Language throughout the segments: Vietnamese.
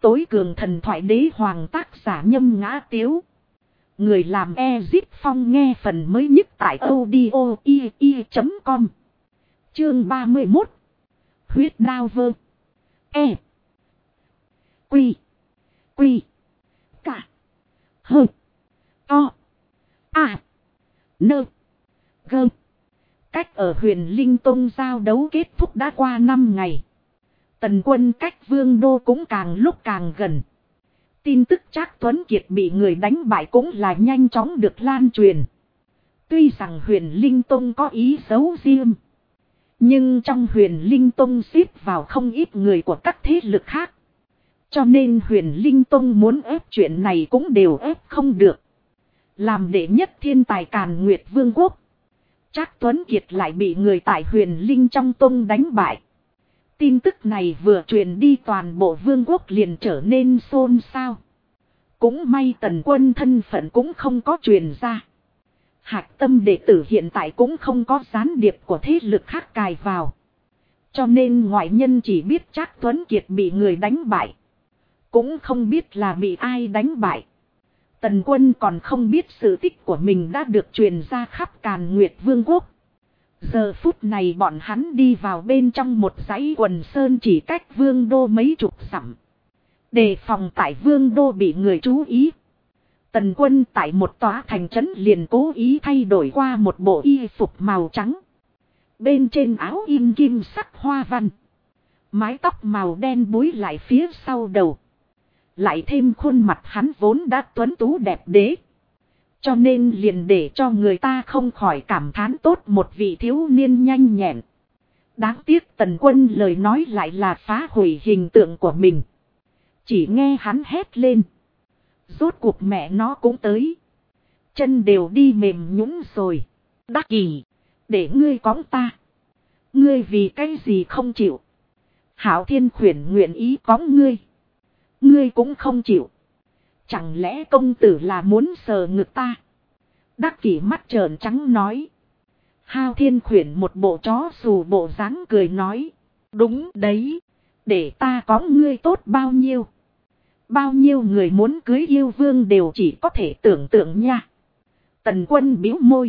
tối cường thần thoại đế hoàng tác giả Nhâm Ngã Tiếu. Người làm Ezip Phong nghe phần mới nhất tại audio.com. Chương 31. Huyết đao vơ. E. Quy. Quy. Cả. Hơ. To. À. Nơ. Gơ. Cách ở Huyền Linh Tông giao đấu kết thúc đã qua 5 ngày. Tần Quân cách Vương Đô cũng càng lúc càng gần. Tin tức Trác Tuấn Kiệt bị người đánh bại cũng là nhanh chóng được lan truyền. Tuy rằng Huyền Linh Tông có ý giấu riêng, nhưng trong Huyền Linh Tông xếp vào không ít người của các thế lực khác. Cho nên Huyền Linh Tông muốn ép chuyện này cũng đều ép không được. Làm đệ nhất thiên tài Càn Nguyệt Vương quốc, Trác Tuấn Kiệt lại bị người tại Huyền Linh trong tông đánh bại. Tin tức này vừa truyền đi toàn bộ vương quốc liền trở nên xôn xao. Cũng may Tần Quân thân phận cũng không có truyền ra. Hạch tâm đệ tử hiện tại cũng không có gián điệp của thế lực khác cài vào. Cho nên ngoại nhân chỉ biết Trác Tuấn Kiệt bị người đánh bại. Cũng không biết là bị ai đánh bại. Tần Quân còn không biết sự tích của mình đã được truyền ra khắp Càn Nguyệt Vương quốc. Giờ phút này bọn hắn đi vào bên trong một dãy quần sơn chỉ cách Vương Đô mấy chục dặm. Đề phòng tại Vương Đô bị người chú ý. Tần Quân tại một tòa thành trấn liền cố ý thay đổi qua một bộ y phục màu trắng. Bên trên áo in kim sắc hoa văn. Mái tóc màu đen búi lại phía sau đầu. Lại thêm khuôn mặt hắn vốn đã tuấn tú đẹp đẽ. Cho nên liền để cho người ta không khỏi cảm thán tốt một vị thiếu niên nhanh nhẹn. Đáng tiếc Tần Quân lời nói lại là phá hủy hình tượng của mình. Chỉ nghe hắn hét lên. Rốt cuộc mẹ nó cũng tới. Chân đều đi mềm nhũn rồi. Đắc Kỷ, để ngươi cõng ta. Ngươi vì cái gì không chịu. Hạo Thiên Khuyển nguyện ý cõng ngươi. Ngươi cũng không chịu. Chẳng lẽ công tử là muốn sờ ngực ta? Đắc Kỷ mắt trợn trắng nói. Hạo Thiên Khuyển một bộ chó xù bộ dáng cười nói. Đúng đấy. Để ta cõng ngươi tốt bao nhiêu. Bao nhiêu người muốn cưới yêu vương đều chỉ có thể tưởng tượng nha. Tần Quân bĩu môi.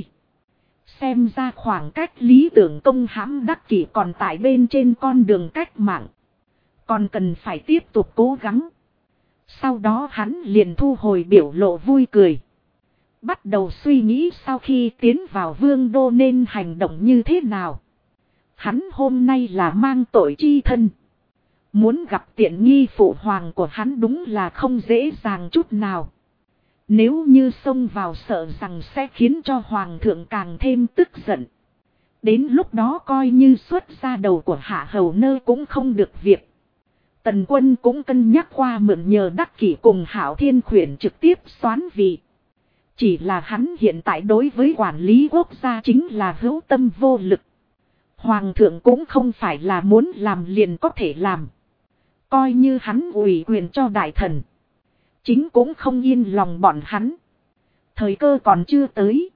Xem ra khoảng cách lý tưởng công hãm Đắc Kỷ còn tại bên trên con đường cách mạng. Còn cần phải tiếp tục cố gắng. Sau đó hắn liền thu hồi biểu lộ vui cười. Bắt đầu suy nghĩ sau khi tiến vào Vương Đô nên hành động như thế nào. Hắn hôm nay là mang tội chi thân. Muốn gặp tiện nghi phụ hoàng của hắn đúng là không dễ dàng chút nào. Nếu như xông vào sợ rằng sẽ khiến cho hoàng thượng càng thêm tức giận. Đến lúc đó coi như xuất ra đầu của hạ hầu nơ cũng không được việc. Tần Quân cũng cân nhắc qua mượn nhờ Đắc Kỷ cùng Hạo Thiên Khuyển trực tiếp soán vị. Chỉ là hắn hiện tại đối với quản lý quốc gia chính là hữu tâm vô lực. Hoàng thượng cũng không phải là muốn làm liền có thể làm. Coi như hắn ủy quyền cho đại thần. Chính cũng không yên lòng bọn hắn. Thời cơ còn chưa tới.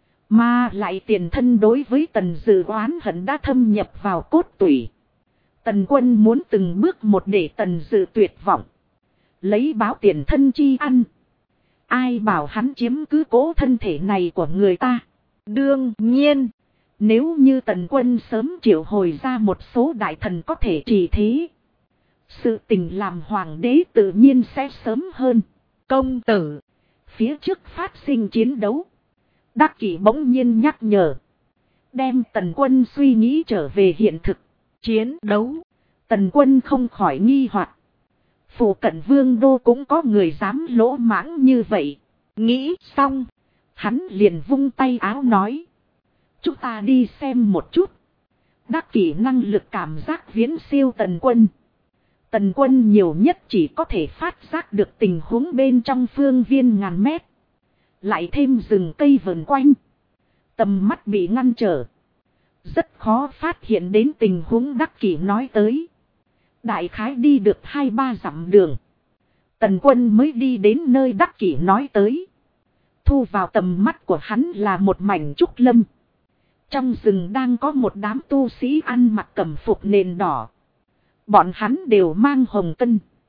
Mà lại tiền thân đối với Tần Dự oán hận đã thâm nhập vào cốt tủy. Tần Quân muốn từng bước một để Tần Dự tuyệt vọng. Lấy báo tiền thân chi ăn. Ai bảo hắn chiếm cứ cố thân thể này của người ta. Đương nhiên. Nếu như Tần Quân sớm triệu hồi ra một số đại thần có thể trì thế. Sự tình làm hoàng đế tự nhiên sẽ sớm hơn. Công tử. Phía trước phát sinh chiến đấu. Đắc Kỷ bỗng nhiên nhắc nhở. Đem Tần Quân suy nghĩ trở về hiện thực. Chiến đấu. Tần Quân không khỏi nghi hoặc. Phủ cận Vương Đô cũng có người dám lỗ mãng như vậy. Nghĩ xong. Hắn liền vung tay áo nói. Chúng ta đi xem một chút. Đắc Kỷ năng lực cảm giác viễn siêu Tần Quân. Tần Quân nhiều nhất chỉ có thể phát giác được tình huống bên trong phương viên ngàn mét. Lại thêm rừng cây vần quanh. Tầm mắt bị ngăn trở. Rất khó phát hiện đến tình huống Đắc Kỷ nói tới. Đại khái đi được 2-3 dặm đường. Tần Quân mới đi đến nơi Đắc Kỷ nói tới. Thu vào tầm mắt của hắn là một mảnh trúc lâm. Trong rừng đang có một đám tu sĩ ăn mặc cẩm phục nền đỏ. Bọn hắn đều mang hồng cân.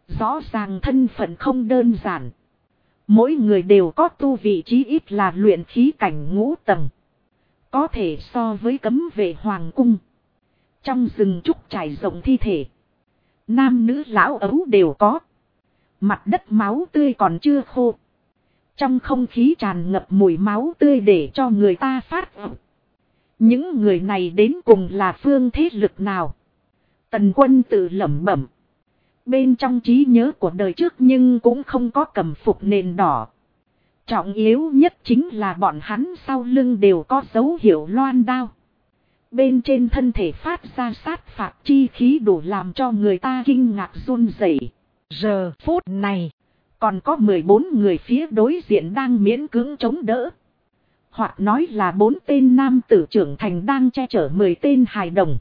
Rõ ràng thân phận không đơn giản. Mỗi người đều có tu vị trí ít là luyện khí cảnh ngũ tầng. Có thể so với cấm vệ hoàng cung. Trong rừng trúc trải rộng thi thể. Nam nữ lão ấu đều có. Mặt đất máu tươi còn chưa khô. Trong không khí tràn ngập mùi máu tươi để cho người ta phát ẩm. Những người này đến cùng là phương thế lực nào? Tần Quân tự lẩm bẩm. Bên trong trí nhớ của đời trước nhưng cũng không có cẩm phục nền đỏ. Trọng yếu nhất chính là bọn hắn sau lưng đều có dấu hiệu loan đao. Bên trên thân thể phát ra sát phạt chi khí đủ làm cho người ta kinh ngạc run rẩy. Giờ phút này, còn có 14 người phía đối diện đang miễn cưỡng chống đỡ. Hoặc nói là 4 tên nam tử trưởng thành đang che chở 10 tên hài đồng.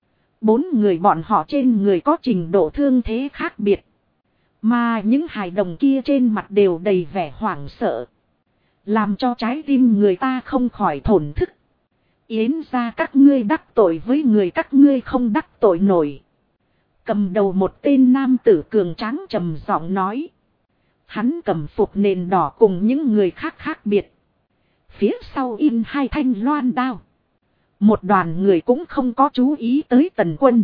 4 người bọn họ trên người có trình độ thương thế khác biệt. Mà những hài đồng kia trên mặt đều đầy vẻ hoảng sợ. Làm cho trái tim người ta không khỏi thổn thức. Yến ra các ngươi đắc tội với người các ngươi không đắc tội nổi. Cầm đầu một tên nam tử cường tráng trầm giọng nói. Hắn cầm phục nền đỏ cùng những người khác khác biệt. Phía sau in 2 thanh loan đao. Một đoàn người cũng không có chú ý tới Tần Quân.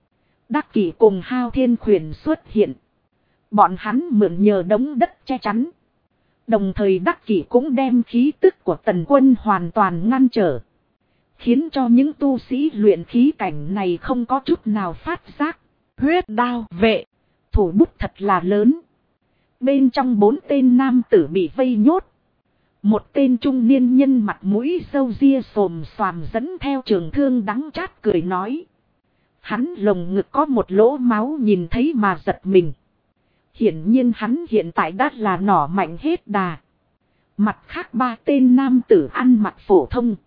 Đắc Kỷ cùng Hao Thiên Khuyển xuất hiện. Bọn hắn mượn nhờ đống đất che chắn. Đồng thời Đắc Kỷ cũng đem khí tức của Tần Quân hoàn toàn ngăn trở. Khiến cho những tu sĩ luyện khí cảnh này không có chút nào phát giác. Huyết đao vệ. Thủ bút thật là lớn. Bên trong 4 tên nam tử bị vây nhốt. Một tên trung niên nhân mặt mũi râu ria xồm xoàm dẫn theo trường thương đắng chát cười nói. Hắn lồng ngực có một lỗ máu nhìn thấy mà giật mình. Hiển nhiên hắn hiện tại đã là nỏ mạnh hết đà. Mặt khác 3 tên nam tử ăn mặc phổ thông.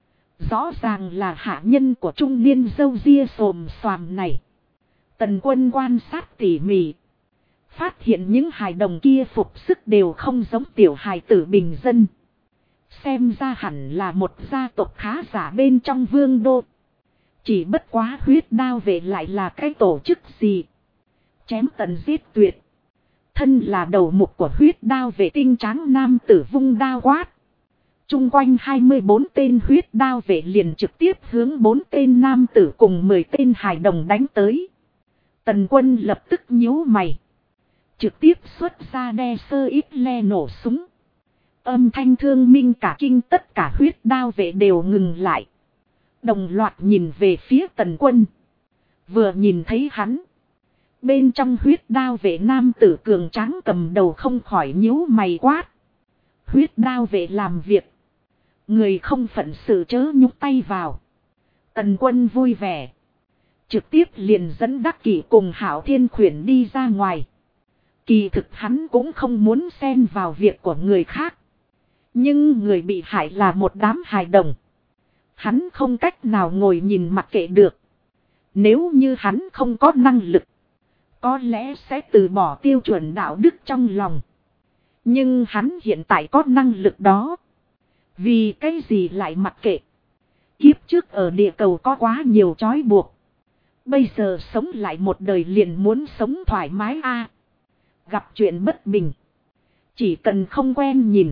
Rõ ràng là hạ nhân của trung niên râu ria xồm xoàm này. Tần Quân quan sát tỉ mỉ. Phát hiện những hài đồng kia phục sức đều không giống tiểu hài tử bình dân. Xem ra hẳn là một gia tộc khá giả bên trong vương đô. Chỉ bất quá huyết đao vệ lại là cái tổ chức gì. Chém tận giết tuyệt. Thân là đầu mục của huyết đao vệ tinh tráng nam tử vung đao quát. Trung quanh 24 tên huyết đao vệ liền trực tiếp hướng 4 tên nam tử cùng 10 tên hài đồng đánh tới. Tần Quân lập tức nhíu mày. Trực tiếp xuất ra đe sơ ít le nổ súng. Âm thanh thương minh cả kinh tất cả huyết đao vệ đều ngừng lại. Đồng loạt nhìn về phía Tần Quân. Vừa nhìn thấy hắn. Bên trong huyết đao vệ nam tử cường tráng cầm đầu không khỏi nhíu mày quát. Huyết đao vệ làm việc. Người không phận sự chớ nhúc tay vào. Tần Quân vui vẻ. Trực tiếp liền dẫn Đắc Kỷ cùng Hảo Thiên Khuyển đi ra ngoài. Kỳ thực hắn cũng không muốn xen vào việc của người khác. Nhưng người bị hại là một đám hài đồng. Hắn không cách nào ngồi nhìn mặc kệ được. Nếu như hắn không có năng lực. Có lẽ sẽ từ bỏ tiêu chuẩn đạo đức trong lòng. Nhưng hắn hiện tại có năng lực đó. Vì cái gì lại mặc kệ. Kiếp trước ở địa cầu có quá nhiều trói buộc. Bây giờ sống lại một đời liền muốn sống thoải mái a. Gặp chuyện bất bình. Chỉ cần không quen nhìn.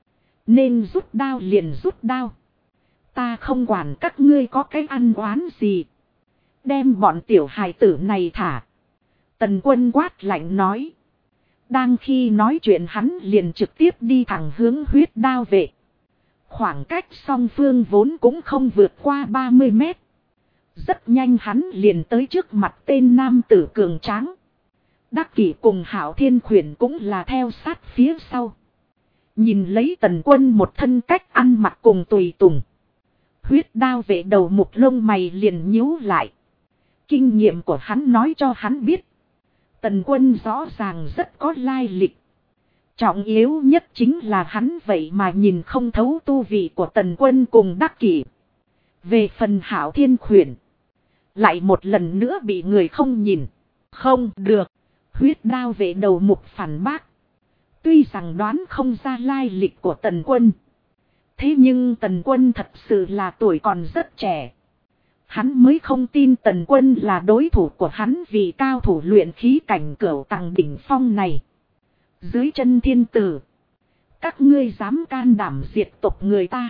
Nên rút đao liền rút đao. Ta không quản các ngươi có cái ăn oán gì. Đem bọn tiểu hài tử này thả. Tần Quân quát lạnh nói. Đang khi nói chuyện hắn liền trực tiếp đi thẳng hướng huyết đao vệ. Khoảng cách song phương vốn cũng không vượt qua 30 mét. Rất nhanh hắn liền tới trước mặt tên nam tử cường tráng. Đắc Kỷ cùng Hảo Thiên Khuyển cũng là theo sát phía sau. Nhìn lấy Tần Quân một thân cách ăn mặc cùng tùy tùng. Huyết đao vệ đầu mục lông mày liền nhíu lại. Kinh nghiệm của hắn nói cho hắn biết. Tần Quân rõ ràng rất có lai lịch. Trọng yếu nhất chính là hắn vậy mà nhìn không thấu tu vị của Tần Quân cùng Đắc Kỷ. Về phần Hảo Thiên Khuyển. Lại một lần nữa bị người không nhìn. Không được. Huyết đao vệ đầu mục phản bác. Tuy rằng đoán không ra lai lịch của Tần Quân. Thế nhưng Tần Quân thật sự là tuổi còn rất trẻ. Hắn mới không tin Tần Quân là đối thủ của hắn vì cao thủ luyện khí cảnh cửu tầng đỉnh phong này. Dưới chân thiên tử. Các ngươi dám can đảm diệt tộc người ta.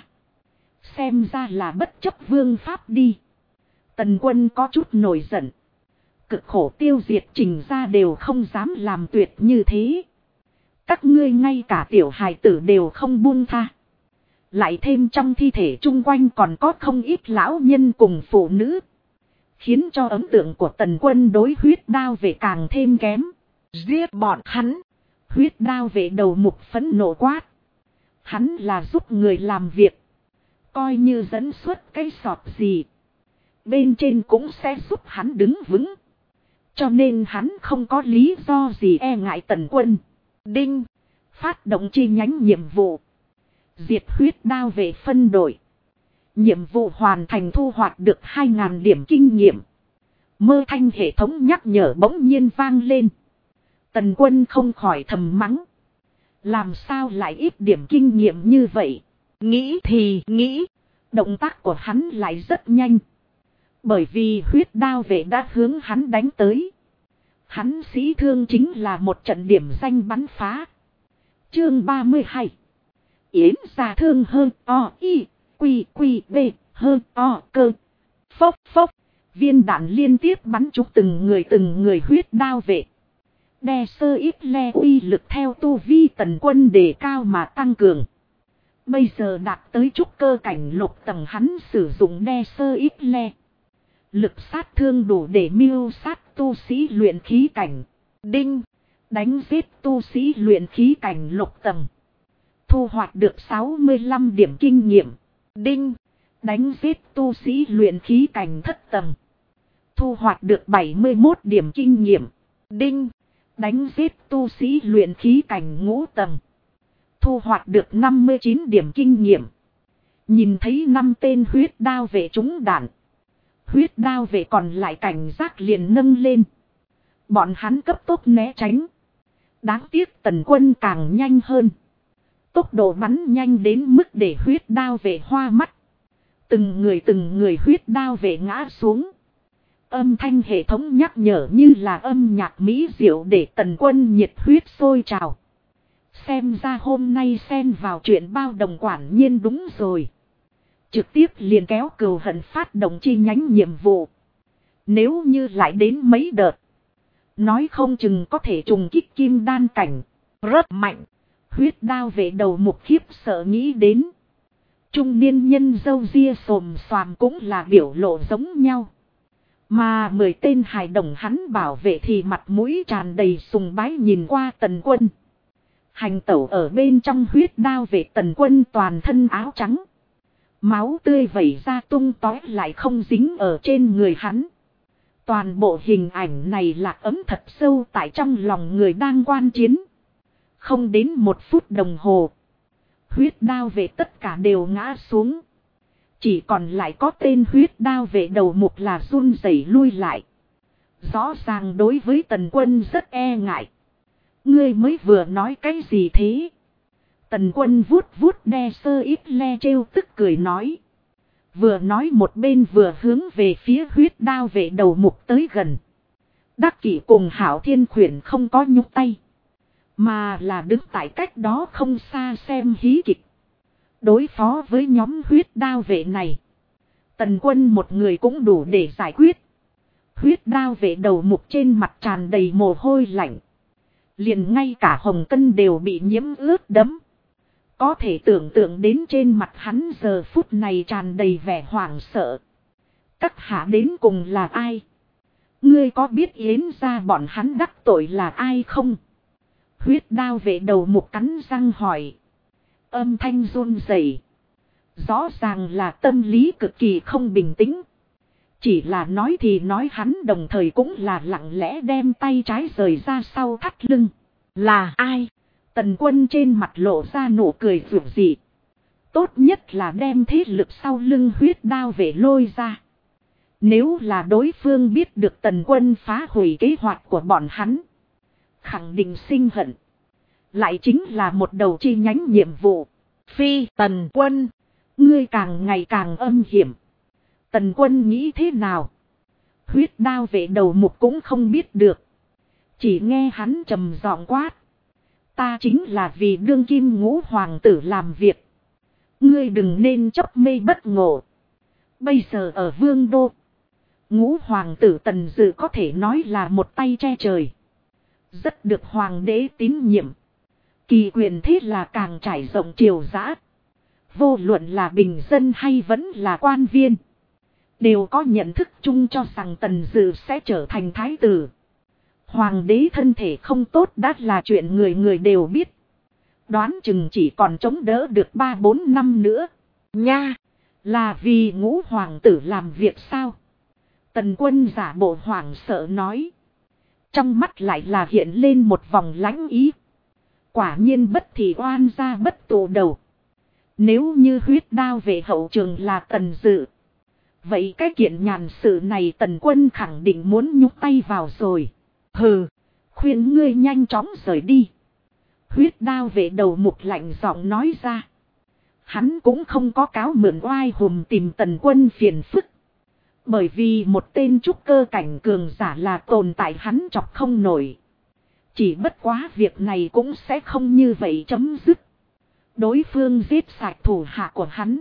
Xem ra là bất chấp vương pháp đi. Tần Quân có chút nổi giận. Cực khổ tiêu diệt Trình ra đều không dám làm tuyệt như thế. Các ngươi ngay cả tiểu hài tử đều không buông tha. Lại thêm trong thi thể chung quanh còn có không ít lão nhân cùng phụ nữ. Khiến cho ấn tượng của Tần Quân đối huyết đao vệ càng thêm kém. Giết bọn hắn. Huyết đao vệ đầu mục phẫn nộ quát. Hắn là giúp người làm việc. Coi như dẫn xuất cái sọt gì. Bên trên cũng sẽ giúp hắn đứng vững. Cho nên hắn không có lý do gì e ngại Tần Quân. Đinh. Phát động chi nhánh nhiệm vụ. Diệt huyết đao vệ phân đội. Nhiệm vụ hoàn thành, thu hoạch được 2.000 điểm kinh nghiệm. Mơ thanh hệ thống nhắc nhở bỗng nhiên vang lên. Tần Quân không khỏi thầm mắng. Làm sao lại ít điểm kinh nghiệm như vậy? Nghĩ thì nghĩ. Động tác của hắn lại rất nhanh. Bởi vì huyết đao vệ đã hướng hắn đánh tới. Hắn sĩ thương chính là một trận điểm danh bắn phá. Chương 32. Yến ra thương hơn o y quy quy b hơn o cơ. Phốc phốc. Viên đạn liên tiếp bắn trúng từng người huyết đao vệ. Đe sơ ít le uy lực theo tu vi Tần Quân đề cao mà tăng cường. Bây giờ đạt tới trúc cơ cảnh lục tầng, hắn sử dụng đe sơ ít le. Lực sát thương đủ để mưu sát tu sĩ luyện khí cảnh. Đinh. Đánh giết tu sĩ luyện khí cảnh lục tầng. Thu hoạch được 65 điểm kinh nghiệm. Đinh. Đánh giết tu sĩ luyện khí cảnh thất tầng. Thu hoạch được 71 điểm kinh nghiệm. Đinh. Đánh giết tu sĩ luyện khí cảnh ngũ tầng. Thu hoạch được 59 điểm kinh nghiệm. Nhìn thấy 5 tên huyết đao vệ trúng đạn. Huyết đao vệ còn lại cảnh giác liền nâng lên. Bọn hắn cấp tốc né tránh. Đáng tiếc Tần Quân càng nhanh hơn. Tốc độ bắn nhanh đến mức để huyết đao vệ hoa mắt. Từng người huyết đao vệ ngã xuống. Âm thanh hệ thống nhắc nhở như là âm nhạc mỹ diệu để Tần Quân nhiệt huyết sôi trào. Xem ra hôm nay xen vào chuyện bao đồng quản nhiên đúng rồi. Trực tiếp liền kéo cừu hận phát động chi nhánh nhiệm vụ. Nếu như lại đến mấy đợt. Nói không chừng có thể trùng kích kim đan cảnh. Rất mạnh. Huyết đao vệ đầu mục khiếp sợ nghĩ đến. Trung niên nhân râu ria xồm xoàm cũng là biểu lộ giống nhau. Mà 10 tên hài đồng hắn bảo vệ thì mặt mũi tràn đầy sùng bái nhìn qua Tần Quân. Hành tẩu ở bên trong huyết đao vệ Tần Quân toàn thân áo trắng. Máu tươi vẩy ra tung tóe lại không dính ở trên người hắn. Toàn bộ hình ảnh này lạc ấm thật sâu tại trong lòng người đang quan chiến. Không đến 1 phút đồng hồ. Huyết đao vệ tất cả đều ngã xuống. Chỉ còn lại có tên huyết đao vệ đầu mục là run rẩy lui lại. Rõ ràng đối với Tần Quân rất e ngại. Ngươi mới vừa nói cái gì thế? Tần Quân vuốt vuốt đe sơ ít le trêu tức cười nói. Vừa nói một bên vừa hướng về phía huyết đao vệ đầu mục tới gần. Đắc Kỷ cùng Hảo Thiên Khuyển không có nhúc tay. Mà là đứng tại cách đó không xa xem hí kịch. Đối phó với nhóm huyết đao vệ này. Tần Quân một người cũng đủ để giải quyết. Huyết đao vệ đầu mục trên mặt tràn đầy mồ hôi lạnh. Liền ngay cả hồng cân đều bị nhiễm ướt đẫm. Có thể tưởng tượng đến trên mặt hắn giờ phút này tràn đầy vẻ hoảng sợ. Các hạ đến cùng là ai? Ngươi có biết Yến ra bọn hắn đắc tội là ai không? Huyết đao vệ đầu mục cắn răng hỏi. Âm thanh run rẩy. Rõ ràng là tâm lý cực kỳ không bình tĩnh. Chỉ là nói thì nói, hắn đồng thời cũng là lặng lẽ đem tay trái rời ra sau thắt lưng. Là ai? Tần Quân trên mặt lộ ra nụ cười rủ dị. Tốt nhất là đem thế lực sau lưng huyết đao vệ lôi ra. Nếu là đối phương biết được Tần Quân phá hủy kế hoạch của bọn hắn, khẳng định sinh hận. Lại chính là một đầu chi nhánh nhiệm vụ. Phi Tần Quân, ngươi càng ngày càng âm hiểm. Tần Quân nghĩ thế nào? Huyết đao vệ đầu mục cũng không biết được. Chỉ nghe hắn trầm giọng quát. Ta chính là vì đương kim ngũ hoàng tử làm việc. Ngươi đừng nên chấp mê bất ngộ. Bây giờ ở vương đô. Ngũ hoàng tử Tần Dự có thể nói là một tay che trời. Rất được hoàng đế tín nhiệm. Kỳ quyền thế là càng trải rộng triều dã. Vô luận là bình dân hay vẫn là quan viên. Đều có nhận thức chung cho rằng Tần Dự sẽ trở thành thái tử. Hoàng đế thân thể không tốt đã là chuyện người người đều biết. Đoán chừng chỉ còn chống đỡ được 3-4 năm nữa. Nha! Là vì ngũ hoàng tử làm việc sao? Tần Quân giả bộ hoảng sợ nói. Trong mắt lại là hiện lên một vòng lãnh ý. Quả nhiên bất thì oan gia bất tụ đầu. Nếu như huyết đao về hậu trường là Tần Dự. Vậy cái kiện nhàn sự này Tần Quân khẳng định muốn nhúc tay vào rồi. Hừ, khuyên ngươi nhanh chóng rời đi. Huyết đao về đầu mục lạnh giọng nói ra. Hắn cũng không có cáo mượn oai hùm tìm Tần Quân phiền phức. Bởi vì một tên trúc cơ cảnh cường giả là tồn tại hắn chọc không nổi. Chỉ bất quá việc này cũng sẽ không như vậy chấm dứt. Đối phương giết sạch thủ hạ của hắn.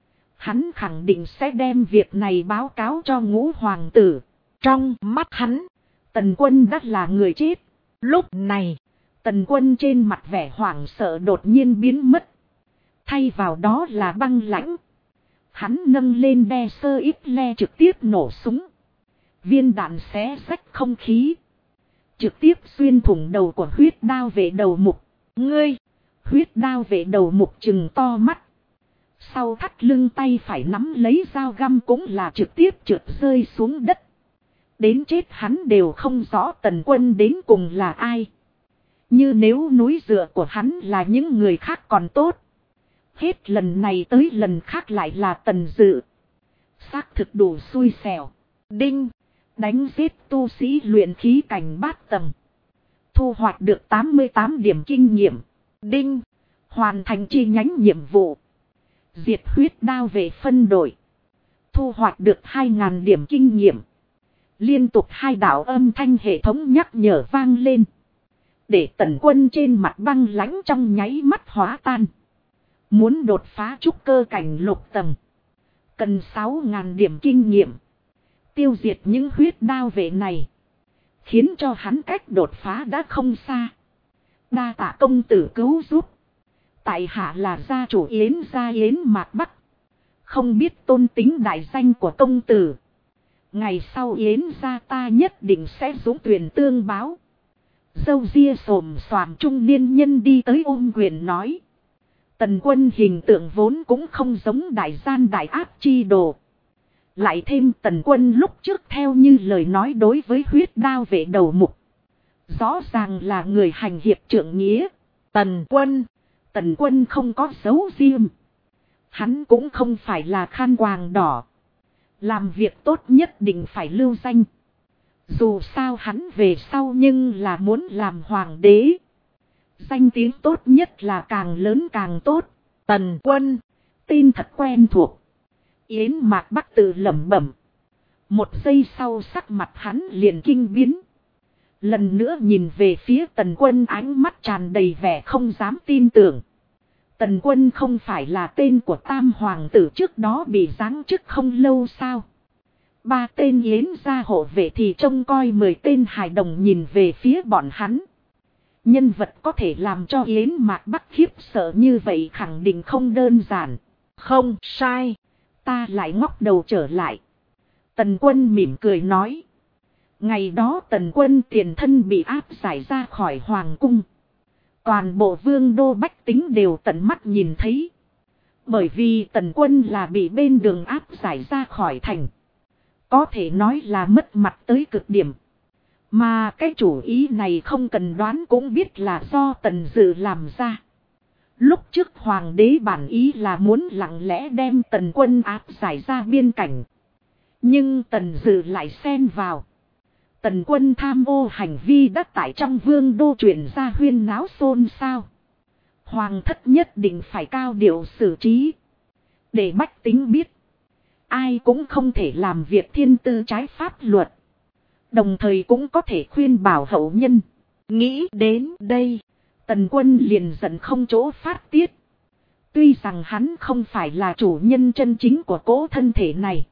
Hắn khẳng định sẽ đem việc này báo cáo cho ngũ hoàng tử. Trong mắt hắn, Tần Quân đã là người chết. Lúc này, Tần Quân trên mặt vẻ hoảng sợ đột nhiên biến mất. Thay vào đó là băng lãnh. Hắn nâng lên đe sơ ít le trực tiếp nổ súng. Viên đạn xé rách không khí. Trực tiếp xuyên thủng đầu của huyết đao vệ đầu mục. Ngươi! Huyết đao vệ đầu mục trừng to mắt. Sau thắt lưng tay phải nắm lấy dao găm cũng là trực tiếp trượt rơi xuống đất. Đến chết hắn đều không rõ Tần Quân đến cùng là ai. Như nếu núi dựa của hắn là những người khác còn tốt. Hết lần này tới lần khác lại là Tần Dự. Xác thực đủ xui xẻo. Đinh! Đánh giết tu sĩ luyện khí cảnh bát tầng. Thu hoạch được 88 điểm kinh nghiệm. Đinh! Hoàn thành chi nhánh nhiệm vụ. Diệt huyết đao về phân đội. Thu hoạch được 2.000 điểm kinh nghiệm. Liên tục hai đạo âm thanh hệ thống nhắc nhở vang lên. Để Tần Quân trên mặt băng lãnh trong nháy mắt hóa tan. Muốn đột phá trúc cơ cảnh lục tầng. Cần 6.000 điểm kinh nghiệm. Tiêu diệt những huyết đao vệ này. Khiến cho hắn cách đột phá đã không xa. Đa tạ công tử cứu giúp. Tại hạ là gia chủ Yến gia Yến Mạc Bắc. Không biết tôn tính đại danh của công tử. Ngày sau Yến gia ta nhất định sẽ dũng tuyển tương báo. Dâu ria xồm xoàm trung niên nhân đi tới ôm quyền nói. Tần Quân hình tượng vốn cũng không giống đại gian đại áp chi đồ. Lại thêm Tần Quân lúc trước theo như lời nói đối với huyết đao vệ đầu mục. Rõ ràng là người hành hiệp trượng nghĩa. Tần Quân không có dấu riêng. Hắn cũng không phải là khan quàng đỏ. Làm việc tốt nhất định phải lưu danh. Dù sao hắn về sau nhưng là muốn làm hoàng đế. Danh tiếng tốt nhất là càng lớn càng tốt. Tần Quân, tên thật quen thuộc. Yến Mạc Bắc tự lẩm bẩm. Một giây sau sắc mặt hắn liền kinh biến. Lần nữa nhìn về phía Tần Quân ánh mắt tràn đầy vẻ không dám tin tưởng. Tần Quân không phải là tên của tam hoàng tử trước đó bị giáng chức không lâu sao. 3 tên Yến gia hộ vệ thì trông coi 10 tên hài đồng nhìn về phía bọn hắn. Nhân vật có thể làm cho Yến Mạc Bắc khiếp sợ như vậy khẳng định không đơn giản. Không sai. Ta lại ngóc đầu trở lại. Tần Quân mỉm cười nói. Ngày đó Tần Quân tiền thân bị áp giải ra khỏi hoàng cung. Toàn bộ vương đô bách tính đều tận mắt nhìn thấy. Bởi vì Tần Quân là bị bên đường áp giải ra khỏi thành. Có thể nói là mất mặt tới cực điểm. Mà cái chủ ý này không cần đoán cũng biết là do Tần Dự làm ra. Lúc trước hoàng đế bản ý là muốn lặng lẽ đem Tần Quân áp giải ra biên cảnh. Nhưng Tần Dự lại xen vào. Tần Quân tham ô hành vi đã tại trong vương đô truyền ra huyên náo xôn xao. Hoàng thất nhất định phải cao điệu xử trí. Để bách tính biết. Ai cũng không thể làm việc thiên tư trái pháp luật. Đồng thời cũng có thể khuyên bảo hậu nhân. Nghĩ đến đây, Tần Quân liền giận không chỗ phát tiết. Tuy rằng hắn không phải là chủ nhân chân chính của cỗ thân thể này.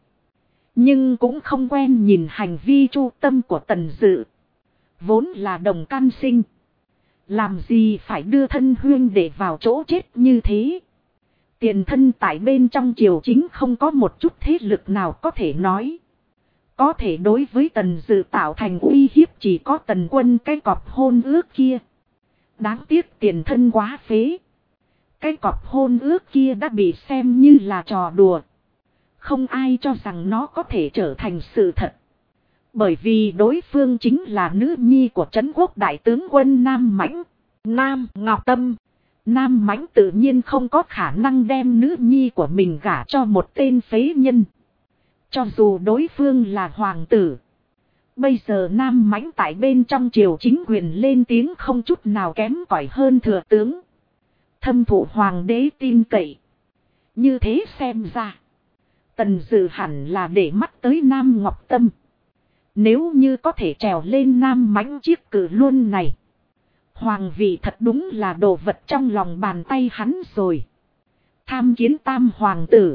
Nhưng cũng không quen nhìn hành vi chu tâm của Tần Dự. Vốn là đồng can sinh. Làm gì phải đưa thân huyên để vào chỗ chết như thế. Tiền thân tại bên trong triều chính không có một chút thế lực nào có thể nói. Có thể đối với Tần Dự tạo thành uy hiếp chỉ có Tần Quân cái cọp hôn ước kia. Đáng tiếc tiền thân quá phế. Cái cọp hôn ước kia đã bị xem như là trò đùa. Không ai cho rằng nó có thể trở thành sự thật. Bởi vì đối phương chính là nữ nhi của Trấn Quốc đại tướng quân Nam Mãnh, Nam Ngọc Tâm. Nam Mãnh tự nhiên không có khả năng đem nữ nhi của mình gả cho một tên phế nhân. Cho dù đối phương là hoàng tử. Bây giờ Nam Mãnh tại bên trong triều chính quyền lên tiếng không chút nào kém cỏi hơn thừa tướng. Thâm thụ hoàng đế tin cậy. Như thế xem ra. Tần Dự hẳn là để mắt tới Nam Ngọc Tâm. Nếu như có thể trèo lên Nam Mãnh chiếc cử luôn này. Hoàng vị thật đúng là đồ vật trong lòng bàn tay hắn rồi. Tham kiến tam hoàng tử.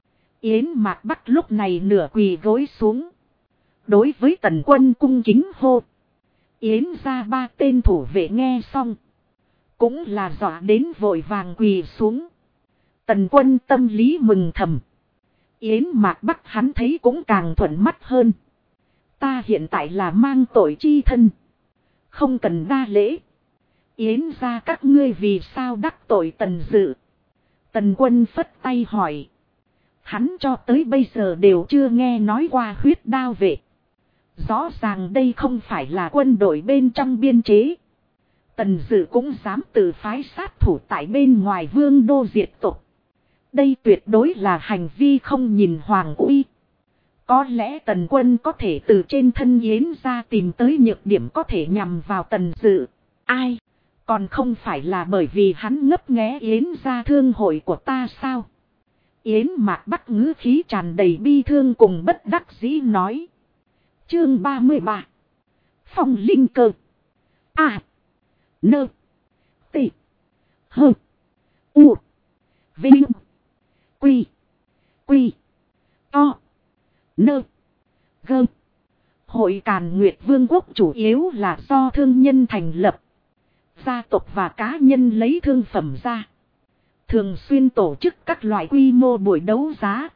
Yến Mạc Bắc lúc này nửa quỳ gối xuống. Đối với Tần Quân cung kính hô. Yến ra ba tên thủ vệ nghe xong. Cũng là dọa đến vội vàng quỳ xuống. Tần Quân tâm lý mừng thầm. Yến Mạc Bắc hắn thấy cũng càng thuận mắt hơn. Ta hiện tại là mang tội chi thân. Không cần đa lễ. Yến ra các ngươi vì sao đắc tội Tần Dự. Tần Quân phất tay hỏi. Hắn cho tới bây giờ đều chưa nghe nói qua huyết đao vệ. Rõ ràng đây không phải là quân đội bên trong biên chế. Tần Dự cũng dám tự phái sát thủ tại bên ngoài vương đô diệt tộc. Đây tuyệt đối là hành vi không nhìn hoàng uy. Có lẽ Tần Quân có thể từ trên thân Yến ra tìm tới nhược điểm có thể nhằm vào Tần Dự. Ai? Còn không phải là bởi vì hắn ngấp nghé Yến ra thương hội của ta sao? Yến Mạc Bắc ngữ khí tràn đầy bi thương cùng bất đắc dĩ nói. Chương 33. Phong linh cơ. A. Nơ. T. Hơ. U. Vinh. Quy. Quy. To. Nơ. Gơ. Hội Càn Nguyệt Vương quốc chủ yếu là do thương nhân thành lập. Gia tộc và cá nhân lấy thương phẩm ra. Thường xuyên tổ chức các loại quy mô buổi đấu giá.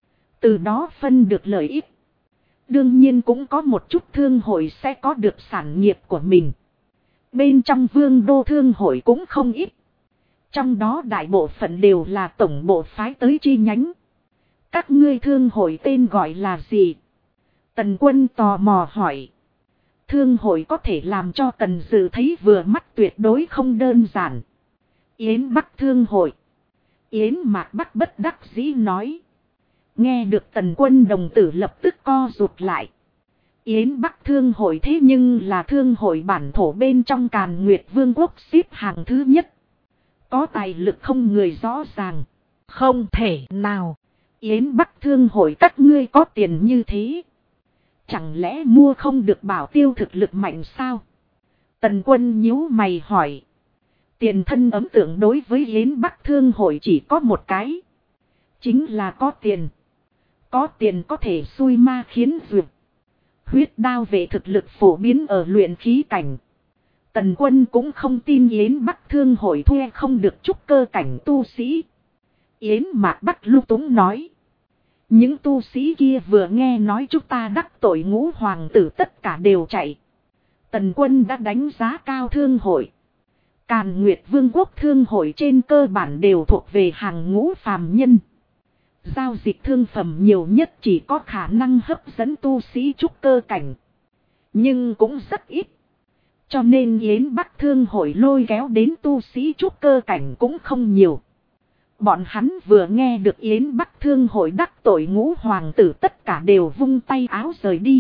Từ đó phân được lợi ích. Đương nhiên cũng có một chút thương hội sẽ có được sản nghiệp của mình. Bên trong vương đô thương hội cũng không ít. Trong đó đại bộ phận đều là tổng bộ phái tới chi nhánh. Các ngươi thương hội tên gọi là gì? Tần Quân tò mò hỏi. Thương hội có thể làm cho Tần Dự thấy vừa mắt tuyệt đối không đơn giản. Yến Bắc thương hội. Yến Mạc Bắc bất đắc dĩ nói. Nghe được Tần Quân đồng tử lập tức co rụt lại. Yến Bắc thương hội thế nhưng là thương hội bản thổ bên trong Càn Nguyệt Vương quốc xếp hàng thứ nhất. Có tài lực không người rõ ràng. Không thể nào. Yến Bắc thương hội các ngươi có tiền như thế. Chẳng lẽ mua không được bảo tiêu thực lực mạnh sao? Tần Quân nhíu mày hỏi. Tiền thân ấn tượng đối với Yến Bắc thương hội chỉ có một cái. Chính là có tiền. Có tiền có thể xui ma khiến duyệt. Huyết đao vệ thực lực phổ biến ở luyện khí cảnh. Tần Quân cũng không tin Yến Bắc thương hội thuê không được trúc cơ cảnh tu sĩ. Yến Mạc Bắc lung túng nói. Những tu sĩ kia vừa nghe nói chúng ta đắc tội Ngũ hoàng tử tất cả đều chạy. Tần Quân đã đánh giá cao thương hội. Càn Nguyệt Vương quốc thương hội trên cơ bản đều thuộc về hàng ngũ phàm nhân. Giao dịch thương phẩm nhiều nhất chỉ có khả năng hấp dẫn tu sĩ trúc cơ cảnh. Nhưng cũng rất ít. Cho nên Yến Bắc thương hội lôi kéo đến tu sĩ trúc cơ cảnh cũng không nhiều. Bọn hắn vừa nghe được Yến Bắc thương hội đắc tội Ngũ hoàng tử tất cả đều vung tay áo rời đi.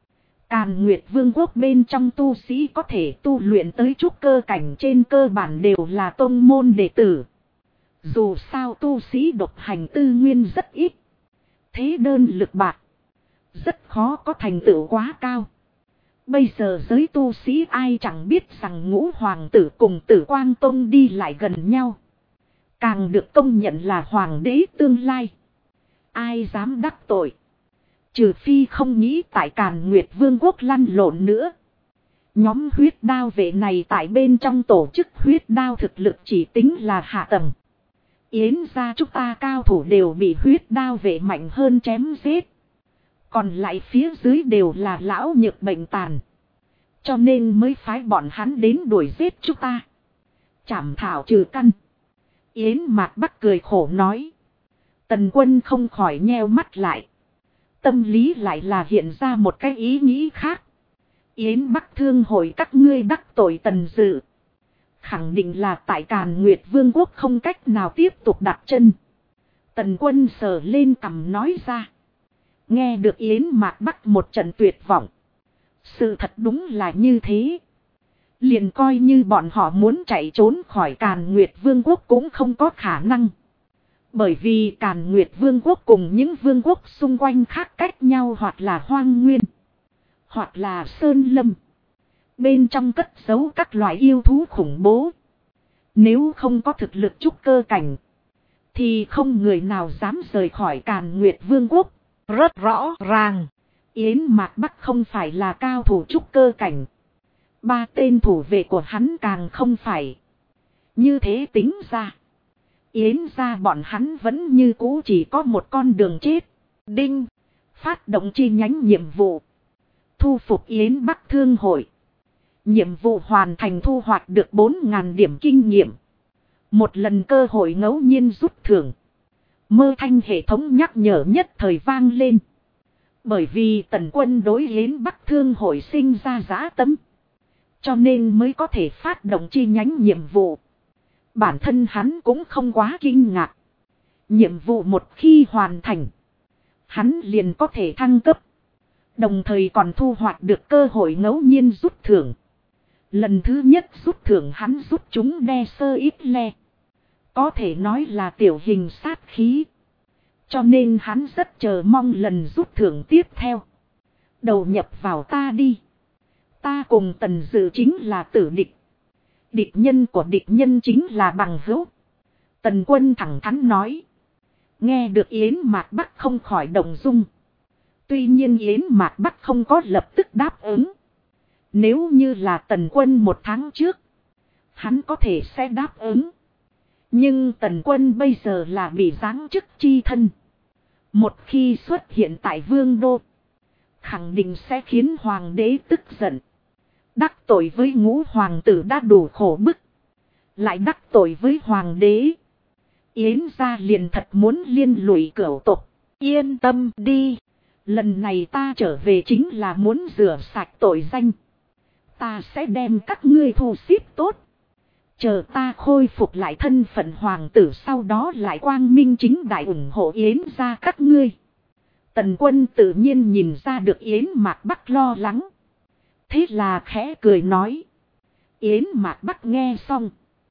Càn Nguyệt Vương quốc bên trong tu sĩ có thể tu luyện tới trúc cơ cảnh trên cơ bản đều là tôn môn đệ tử. Dù sao tu sĩ độc hành tư nguyên rất ít. Thế đơn lực bạc. Rất khó có thành tựu quá cao. Bây giờ giới tu sĩ ai chẳng biết rằng Ngũ Hoàng tử cùng Tử Quang Tông đi lại gần nhau. Càng được công nhận là hoàng đế tương lai. Ai dám đắc tội. Trừ phi không nghĩ tại Càn Nguyệt Vương quốc lăn lộn nữa. Nhóm huyết đao vệ này tại bên trong tổ chức huyết đao thực lực chỉ tính là hạ tầng. Yến gia chúng ta cao thủ đều bị huyết đao vệ mạnh hơn chém giết. Còn lại phía dưới đều là lão nhược bệnh tàn. Cho nên mới phái bọn hắn đến đuổi giết chúng ta. Chảm thảo trừ căn. Yến Mạc Bắc cười khổ nói. Tần Quân không khỏi nheo mắt lại. Tâm lý lại là hiện ra một cái ý nghĩ khác. Yến Bắc Thương hội các ngươi đắc tội Tần Dự. Khẳng định là tại Càn Nguyệt Vương quốc không cách nào tiếp tục đặt chân. Tần Quân sờ lên cằm nói ra. Nghe được Yến Mạc Bắc một trận tuyệt vọng. Sự thật đúng là như thế. Liền coi như bọn họ muốn chạy trốn khỏi Càn Nguyệt Vương quốc cũng không có khả năng. Bởi vì Càn Nguyệt Vương quốc cùng những vương quốc xung quanh khác cách nhau hoặc là hoang nguyên, hoặc là sơn lâm. Bên trong cất giấu các loại yêu thú khủng bố. Nếu không có thực lực trúc cơ cảnh, thì không người nào dám rời khỏi Càn Nguyệt Vương quốc. Rất rõ ràng. Yến Mạc Bắc không phải là cao thủ trúc cơ cảnh. 3 tên thủ vệ của hắn càng không phải. Như thế tính ra. Yến ra bọn hắn vẫn như cũ chỉ có một con đường chết. Đinh. Phát động chi nhánh nhiệm vụ. Thu phục Yến Bắc Thương hội. Nhiệm vụ hoàn thành, thu hoạch được 4.000 điểm kinh nghiệm. Một lần cơ hội ngẫu nhiên rút thưởng. Mơ thanh hệ thống nhắc nhở nhất thời vang lên. Bởi vì Tần Quân đối Yến Bắc Thương hội sinh ra dã tâm. Cho nên mới có thể phát động chi nhánh nhiệm vụ. Bản thân hắn cũng không quá kinh ngạc. Nhiệm vụ một khi hoàn thành, hắn liền có thể thăng cấp. Đồng thời còn thu hoạch được cơ hội ngẫu nhiên rút thưởng. Lần thứ nhất rút thưởng hắn rút chúng đe sơ ít le. Có thể nói là tiểu hình sát khí. Cho nên hắn rất chờ mong lần rút thưởng tiếp theo. Đầu nhập vào ta đi. Ta cùng Tần Dự chính là tử địch. Địch nhân của địch nhân chính là bằng hữu. Tần Quân thẳng thắn nói. Nghe được Yến Mạc Bắc không khỏi động dung. Tuy nhiên Yến Mạc Bắc không có lập tức đáp ứng. Nếu như là Tần Quân 1 tháng trước, hắn có thể sẽ đáp ứng. Nhưng Tần Quân bây giờ là bị giáng chức chi thân. Một khi xuất hiện tại Vương đô, khẳng định sẽ khiến Hoàng đế tức giận. Đắc tội với Ngũ Hoàng tử đã đủ khổ bức, lại đắc tội với Hoàng đế. Yến gia liền thật muốn liên lụy cửu tộc. Yên tâm đi. Lần này ta trở về chính là muốn rửa sạch tội danh. Ta sẽ đem các ngươi thu xếp tốt. Chờ ta khôi phục lại thân phận hoàng tử, sau đó lại quang minh chính đại ủng hộ Yến gia các ngươi. Tần Quân tự nhiên nhìn ra được Yến Mạc Bắc lo lắng. Thế là khẽ cười nói. Yến Mạc Bắc nghe xong,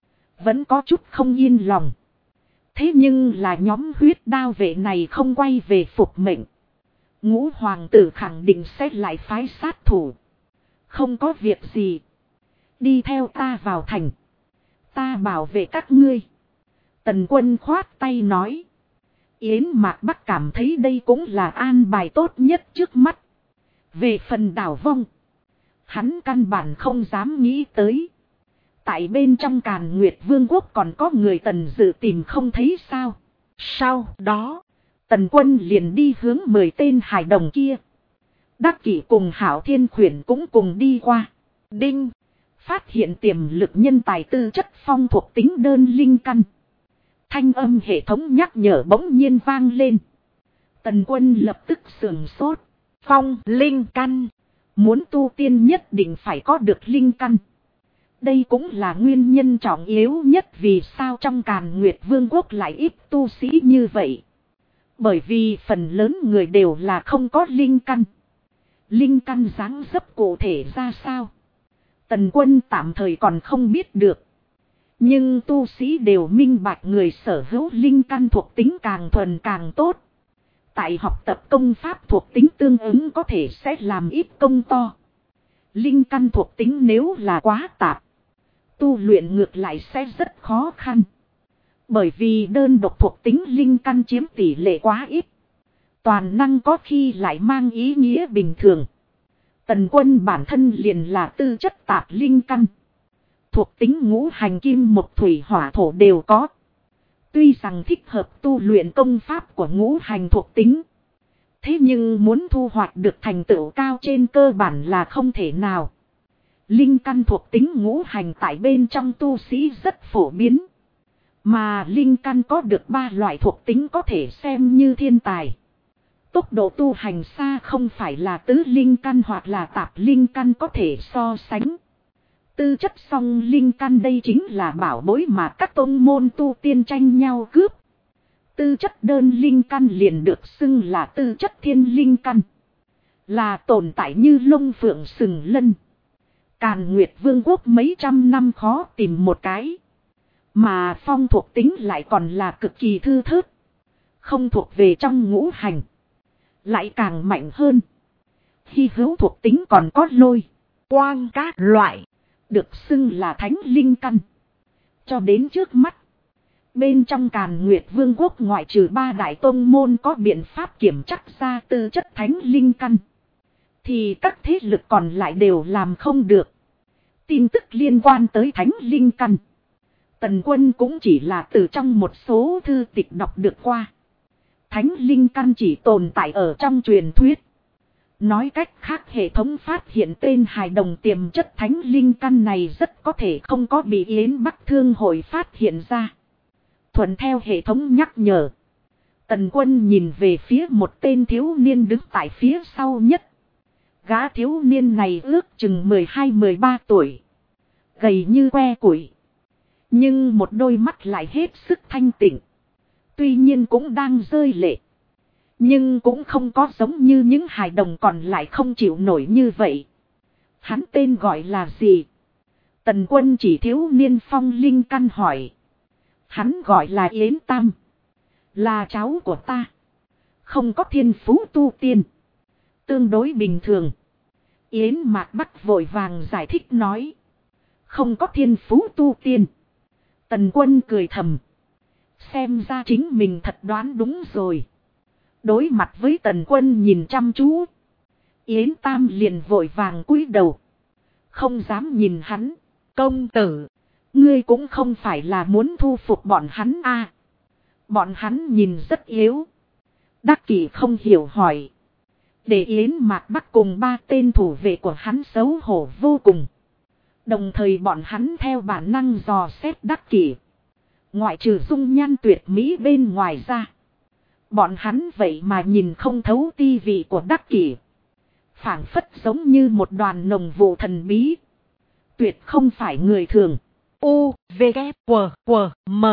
vẫn có chút không yên lòng. Thế nhưng là nhóm huyết đao vệ này không quay về phục mệnh. Ngũ Hoàng tử khẳng định sẽ lại phái sát thủ. Không có việc gì. Đi theo ta vào thành. Ta bảo vệ các ngươi. Tần Quân khoát tay nói. Yến Mạc Bắc cảm thấy đây cũng là an bài tốt nhất trước mắt. Về phần đảo vong, hắn căn bản không dám nghĩ tới. Tại bên trong Càn Nguyệt Vương quốc còn có người Tần Dự tìm không thấy sao. Sau đó, Tần Quân liền đi hướng 10 tên hài đồng kia. Đắc Kỷ cùng Hảo Thiên Khuyển cũng cùng đi qua. Đinh. Phát hiện tiềm lực nhân tài tư chất phong thuộc tính đơn linh căn. Thanh âm hệ thống nhắc nhở bỗng nhiên vang lên. Tần Quân lập tức sườn sốt. Phong linh căn. Muốn tu tiên nhất định phải có được linh căn. Đây cũng là nguyên nhân trọng yếu nhất vì sao trong Càn Nguyệt Vương quốc lại ít tu sĩ như vậy. Bởi vì phần lớn người đều là không có linh căn. Linh căn dáng dấp cụ thể ra sao, Tần Quân tạm thời còn không biết được. Nhưng tu sĩ đều minh bạch người sở hữu linh căn thuộc tính càng thuần càng tốt. Tại học tập công pháp thuộc tính tương ứng có thể sẽ làm ít công to. Linh căn thuộc tính nếu là quá tạp, tu luyện ngược lại sẽ rất khó khăn. Bởi vì đơn độc thuộc tính linh căn chiếm tỷ lệ quá ít. Toàn năng có khi lại mang ý nghĩa bình thường. Tần Quân bản thân liền là tư chất tạp linh căn. Thuộc tính ngũ hành kim mộc thủy hỏa thổ đều có. Tuy rằng thích hợp tu luyện công pháp của ngũ hành thuộc tính. Thế nhưng muốn thu hoạch được thành tựu cao trên cơ bản là không thể nào. Linh căn thuộc tính ngũ hành tại bên trong tu sĩ rất phổ biến. Mà linh căn có được 3 loại thuộc tính có thể xem như thiên tài. Tốc độ tu hành xa không phải là tứ linh căn hoặc là tạp linh căn có thể so sánh. Tư chất song linh căn đây chính là bảo bối mà các tôn môn tu tiên tranh nhau cướp. Tư chất đơn linh căn liền được xưng là tư chất thiên linh căn. Là tồn tại như lông phượng sừng lân. Càn Nguyệt Vương quốc mấy trăm năm khó tìm một cái. Mà phong thuộc tính lại còn là cực kỳ thư thớt. Không thuộc về trong ngũ hành. Lại càng mạnh hơn. Hy hữu thuộc tính còn có lôi, quang các loại. Được xưng là thánh linh căn. Cho đến trước mắt. Bên trong Càn Nguyệt Vương quốc ngoại trừ 3 đại tông môn có biện pháp kiểm chắc ra tư chất thánh linh căn. Thì các thế lực còn lại đều làm không được. Tin tức liên quan tới thánh linh căn. Tần Quân cũng chỉ là từ trong một số thư tịch đọc được qua. Thánh linh căn chỉ tồn tại ở trong truyền thuyết. Nói cách khác hệ thống phát hiện tên hài đồng tiềm chất thánh linh căn này rất có thể không có bị Yến Bắc Thương hội phát hiện ra. Thuận theo hệ thống nhắc nhở. Tần Quân nhìn về phía một tên thiếu niên đứng tại phía sau nhất. Gã thiếu niên này ước chừng 12-13 tuổi. Gầy như que củi. Nhưng một đôi mắt lại hết sức thanh tịnh. Tuy nhiên cũng đang rơi lệ. Nhưng cũng không có giống như những hài đồng còn lại không chịu nổi như vậy. Hắn tên gọi là gì? Tần Quân chỉ thiếu niên phong linh căn hỏi. Hắn gọi là Yến Tam. Là cháu của ta. Không có thiên phú tu tiên. Tương đối bình thường. Yến Mạc Bắc vội vàng giải thích nói. Không có thiên phú tu tiên. Tần Quân cười thầm. Xem ra chính mình thật đoán đúng rồi. Đối mặt với Tần Quân nhìn chăm chú. Yến Tam liền vội vàng cúi đầu. Không dám nhìn hắn. Công tử. Ngươi cũng không phải là muốn thu phục bọn hắn à. Bọn hắn nhìn rất yếu. Đắc Kỷ không hiểu hỏi. Để Yến Mạc Bắc cùng 3 tên thủ vệ của hắn xấu hổ vô cùng. Đồng thời bọn hắn theo bản năng dò xét Đắc Kỷ. Ngoại trừ dung nhan tuyệt mỹ bên ngoài ra. Bọn hắn vậy mà nhìn không thấu ti vị của Đắc Kỷ. Phảng phất giống như một đoàn nồng vụ thần bí. Tuyệt không phải người thường. U, V, K, W, W, M.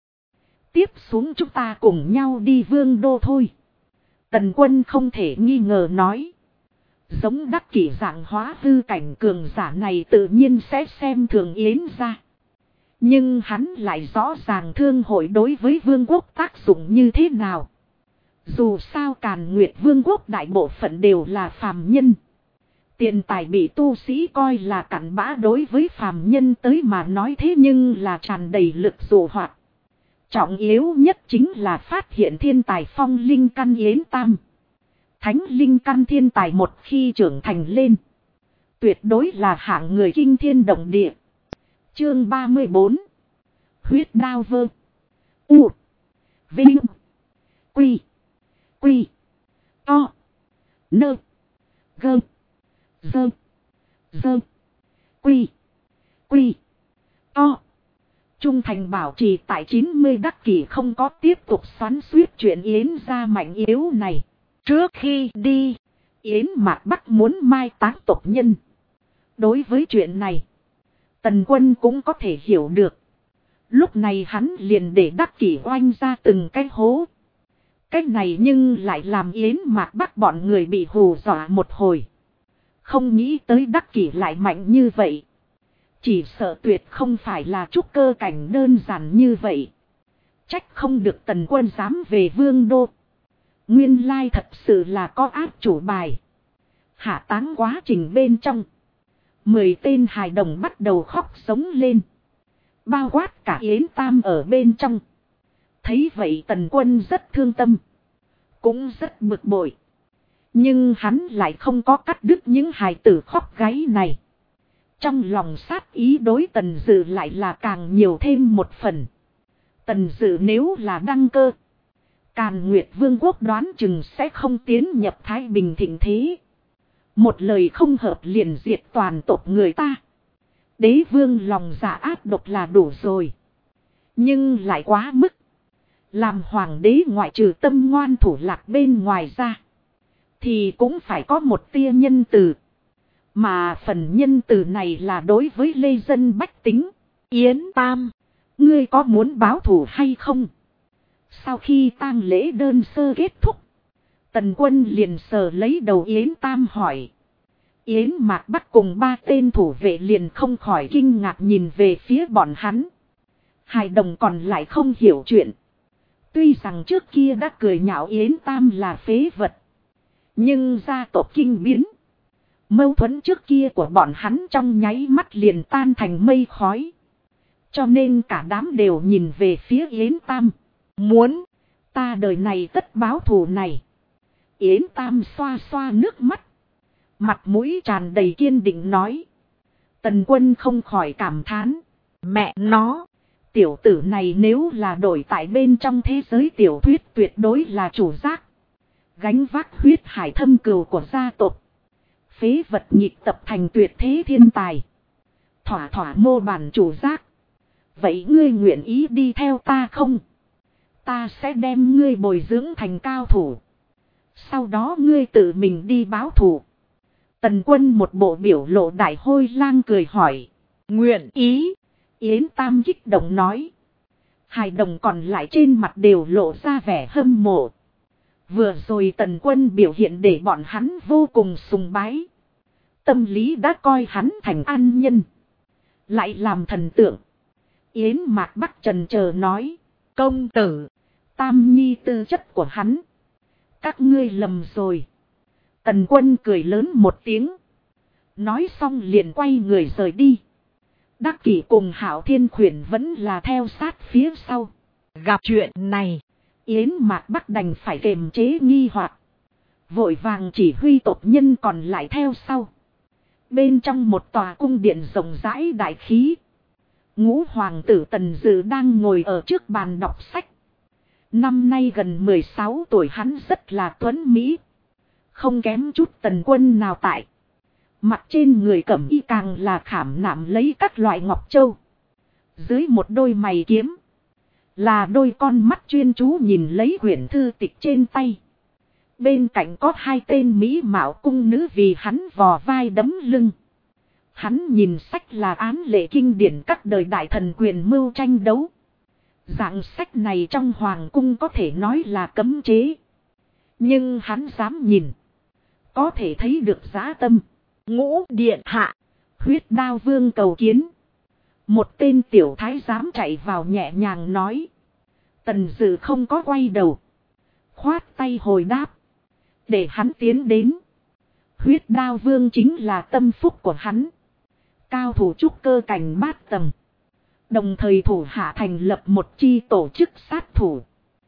Tiếp xuống chúng ta cùng nhau đi Vương đô thôi. Tần Quân không thể nghi ngờ nói. Giống Đắc Kỷ dạng hóa hư cảnh cường giả này tự nhiên sẽ xem thường Yến ra. Nhưng hắn lại rõ ràng thương hội đối với vương quốc tác dụng như thế nào. Dù sao Càn Nguyệt Vương quốc đại bộ phận đều là phàm nhân. Tiền tài bị tu sĩ coi là cặn bã đối với phàm nhân tới mà nói thế nhưng là tràn đầy lực dụ hoạt. Trọng yếu nhất chính là phát hiện thiên tài phong linh căn Yến Tam. Thánh linh căn thiên tài một khi trưởng thành lên. Tuyệt đối là hạng người kinh thiên động địa. Chương 34. Huyết đao vơ. U. Vinh. Quy. Quy. To. Nơ. Gơ. Dơ. Dơ. Quy. Quy. To. Trung thành bảo trì tại 90 Đắc Kỷ không có tiếp tục xoắn xuýt chuyện Yến ra mạnh yếu này. Trước khi đi, Yến Mạc Bắc muốn mai táng tộc nhân. Đối với chuyện này, Tần Quân cũng có thể hiểu được. Lúc này hắn liền để Đắc Kỷ oanh ra từng cái hố. Cái này nhưng lại làm Yến Mạc Bắc bọn người bị hù dọa một hồi. Không nghĩ tới Đắc Kỷ lại mạnh như vậy. Chỉ sợ tuyệt không phải là trúc cơ cảnh đơn giản như vậy. Trách không được Tần Quân dám về Vương đô. Nguyên lai thật sự là có áp chủ bài. Hạ táng quá trình bên trong. 10 tên hài đồng bắt đầu khóc sống lên. Bao quát cả Yến Tam ở bên trong. Thấy vậy Tần Quân rất thương tâm. Cũng rất bực bội. Nhưng hắn lại không có cắt đứt những hài tử khóc gáy này. Trong lòng sát ý đối Tần Dự lại là càng nhiều thêm một phần. Tần Dự nếu là đăng cơ, Càn Nguyệt Vương quốc đoán chừng sẽ không tiến nhập thái bình thịnh thế. Một lời không hợp liền diệt toàn tộc người ta. Đế vương lòng dạ ác độc là đủ rồi. Nhưng lại quá mức. Làm hoàng đế ngoại trừ tâm ngoan thủ lạc bên ngoài ra, thì cũng phải có một tia nhân từ. Mà phần nhân từ này là đối với lê dân bách tính. Yến Tam, ngươi có muốn báo thù hay không? Sau khi tang lễ đơn sơ kết thúc, Tần Quân liền sờ lấy đầu Yến Tam hỏi. Yến Mạc Bắc cùng 3 tên thủ vệ liền không khỏi kinh ngạc nhìn về phía bọn hắn. Hài đồng còn lại không hiểu chuyện. Tuy rằng trước kia đã cười nhạo Yến Tam là phế vật, nhưng gia tộc kinh biến, mâu thuẫn trước kia của bọn hắn trong nháy mắt liền tan thành mây khói. Cho nên cả đám đều nhìn về phía Yến Tam. Muốn, ta đời này tất báo thù này. Yến Tam xoa xoa nước mắt, mặt mũi tràn đầy kiên định nói. Tần Quân không khỏi cảm thán. Mẹ nó, tiểu tử này nếu là đổi tại bên trong thế giới tiểu thuyết tuyệt đối là chủ giác. Gánh vác huyết hải thâm cừu của gia tộc. Phế vật nhịp tập thành tuyệt thế thiên tài. Thỏa thỏa mô bản chủ giác. Vậy ngươi nguyện ý đi theo ta không? Ta sẽ đem ngươi bồi dưỡng thành cao thủ. Sau đó ngươi tự mình đi báo thù. Tần Quân một bộ biểu lộ đại hôi lang cười hỏi. Nguyện ý. Yến Tam kích động nói. Hài đồng còn lại trên mặt đều lộ ra vẻ hâm mộ. Vừa rồi Tần Quân biểu hiện để bọn hắn vô cùng sùng bái. Tâm lý đã coi hắn thành an nhân. Lại làm thần tượng. Yến Mạc Bắc trần chờ nói. Công tử, Tam nhi tư chất của hắn, các ngươi lầm rồi. Tần Quân cười lớn một tiếng. Nói xong liền quay người rời đi. Đắc Kỷ cùng Hạo Thiên Khuyển vẫn là theo sát phía sau. Gặp chuyện này, Yến Mạc Bắc đành phải kiềm chế nghi hoặc, vội vàng chỉ huy tộc nhân còn lại theo sau. Bên trong một tòa cung điện rộng rãi đại khí, Ngũ hoàng tử Tần Dự đang ngồi ở trước bàn đọc sách. Năm nay gần 16 tuổi, hắn rất là tuấn mỹ, không kém chút Tần Quân nào tại. Mặt trên người cẩm y càng là khảm nạm lấy các loại ngọc châu. Dưới một đôi mày kiếm là đôi con mắt chuyên chú nhìn lấy quyển thư tịch trên tay. Bên cạnh có 2 tên mỹ mạo cung nữ vì hắn vò vai đấm lưng. Hắn nhìn sách là án lệ kinh điển các đời đại thần quyền mưu tranh đấu. Dạng sách này trong hoàng cung có thể nói là cấm chế, nhưng hắn dám nhìn, có thể thấy được dã tâm. Ngũ điện hạ, Huyết Đao Vương cầu kiến. Một tên tiểu thái giám chạy vào nhẹ nhàng nói. Tần Dự không có quay đầu, khoát tay hồi đáp, để hắn tiến đến. Huyết Đao Vương chính là tâm phúc của hắn, cao thủ trúc cơ cảnh 8 tầng. Đồng thời thủ hạ thành lập một chi tổ chức sát thủ,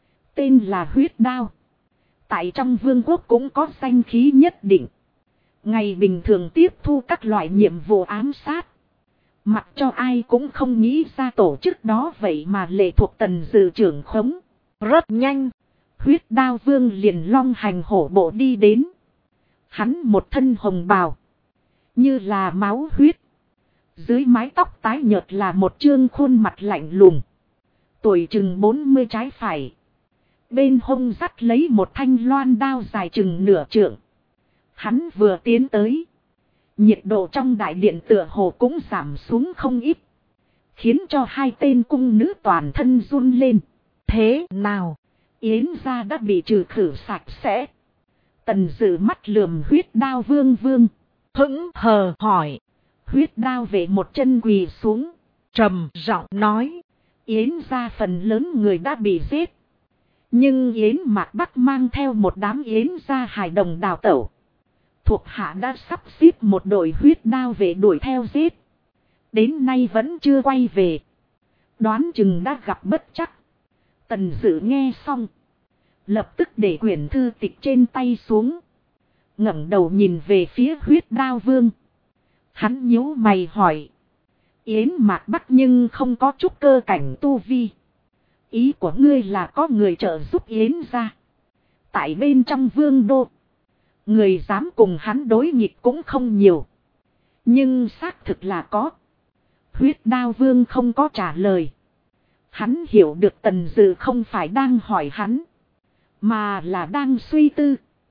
tên là Huyết Đao. Tại trong vương quốc cũng có danh khí nhất định. Ngày bình thường tiếp thu các loại nhiệm vụ ám sát. Mặc cho ai cũng không nghĩ ra tổ chức đó vậy mà lệ thuộc Tần Dự trưởng khống. Rất nhanh, Huyết Đao Vương liền long hành hổ bộ đi đến. Hắn một thân hồng bào, như là máu huyết. Dưới mái tóc tái nhợt là một trương khuôn mặt lạnh lùng, tuổi chừng 40 trái phải. Bên hông dắt lấy một thanh loan đao dài chừng nửa trượng. Hắn vừa tiến tới, nhiệt độ trong đại điện tựa hồ cũng giảm xuống không ít, khiến cho 2 tên cung nữ toàn thân run lên. Thế nào? Yến gia đã bị trừ khử sạch sẽ? Tần Dự mắt lườm Huyết Đao Vương vương, hững hờ hỏi. Huyết Đao về một chân quỳ xuống, trầm giọng nói. Yến gia phần lớn người đã bị giết, Nhưng Yến Mạc Bắc mang theo một đám Yến gia hài đồng đào tẩu. Thuộc hạ đã sắp xếp một đội huyết đao vệ đuổi theo giết. Đến nay vẫn chưa quay về. Đoán chừng đã gặp bất trắc. Tần Dự nghe xong. Lập tức để quyển thư tịch trên tay xuống. Ngẩng đầu nhìn về phía huyết đao vương. Hắn nhíu mày hỏi. Yến Mạc Bắc nhưng không có chút cơ cảnh tu vi. Ý của ngươi là có người trợ giúp Yến ra. Tại bên trong vương đô. Người dám cùng hắn đối nghịch cũng không nhiều. Nhưng xác thực là có. Huyết đao vương không có trả lời. Hắn hiểu được Tần Dự không phải đang hỏi hắn. Mà là đang suy tư.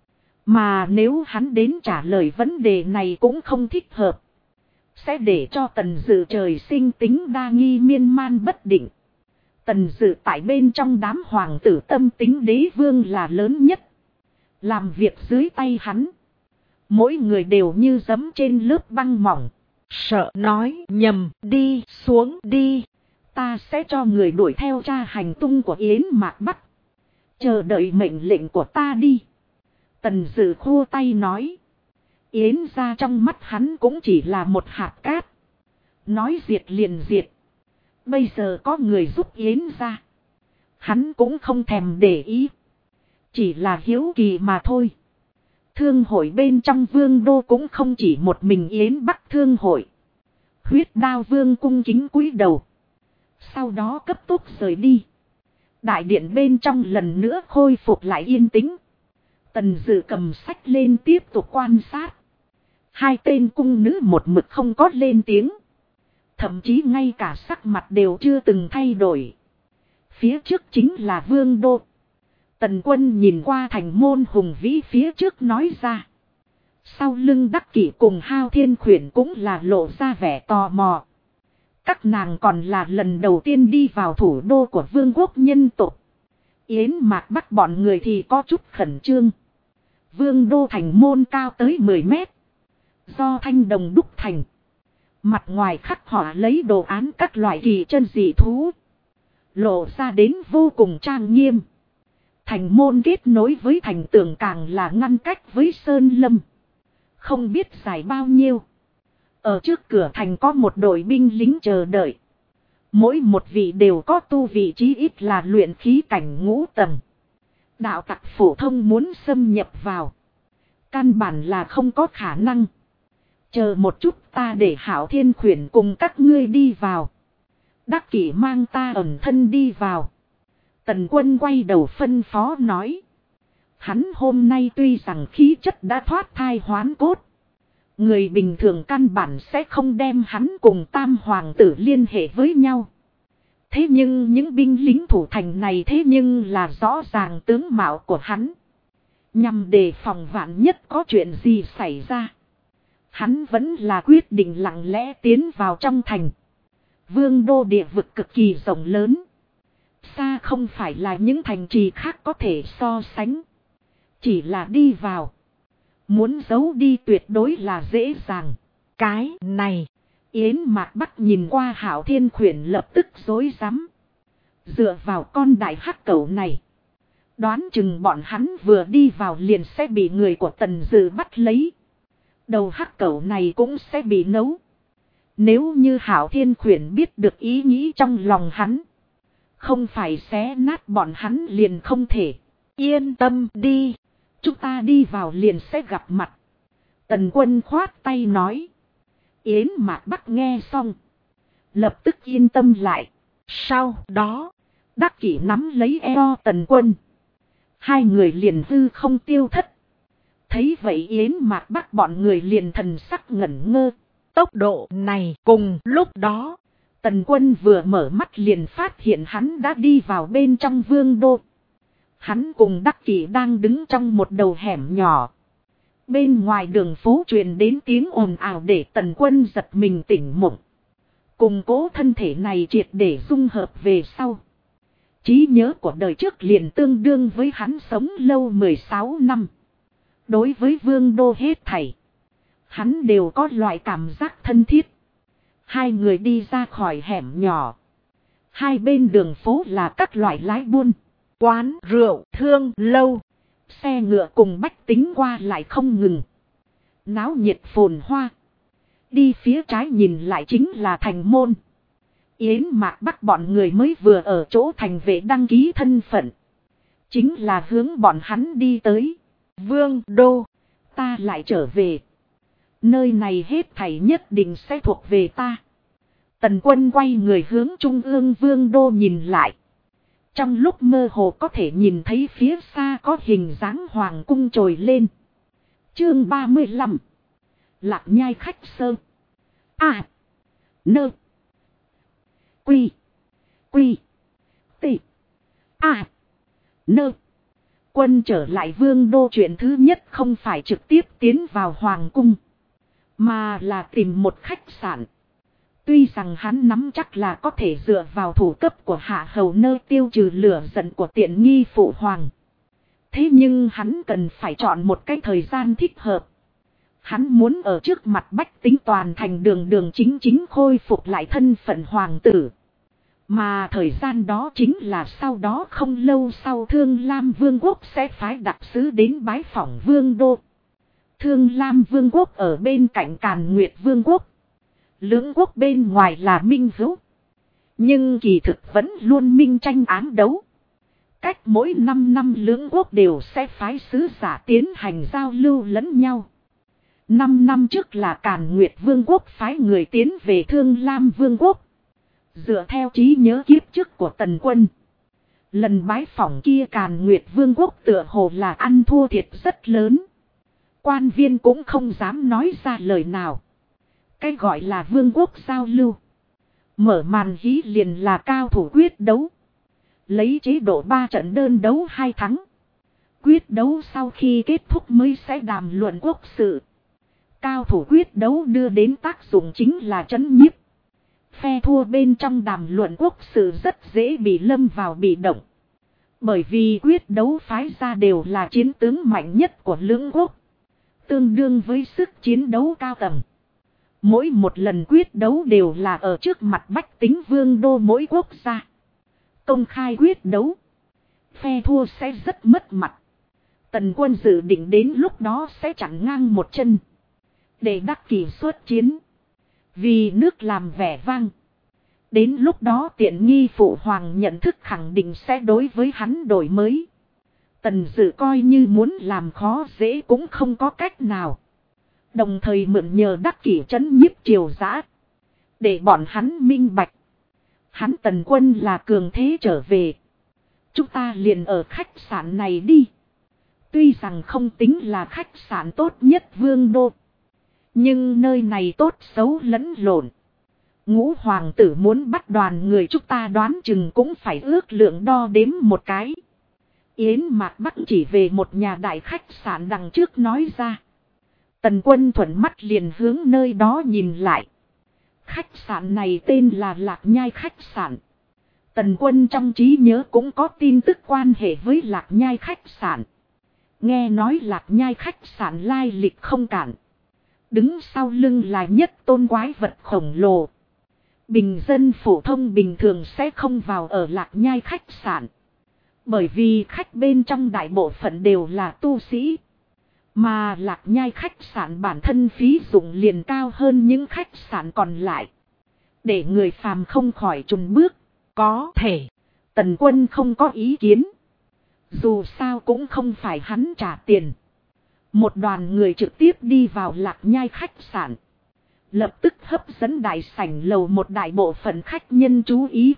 Mà nếu hắn đến trả lời vấn đề này cũng không thích hợp. Sẽ để cho Tần Dự trời sinh tính đa nghi miên man bất định. Tần Dự tại bên trong đám hoàng tử tâm tính đế vương là lớn nhất. Làm việc dưới tay hắn. Mỗi người đều như giẫm trên lớp băng mỏng. Sợ nói nhầm đi xuống đi. Ta sẽ cho người đuổi theo tra hành tung của Yến Mạc Bắc. Chờ đợi mệnh lệnh của ta đi. Tần Dự khua tay nói. Yến ra trong mắt hắn cũng chỉ là một hạt cát. Nói diệt liền diệt. Bây giờ có người giúp Yến ra. Hắn cũng không thèm để ý. Chỉ là hiếu kỳ mà thôi. Thương hội bên trong vương đô cũng không chỉ một mình Yến Bắc thương hội. Huyết đao vương cung kính cúi đầu. Sau đó cấp tốc rời đi. Đại điện bên trong lần nữa khôi phục lại yên tĩnh. Tần Dự cầm sách lên tiếp tục quan sát. Hai tên cung nữ một mực không có lên tiếng. Thậm chí ngay cả sắc mặt đều chưa từng thay đổi. Phía trước chính là vương đô. Tần Quân nhìn qua thành môn hùng vĩ phía trước nói ra. Sau lưng Đắc Kỷ cùng Hao Thiên Khuyển cũng là lộ ra vẻ tò mò. Các nàng còn là lần đầu tiên đi vào thủ đô của vương quốc nhân tộc. Yến Mạc Bắc bọn người thì có chút khẩn trương. Vương đô thành môn cao tới 10 mét. Do thanh đồng đúc thành. Mặt ngoài khắc họa lấy đồ án các loại kỳ chân dị thú. Lộ ra đến vô cùng trang nghiêm. Thành môn kết nối với thành tường càng là ngăn cách với sơn lâm. Không biết dài bao nhiêu. Ở trước cửa thành có một đội binh lính chờ đợi. Mỗi một vị đều có tu vị chí ít là luyện khí cảnh ngũ tầng. Đạo tặc phổ thông muốn xâm nhập vào. Căn bản là không có khả năng. Chờ một chút ta để Hảo Thiên Khuyển cùng các ngươi đi vào. Đắc Kỷ mang ta ẩn thân đi vào. Tần Quân quay đầu phân phó nói. Hắn hôm nay tuy rằng khí chất đã thoát thai hoán cốt. Người bình thường căn bản sẽ không đem hắn cùng tam hoàng tử liên hệ với nhau. Thế nhưng những binh lính thủ thành này thế nhưng là rõ ràng tướng mạo của hắn. Nhằm đề phòng vạn nhất có chuyện gì xảy ra. Hắn vẫn là quyết định lặng lẽ tiến vào trong thành. Vương đô địa vực cực kỳ rộng lớn. Xa không phải là những thành trì khác có thể so sánh. Chỉ là đi vào. Muốn giấu đi tuyệt đối là dễ dàng. Cái này. Yến Mạc Bắc nhìn qua Hảo Thiên Khuyển lập tức rối rắm. Dựa vào con đại hắc cẩu này. Đoán chừng bọn hắn vừa đi vào liền sẽ bị người của Tần Dự bắt lấy. Đầu hắc cẩu này cũng sẽ bị nấu. Nếu như Hảo Thiên Khuyển biết được ý nghĩ trong lòng hắn. Không phải xé nát bọn hắn liền không thể. Yên tâm đi. Chúng ta đi vào liền sẽ gặp mặt. Tần Quân khoát tay nói. Yến Mạc Bắc nghe xong. Lập tức yên tâm lại. Sau đó. Đắc Kỷ nắm lấy eo Tần Quân. Hai người liền hư không tiêu thất. Thấy vậy Yến Mạc Bắc bọn người liền thần sắc ngẩn ngơ. Tốc độ này cùng lúc đó. Tần Quân vừa mở mắt liền phát hiện hắn đã đi vào bên trong vương đô. Hắn cùng Đắc Kỷ đang đứng trong một đầu hẻm nhỏ. Bên ngoài đường phố truyền đến tiếng ồn ào để Tần Quân giật mình tỉnh mộng. Cùng cố thân thể này triệt để dung hợp về sau. Trí nhớ của đời trước liền tương đương với hắn sống lâu 16 năm. Đối với vương đô hết thảy. Hắn đều có loại cảm giác thân thiết. Hai người đi ra khỏi hẻm nhỏ. Hai bên đường phố là các loại lái buôn. quán rượu Thương Lâu. Xe ngựa cùng bách tính qua lại không ngừng. Náo nhiệt phồn hoa. Đi phía trái nhìn lại chính là thành môn. Yến Mạc Bắc bọn người mới vừa ở chỗ thành vệ đăng ký thân phận. Chính là hướng bọn hắn đi tới. Vương đô. Ta lại trở về. Nơi này hết thảy nhất định sẽ thuộc về ta. Tần Quân quay người hướng trung ương vương đô nhìn lại. Trong lúc mơ hồ có thể nhìn thấy phía xa có hình dáng hoàng cung trồi lên. Chương 35. Lạc Nhai khách sơ. A. Nơ. Quy. Quy. Tị. A. Nơ. Quân trở lại vương đô chuyện thứ nhất không phải trực tiếp tiến vào hoàng cung. Mà là tìm một khách sạn. Tuy rằng hắn nắm chắc là có thể dựa vào thủ cấp của hạ hầu nơi tiêu trừ lửa giận của tiện nghi phụ hoàng. Thế nhưng hắn cần phải chọn một cái thời gian thích hợp. Hắn muốn ở trước mặt bách tính toàn thành đường chính khôi phục lại thân phận hoàng tử. Mà thời gian đó chính là sau đó không lâu sau Thương Lam Vương quốc sẽ phái đặc sứ đến bái phỏng vương đô. Thương Lam Vương quốc ở bên cạnh Càn Nguyệt Vương quốc. Lưỡng quốc bên ngoài là minh hữu. Nhưng kỳ thực vẫn luôn minh tranh ám đấu. Cách mỗi 5 năm lưỡng quốc đều sẽ phái sứ giả tiến hành giao lưu lẫn nhau. 5 năm trước là Càn Nguyệt Vương quốc phái người tiến về Thương Lam Vương quốc. Dựa theo trí nhớ kiếp trước của Tần Quân. Lần bái phỏng kia Càn Nguyệt Vương quốc tựa hồ là ăn thua thiệt rất lớn. Quan viên cũng không dám nói ra lời nào. Cái gọi là vương quốc giao lưu. Mở màn hí liền là cao thủ quyết đấu. Lấy chế độ 3 trận đơn đấu 2 thắng. Quyết đấu sau khi kết thúc mới sẽ đàm luận quốc sự. Cao thủ quyết đấu đưa đến tác dụng chính là trấn nhiếp. Phe thua bên trong đàm luận quốc sự rất dễ bị lâm vào bị động. Bởi vì quyết đấu phái ra đều là chiến tướng mạnh nhất của lưỡng quốc. Tương đương với sức chiến đấu cao tầng. Mỗi một lần quyết đấu đều là ở trước mặt bách tính vương đô mỗi quốc gia. Công khai quyết đấu. Phe thua sẽ rất mất mặt. Tần Quân dự định đến lúc đó sẽ chặn ngang một chân. Để đắc kỷ xuất chiến. Vì nước làm vẻ vang. Đến lúc đó tiện nghi phụ hoàng nhận thức khẳng định sẽ đối với hắn đổi mới. Tần Dự coi như muốn làm khó dễ cũng không có cách nào. Đồng thời mượn nhờ đắc kỷ trấn nhiếp triều dã. Để bọn hắn minh bạch. Hắn Tần Quân là cường thế trở về. Chúng ta liền ở khách sạn này đi. Tuy rằng không tính là khách sạn tốt nhất vương đô. Nhưng nơi này tốt xấu lẫn lộn. Ngũ hoàng tử muốn bắt đoàn người chúng ta đoán chừng cũng phải ước lượng đo đếm một cái. Yến Mạc Bắc chỉ về một nhà đại khách sạn đằng trước nói ra. Tần Quân thuận mắt liền hướng nơi đó nhìn lại. Khách sạn này tên là Lạc Nhai khách sạn. Tần Quân trong trí nhớ cũng có tin tức quan hệ với Lạc Nhai khách sạn. Nghe nói Lạc Nhai khách sạn lai lịch không cản. Đứng sau lưng là nhất tôn quái vật khổng lồ. Bình dân phổ thông bình thường sẽ không vào ở Lạc Nhai khách sạn. Bởi vì khách bên trong đại bộ phận đều là tu sĩ. Mà Lạc Nhai khách sạn bản thân phí dụng liền cao hơn những khách sạn còn lại. Để người phàm không khỏi chùn bước. Có thể. Tần Quân không có ý kiến. Dù sao cũng không phải hắn trả tiền. Một đoàn người trực tiếp đi vào Lạc Nhai khách sạn. Lập tức hấp dẫn đại sảnh lầu một đại bộ phận khách nhân chú ý.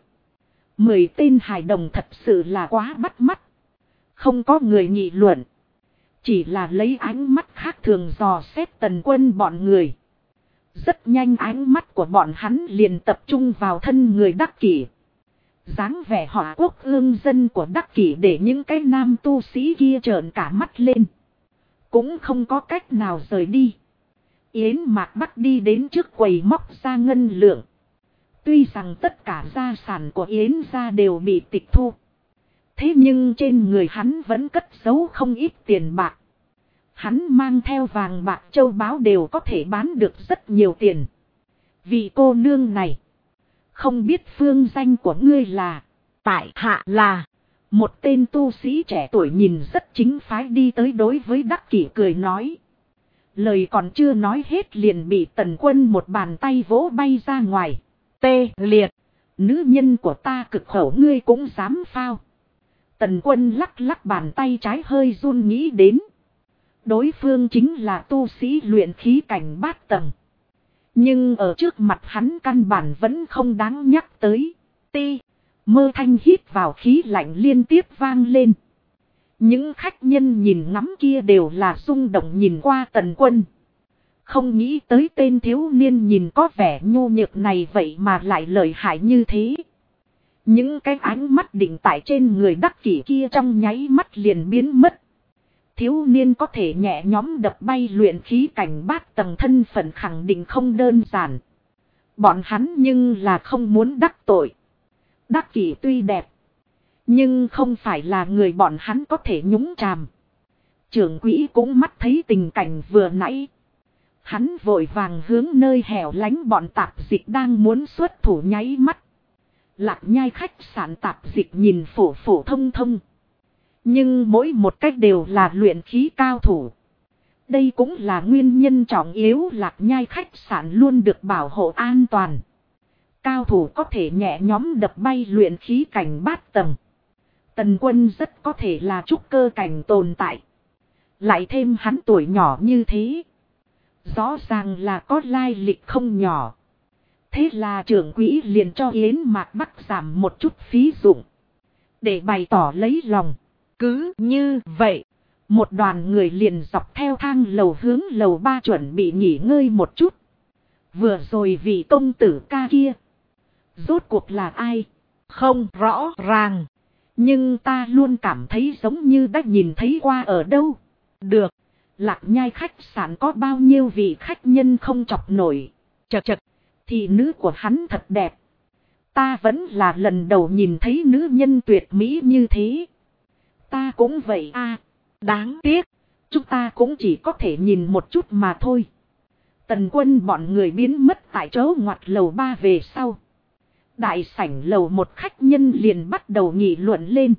10 tên hài đồng thật sự là quá bắt mắt. Không có người nghị luận. Chỉ là lấy ánh mắt khác thường dò xét Tần Quân bọn người. Rất nhanh ánh mắt của bọn hắn liền tập trung vào thân người đắc kỷ. Dáng vẻ họ quốc ương dân của đắc kỷ để những cái nam tu sĩ kia trợn cả mắt lên. Cũng không có cách nào rời đi. Yến Mạc Bắc đi đến trước quầy móc ra ngân lượng. Tuy rằng tất cả gia sản của Yến gia đều bị tịch thu. Thế nhưng trên người hắn vẫn cất giấu không ít tiền bạc. Hắn mang theo vàng bạc châu báu đều có thể bán được rất nhiều tiền. Vị cô nương này. Không biết phương danh của ngươi là. Tại hạ là. Một tên tu sĩ trẻ tuổi nhìn rất chính phái đi tới đối với Đắc Kỷ cười nói. Lời còn chưa nói hết liền bị Tần Quân một bàn tay vỗ bay ra ngoài. Tê liệt. Nữ nhân của ta cực khẩu ngươi cũng dám phao. Tần Quân lắc lắc bàn tay trái hơi run nghĩ đến. Đối phương chính là tu sĩ luyện khí cảnh bát tầng. Nhưng ở trước mặt hắn căn bản vẫn không đáng nhắc tới. Ti. Mơ thanh hít vào khí lạnh liên tiếp vang lên. Những khách nhân nhìn ngắm kia đều là rung động nhìn qua Tần Quân. Không nghĩ tới tên thiếu niên nhìn có vẻ nhu nhược này vậy mà lại lợi hại như thế. Những cái ánh mắt định tại trên người Đắc Kỷ kia trong nháy mắt liền biến mất. Thiếu niên có thể nhẹ nhõm đập bay luyện khí cảnh bát tầng thân phận khẳng định không đơn giản. Bọn hắn nhưng là không muốn đắc tội. Đắc Kỷ tuy đẹp, nhưng không phải là người bọn hắn có thể nhúng chàm. Trưởng quỹ cũng mắt thấy tình cảnh vừa nãy. Hắn vội vàng hướng nơi hẻo lánh bọn tạp dịch đang muốn xuất thủ nháy mắt. Lạc Nhai khách sạn tạp dịch nhìn phổ phổ thông thông. Nhưng mỗi một cách đều là luyện khí cao thủ. Đây cũng là nguyên nhân trọng yếu Lạc Nhai khách sạn luôn được bảo hộ an toàn. Cao thủ có thể nhẹ nhõm đập bay luyện khí cảnh bát tầng. Tần Quân rất có thể là trúc cơ cảnh tồn tại. Lại thêm hắn tuổi nhỏ như thế. Rõ ràng là có lai lịch không nhỏ. Thế là trưởng quỹ liền cho Yến Mạc Bắc giảm một chút phí dụng. Để bày tỏ lấy lòng. Cứ như vậy. Một đoàn người liền dọc theo thang lầu hướng lầu 3 chuẩn bị nghỉ ngơi một chút. Vừa rồi vị công tử ca kia. Rốt cuộc là ai? Không rõ ràng. Nhưng ta luôn cảm thấy giống như đã nhìn thấy qua ở đâu. Được. Lạc Nhai khách sạn có bao nhiêu vị khách nhân không chọc nổi. Chật chật. Thị nữ của hắn thật đẹp. Ta vẫn là lần đầu nhìn thấy nữ nhân tuyệt mỹ như thế. Ta cũng vậy à. Đáng tiếc. Chúng ta cũng chỉ có thể nhìn một chút mà thôi. Tần Quân bọn người biến mất tại chỗ ngoặt lầu 3 về sau. Đại sảnh lầu một khách nhân liền bắt đầu nghị luận lên.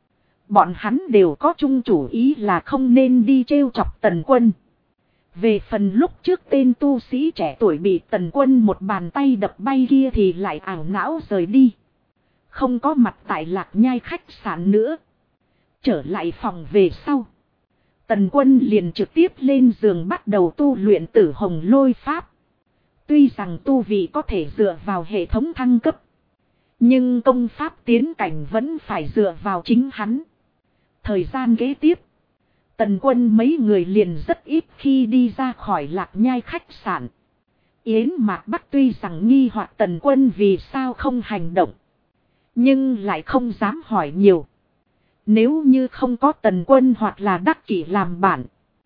Bọn hắn đều có chung chủ ý là không nên đi trêu chọc Tần Quân. Về phần lúc trước tên tu sĩ trẻ tuổi bị Tần Quân một bàn tay đập bay kia thì lại ảo não rời đi. Không có mặt tại Lạc Nhai khách sạn nữa. Trở lại phòng về sau. Tần Quân liền trực tiếp lên giường bắt đầu tu luyện Tử Hồng Lôi Pháp. Tuy rằng tu vị có thể dựa vào hệ thống thăng cấp. Nhưng công pháp tiến cảnh vẫn phải dựa vào chính hắn. Thời gian kế tiếp. Tần Quân mấy người liền rất ít khi đi ra khỏi Lạc Nhai khách sạn. Yến Mạc Bắc tuy rằng nghi hoặc Tần Quân vì sao không hành động. Nhưng lại không dám hỏi nhiều. Nếu như không có Tần Quân hoặc là Đắc Kỷ làm bạn.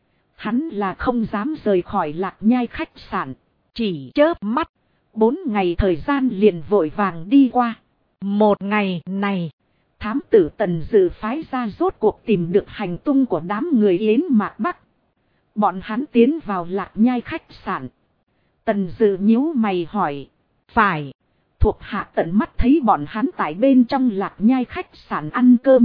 Hắn là không dám rời khỏi Lạc Nhai khách sạn. Chỉ chớp mắt. 4 ngày thời gian liền vội vàng đi qua. Một ngày này. Thám tử Tần Dự phái ra rốt cuộc tìm được hành tung của đám người Yến Mạc Bắc. Bọn hắn tiến vào Lạc Nhai khách sạn. Tần Dự nhíu mày hỏi. Phải. Thuộc hạ tận mắt thấy bọn hắn tại bên trong Lạc Nhai khách sạn ăn cơm.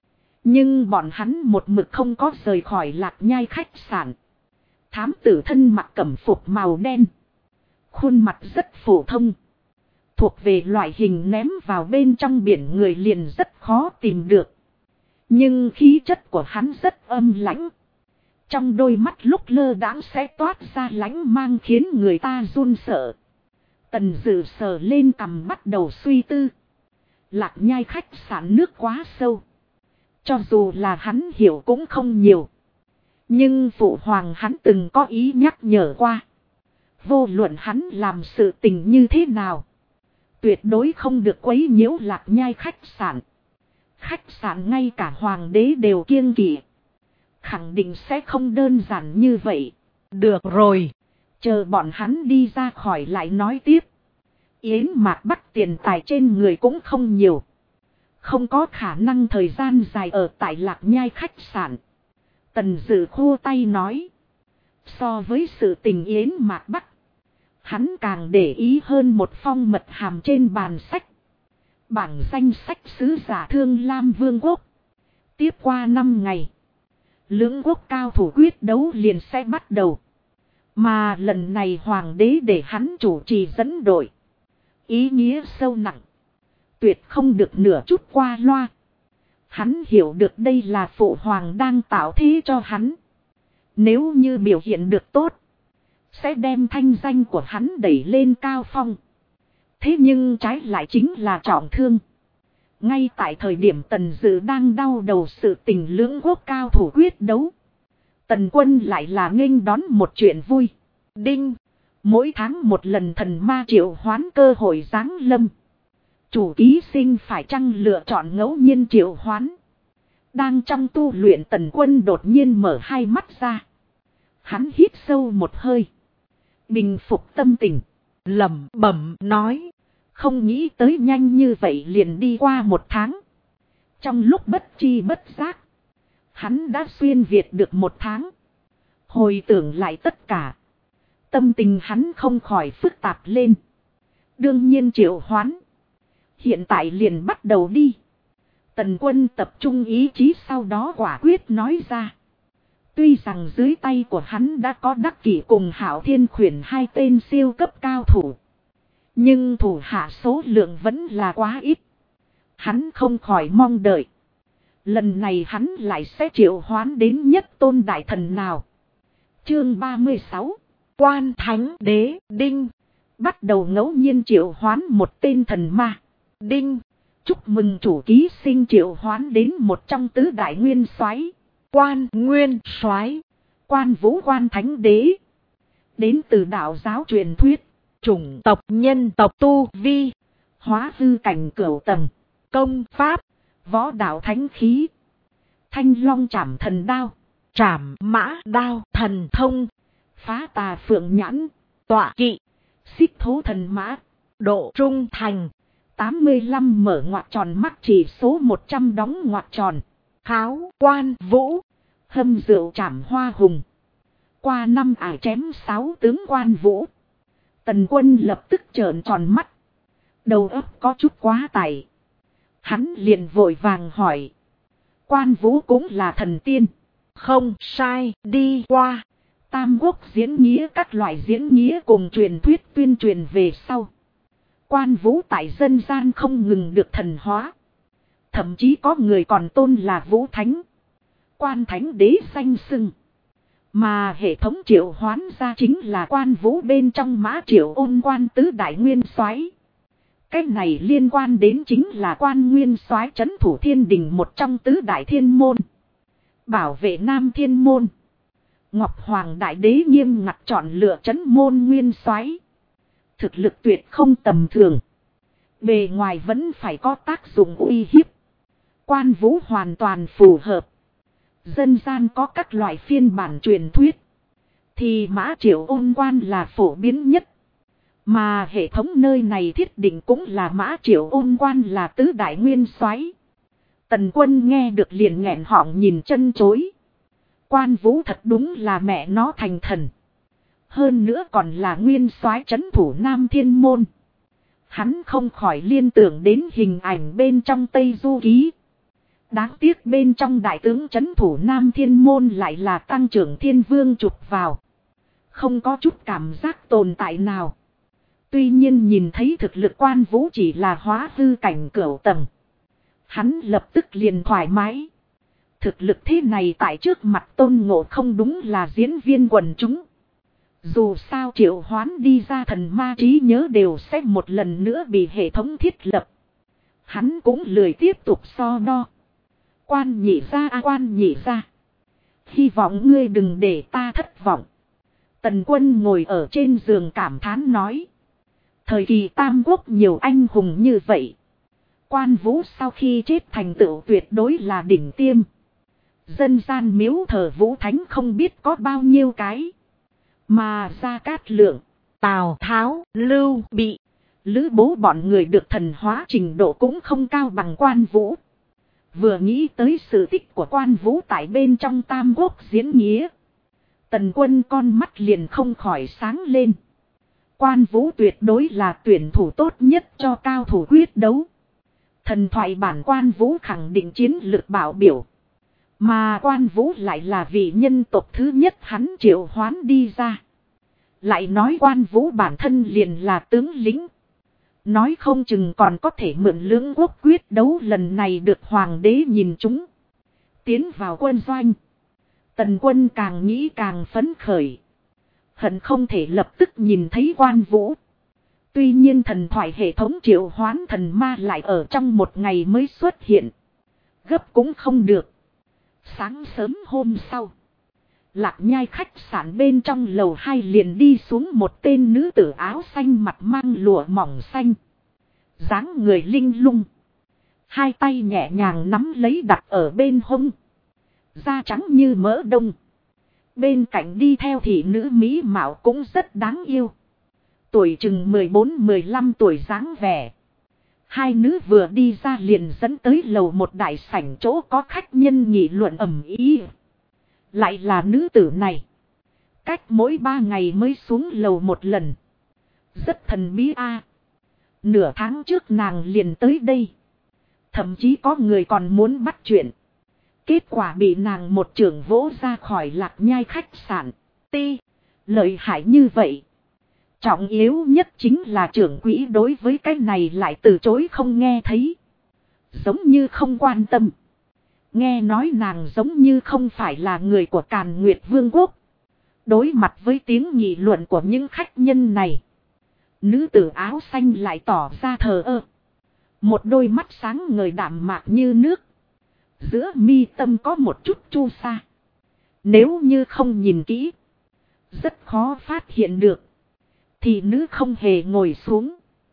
Nhưng bọn hắn một mực không có rời khỏi Lạc Nhai khách sạn. Thám tử thân mặc cẩm phục màu đen. Khuôn mặt rất phổ thông. Thuộc về loại hình ném vào bên trong biển người liền rất khó tìm được. Nhưng khí chất của hắn rất âm lãnh. Trong đôi mắt lúc lơ đãng sẽ toát ra lãnh mang khiến người ta run sợ. Tần Dự sờ lên cằm bắt đầu suy tư. Lạc Nhai khách sạn nước quá sâu. Cho dù là hắn hiểu cũng không nhiều. Nhưng phụ hoàng hắn từng có ý nhắc nhở qua. Vô luận hắn làm sự tình như thế nào. Tuyệt đối không được quấy nhiễu Lạc Nhai khách sạn. Khách sạn ngay cả hoàng đế đều kiêng kỵ. Khẳng định sẽ không đơn giản như vậy. Được rồi. Chờ bọn hắn đi ra khỏi lại nói tiếp. Yến Mạc Bắc tiền tài trên người cũng không nhiều. Không có khả năng thời gian dài ở tại Lạc Nhai khách sạn. Tần Dự khua tay nói. So với sự tình Yến Mạc Bắc. Hắn càng để ý hơn một phong mật hàm trên bàn sách. Bảng danh sách sứ giả Thương Lam Vương quốc. Tiếp qua 5 ngày, lưỡng quốc cao thủ quyết đấu liền sẽ bắt đầu. Mà lần này hoàng đế để hắn chủ trì dẫn đội. Ý nghĩa sâu nặng. Tuyệt không được nửa chút qua loa. Hắn hiểu được đây là phụ hoàng đang tạo thế cho hắn. Nếu như biểu hiện được tốt, sẽ đem thanh danh của hắn đẩy lên cao phong. Thế nhưng trái lại chính là trọng thương. Ngay tại thời điểm Tần Dự đang đau đầu sự tình lưỡng quốc cao thủ quyết đấu, Tần Quân lại là nghênh đón một chuyện vui. Đinh, mỗi tháng một lần thần ma triệu hoán cơ hội giáng lâm. Chủ ký sinh phải chăng lựa chọn ngẫu nhiên triệu hoán. Đang trong tu luyện Tần Quân đột nhiên mở hai mắt ra. Hắn hít sâu một hơi, bình phục tâm tình, lẩm bẩm nói. Không nghĩ tới nhanh như vậy liền đi qua một tháng. Trong lúc bất chi bất giác, hắn đã xuyên việt được một tháng. Hồi tưởng lại tất cả, tâm tình hắn không khỏi phức tạp lên. Đương nhiên triệu hoán. Hiện tại liền bắt đầu đi. Tần Quân tập trung ý chí sau đó quả quyết nói ra. Tuy rằng dưới tay của hắn đã có Đắc Kỷ cùng Hạo Thiên Khuyển hai tên siêu cấp cao thủ, nhưng thủ hạ số lượng vẫn là quá ít. Hắn không khỏi mong đợi. Lần này hắn lại sẽ triệu hoán đến nhất tôn đại thần nào. Chương 36. Quan Thánh Đế. Đinh. Bắt đầu ngẫu nhiên triệu hoán một tên thần ma. Đinh. Chúc mừng chủ ký sinh triệu hoán đến một trong tứ đại nguyên soái. Quan Nguyên Soái. Quan Vũ Quan Thánh Đế. Đến từ đạo giáo truyền thuyết. Chủng tộc nhân tộc tu vi. Hóa hư cảnh cửu tầng. Công pháp. Võ đạo thánh khí. Thanh long trảm thần đao. Trảm mã đao thần thông. Phá tà phượng nhãn. Tọa kỵ. Xích thố thần mã. Độ trung thành. 85 mở ngoặc tròn mắc chỉ số 100 đóng ngoặc tròn. Kháo Quan Vũ. Hâm rượu trảm hoa hùng. Qua năm ải chém 6 tướng Quan Vũ. Tần Quân lập tức trợn tròn mắt. Đầu óc có chút quá tải. Hắn liền vội vàng hỏi. Quan Vũ cũng là thần tiên. Không sai, đi qua Tam Quốc diễn nghĩa các loại diễn nghĩa cùng truyền thuyết tuyên truyền về sau. Quan Vũ tại dân gian không ngừng được thần hóa. Thậm chí có người còn tôn là Vũ Thánh. Quan Thánh Đế danh xưng. Mà hệ thống triệu hoán ra chính là Quan Vũ bên trong Mã Triệu Ôn Quan tứ đại nguyên soái. Cái này liên quan đến chính là Quan Nguyên Soái trấn thủ thiên đình một trong tứ đại thiên môn. Bảo vệ Nam Thiên Môn. Ngọc Hoàng Đại Đế nghiêm ngặt chọn lựa trấn môn nguyên soái. Thực lực tuyệt không tầm thường. Bề ngoài vẫn phải có tác dụng uy hiếp. Quan Vũ hoàn toàn phù hợp. Dân gian có các loại phiên bản truyền thuyết. Thì Mã Triệu Ôn Quan là phổ biến nhất. Mà hệ thống nơi này thiết định cũng là Mã Triệu Ôn Quan là tứ đại nguyên soái. Tần Quân nghe được liền nghẹn họng nhìn chân chối. Quan Vũ thật đúng là mẹ nó thành thần. Hơn nữa còn là nguyên soái trấn thủ Nam Thiên Môn. Hắn không khỏi liên tưởng đến hình ảnh bên trong Tây Du Ký. Đáng tiếc bên trong đại tướng trấn thủ Nam Thiên Môn lại là Tăng Trưởng Thiên Vương chụp vào. Không có chút cảm giác tồn tại nào. Tuy nhiên nhìn thấy thực lực Quan Vũ chỉ là hóa hư cảnh cửu tầng. Hắn lập tức liền thoải mái. Thực lực thế này tại trước mặt Tôn Ngộ Không đúng là diễn viên quần chúng. Dù sao triệu hoán đi ra thần ma trí nhớ đều sẽ một lần nữa bị hệ thống thiết lập. Hắn cũng lười tiếp tục so đo. Quan nhị ra quan nhị ra. Hy vọng ngươi đừng để ta thất vọng. Tần Quân ngồi ở trên giường cảm thán nói. Thời kỳ Tam Quốc nhiều anh hùng như vậy. Quan Vũ sau khi chết thành tựu tuyệt đối là đỉnh tiêm. Dân gian miếu thờ Vũ Thánh không biết có bao nhiêu cái. Mà Gia Cát Lượng, Tào Tháo, Lưu Bị, Lữ Bố bọn người được thần hóa trình độ cũng không cao bằng Quan Vũ. Vừa nghĩ tới sự tích của Quan Vũ tại bên trong Tam Quốc diễn nghĩa. Tần Quân con mắt liền không khỏi sáng lên. Quan Vũ tuyệt đối là tuyển thủ tốt nhất cho cao thủ quyết đấu. Thần thoại bản Quan Vũ khẳng định chiến lược bảo biểu. Mà Quan Vũ lại là vị nhân tộc thứ nhất hắn triệu hoán đi ra. Lại nói Quan Vũ bản thân liền là tướng lĩnh. Nói không chừng còn có thể mượn lưỡng quốc quyết đấu lần này được hoàng đế nhìn chúng. Tiến vào quân doanh. Tần quân càng nghĩ càng phấn khởi. Hận không thể lập tức nhìn thấy Quan Vũ. Tuy nhiên thần thoại hệ thống triệu hoán thần ma lại ở trong một ngày mới xuất hiện. Gấp cũng không được. Sáng sớm hôm sau. Lạc Nhai khách sạn bên trong lầu 2 liền đi xuống một tên nữ tử áo xanh mặt mang lụa mỏng xanh. Dáng người linh lung. Hai tay nhẹ nhàng nắm lấy đặt ở bên hông. Da trắng như mỡ đông. Bên cạnh đi theo thị nữ mỹ mạo cũng rất đáng yêu. Tuổi chừng 14-15 tuổi dáng vẻ. Hai nữ vừa đi ra liền dẫn tới lầu một đại sảnh chỗ có khách nhân nghị luận ầm ĩ. Lại là nữ tử này. Cách mỗi 3 ngày mới xuống lầu một lần. Rất thần bí a. Nửa tháng trước nàng liền tới đây. Thậm chí có người còn muốn bắt chuyện. Kết quả bị nàng một trưởng vỗ ra khỏi Lạc Nhai khách sạn. Lợi hại như vậy. Trọng yếu nhất chính là trưởng quỹ đối với cái này lại từ chối không nghe thấy. Giống như không quan tâm. Nghe nói nàng giống như không phải là người của Càn Nguyệt Vương quốc. Đối mặt với tiếng nghị luận của những khách nhân này. Nữ tử áo xanh lại tỏ ra thờ ơ. Một đôi mắt sáng ngời đạm mạc như nước. Giữa mi tâm có một chút chu sa. Nếu như không nhìn kỹ. Rất khó phát hiện được. Thì nữ không hề ngồi xuống.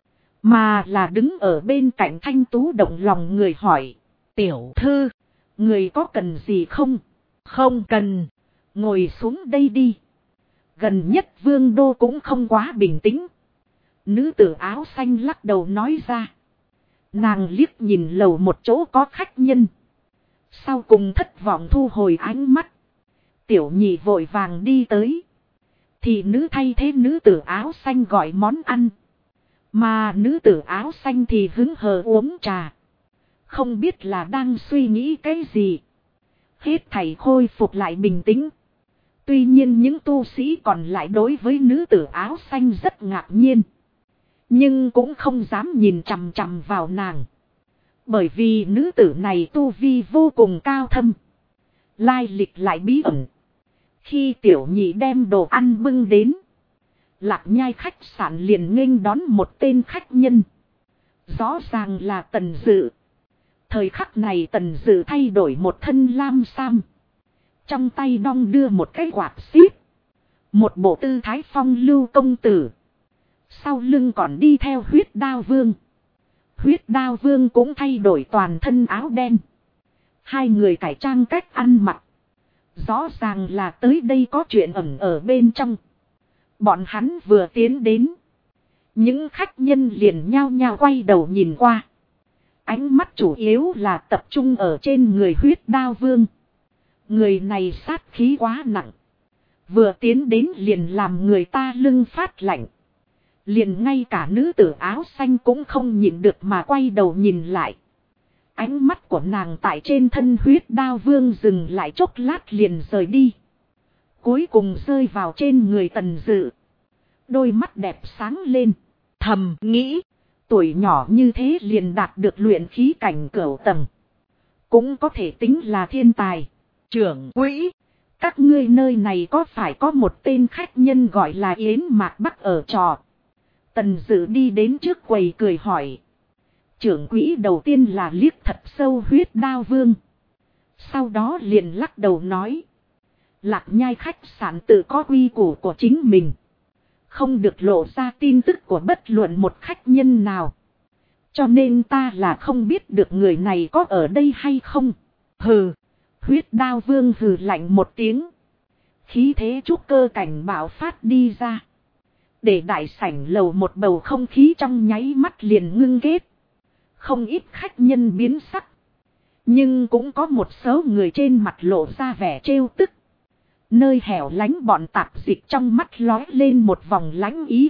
Mà là đứng ở bên cạnh thanh tú động lòng người hỏi. Tiểu thư. Người có cần gì không? Không cần. Ngồi xuống đây đi. Gần nhất Vương đô cũng không quá bình tĩnh. Nữ tử áo xanh lắc đầu nói ra. Nàng liếc nhìn lầu một chỗ có khách nhân. Sau cùng thất vọng thu hồi ánh mắt. Tiểu nhị vội vàng đi tới. Thì nữ thay thế nữ tử áo xanh gọi món ăn. Mà nữ tử áo xanh thì hứng hờ uống trà. Không biết là đang suy nghĩ cái gì. Hết thảy khôi phục lại bình tĩnh. Tuy nhiên những tu sĩ còn lại đối với nữ tử áo xanh rất ngạc nhiên. Nhưng cũng không dám nhìn chằm chằm vào nàng. Bởi vì nữ tử này tu vi vô cùng cao thâm. Lai lịch lại bí ẩn. Khi tiểu nhị đem đồ ăn bưng đến. Lạc Nhai khách sạn liền nghênh đón một tên khách nhân. Rõ ràng là Tần Dự. Thời khắc này Tần Dự thay đổi một thân lam sam. Trong tay đong đưa một cái quạt xíp. Một bộ tư thái phong lưu công tử. Sau lưng còn đi theo Huyết Đao Vương. Huyết Đao Vương cũng thay đổi toàn thân áo đen. Hai người cải trang cách ăn mặc. Rõ ràng là tới đây có chuyện ẩn ở bên trong. Bọn hắn vừa tiến đến. Những khách nhân liền nhao nhao quay đầu nhìn qua. Ánh mắt chủ yếu là tập trung ở trên người Huyết Đao Vương. Người này sát khí quá nặng. Vừa tiến đến liền làm người ta lưng phát lạnh. Liền ngay cả nữ tử áo xanh cũng không nhịn được mà quay đầu nhìn lại. Ánh mắt của nàng tại trên thân Huyết Đao Vương dừng lại chốc lát liền rời đi. Cuối cùng rơi vào trên người Tần Dự. Đôi mắt đẹp sáng lên. Thầm nghĩ. Tuổi nhỏ như thế liền đạt được luyện khí cảnh cửu tầng. Cũng có thể tính là thiên tài. Trưởng quỹ. Các ngươi nơi này có phải có một tên khách nhân gọi là Yến Mạc Bắc ở trọ? Tần Dự đi đến trước quầy cười hỏi. Trưởng quỹ đầu tiên là liếc thật sâu Huyết Đao Vương. Sau đó liền lắc đầu nói. Lạc Nhai khách sạn tự có quy củ của chính mình. Không được lộ ra tin tức của bất luận một khách nhân nào. Cho nên ta là không biết được người này có ở đây hay không. Hừ. Huyết Đao Vương hừ lạnh một tiếng. Khí thế trúc cơ cảnh bạo phát đi ra. Để đại sảnh lầu một bầu không khí trong nháy mắt liền ngưng kết. Không ít khách nhân biến sắc. Nhưng cũng có một số người trên mặt lộ ra vẻ trêu tức. Nơi hẻo lánh bọn tạp dịch trong mắt lói lên một vòng lánh ý.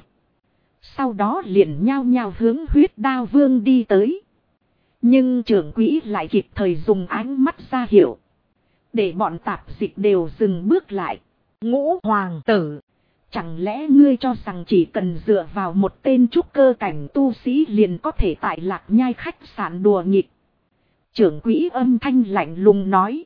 Sau đó liền nhao nhao hướng Huyết Đao Vương đi tới. Nhưng trưởng quỹ lại kịp thời dùng ánh mắt ra hiệu. Để bọn tạp dịch đều dừng bước lại. Ngũ hoàng tử. Chẳng lẽ ngươi cho rằng chỉ cần dựa vào một tên trúc cơ cảnh tu sĩ liền có thể tại Lạc Nhai khách sạn đùa nghịch? Trưởng quỹ âm thanh lạnh lùng nói.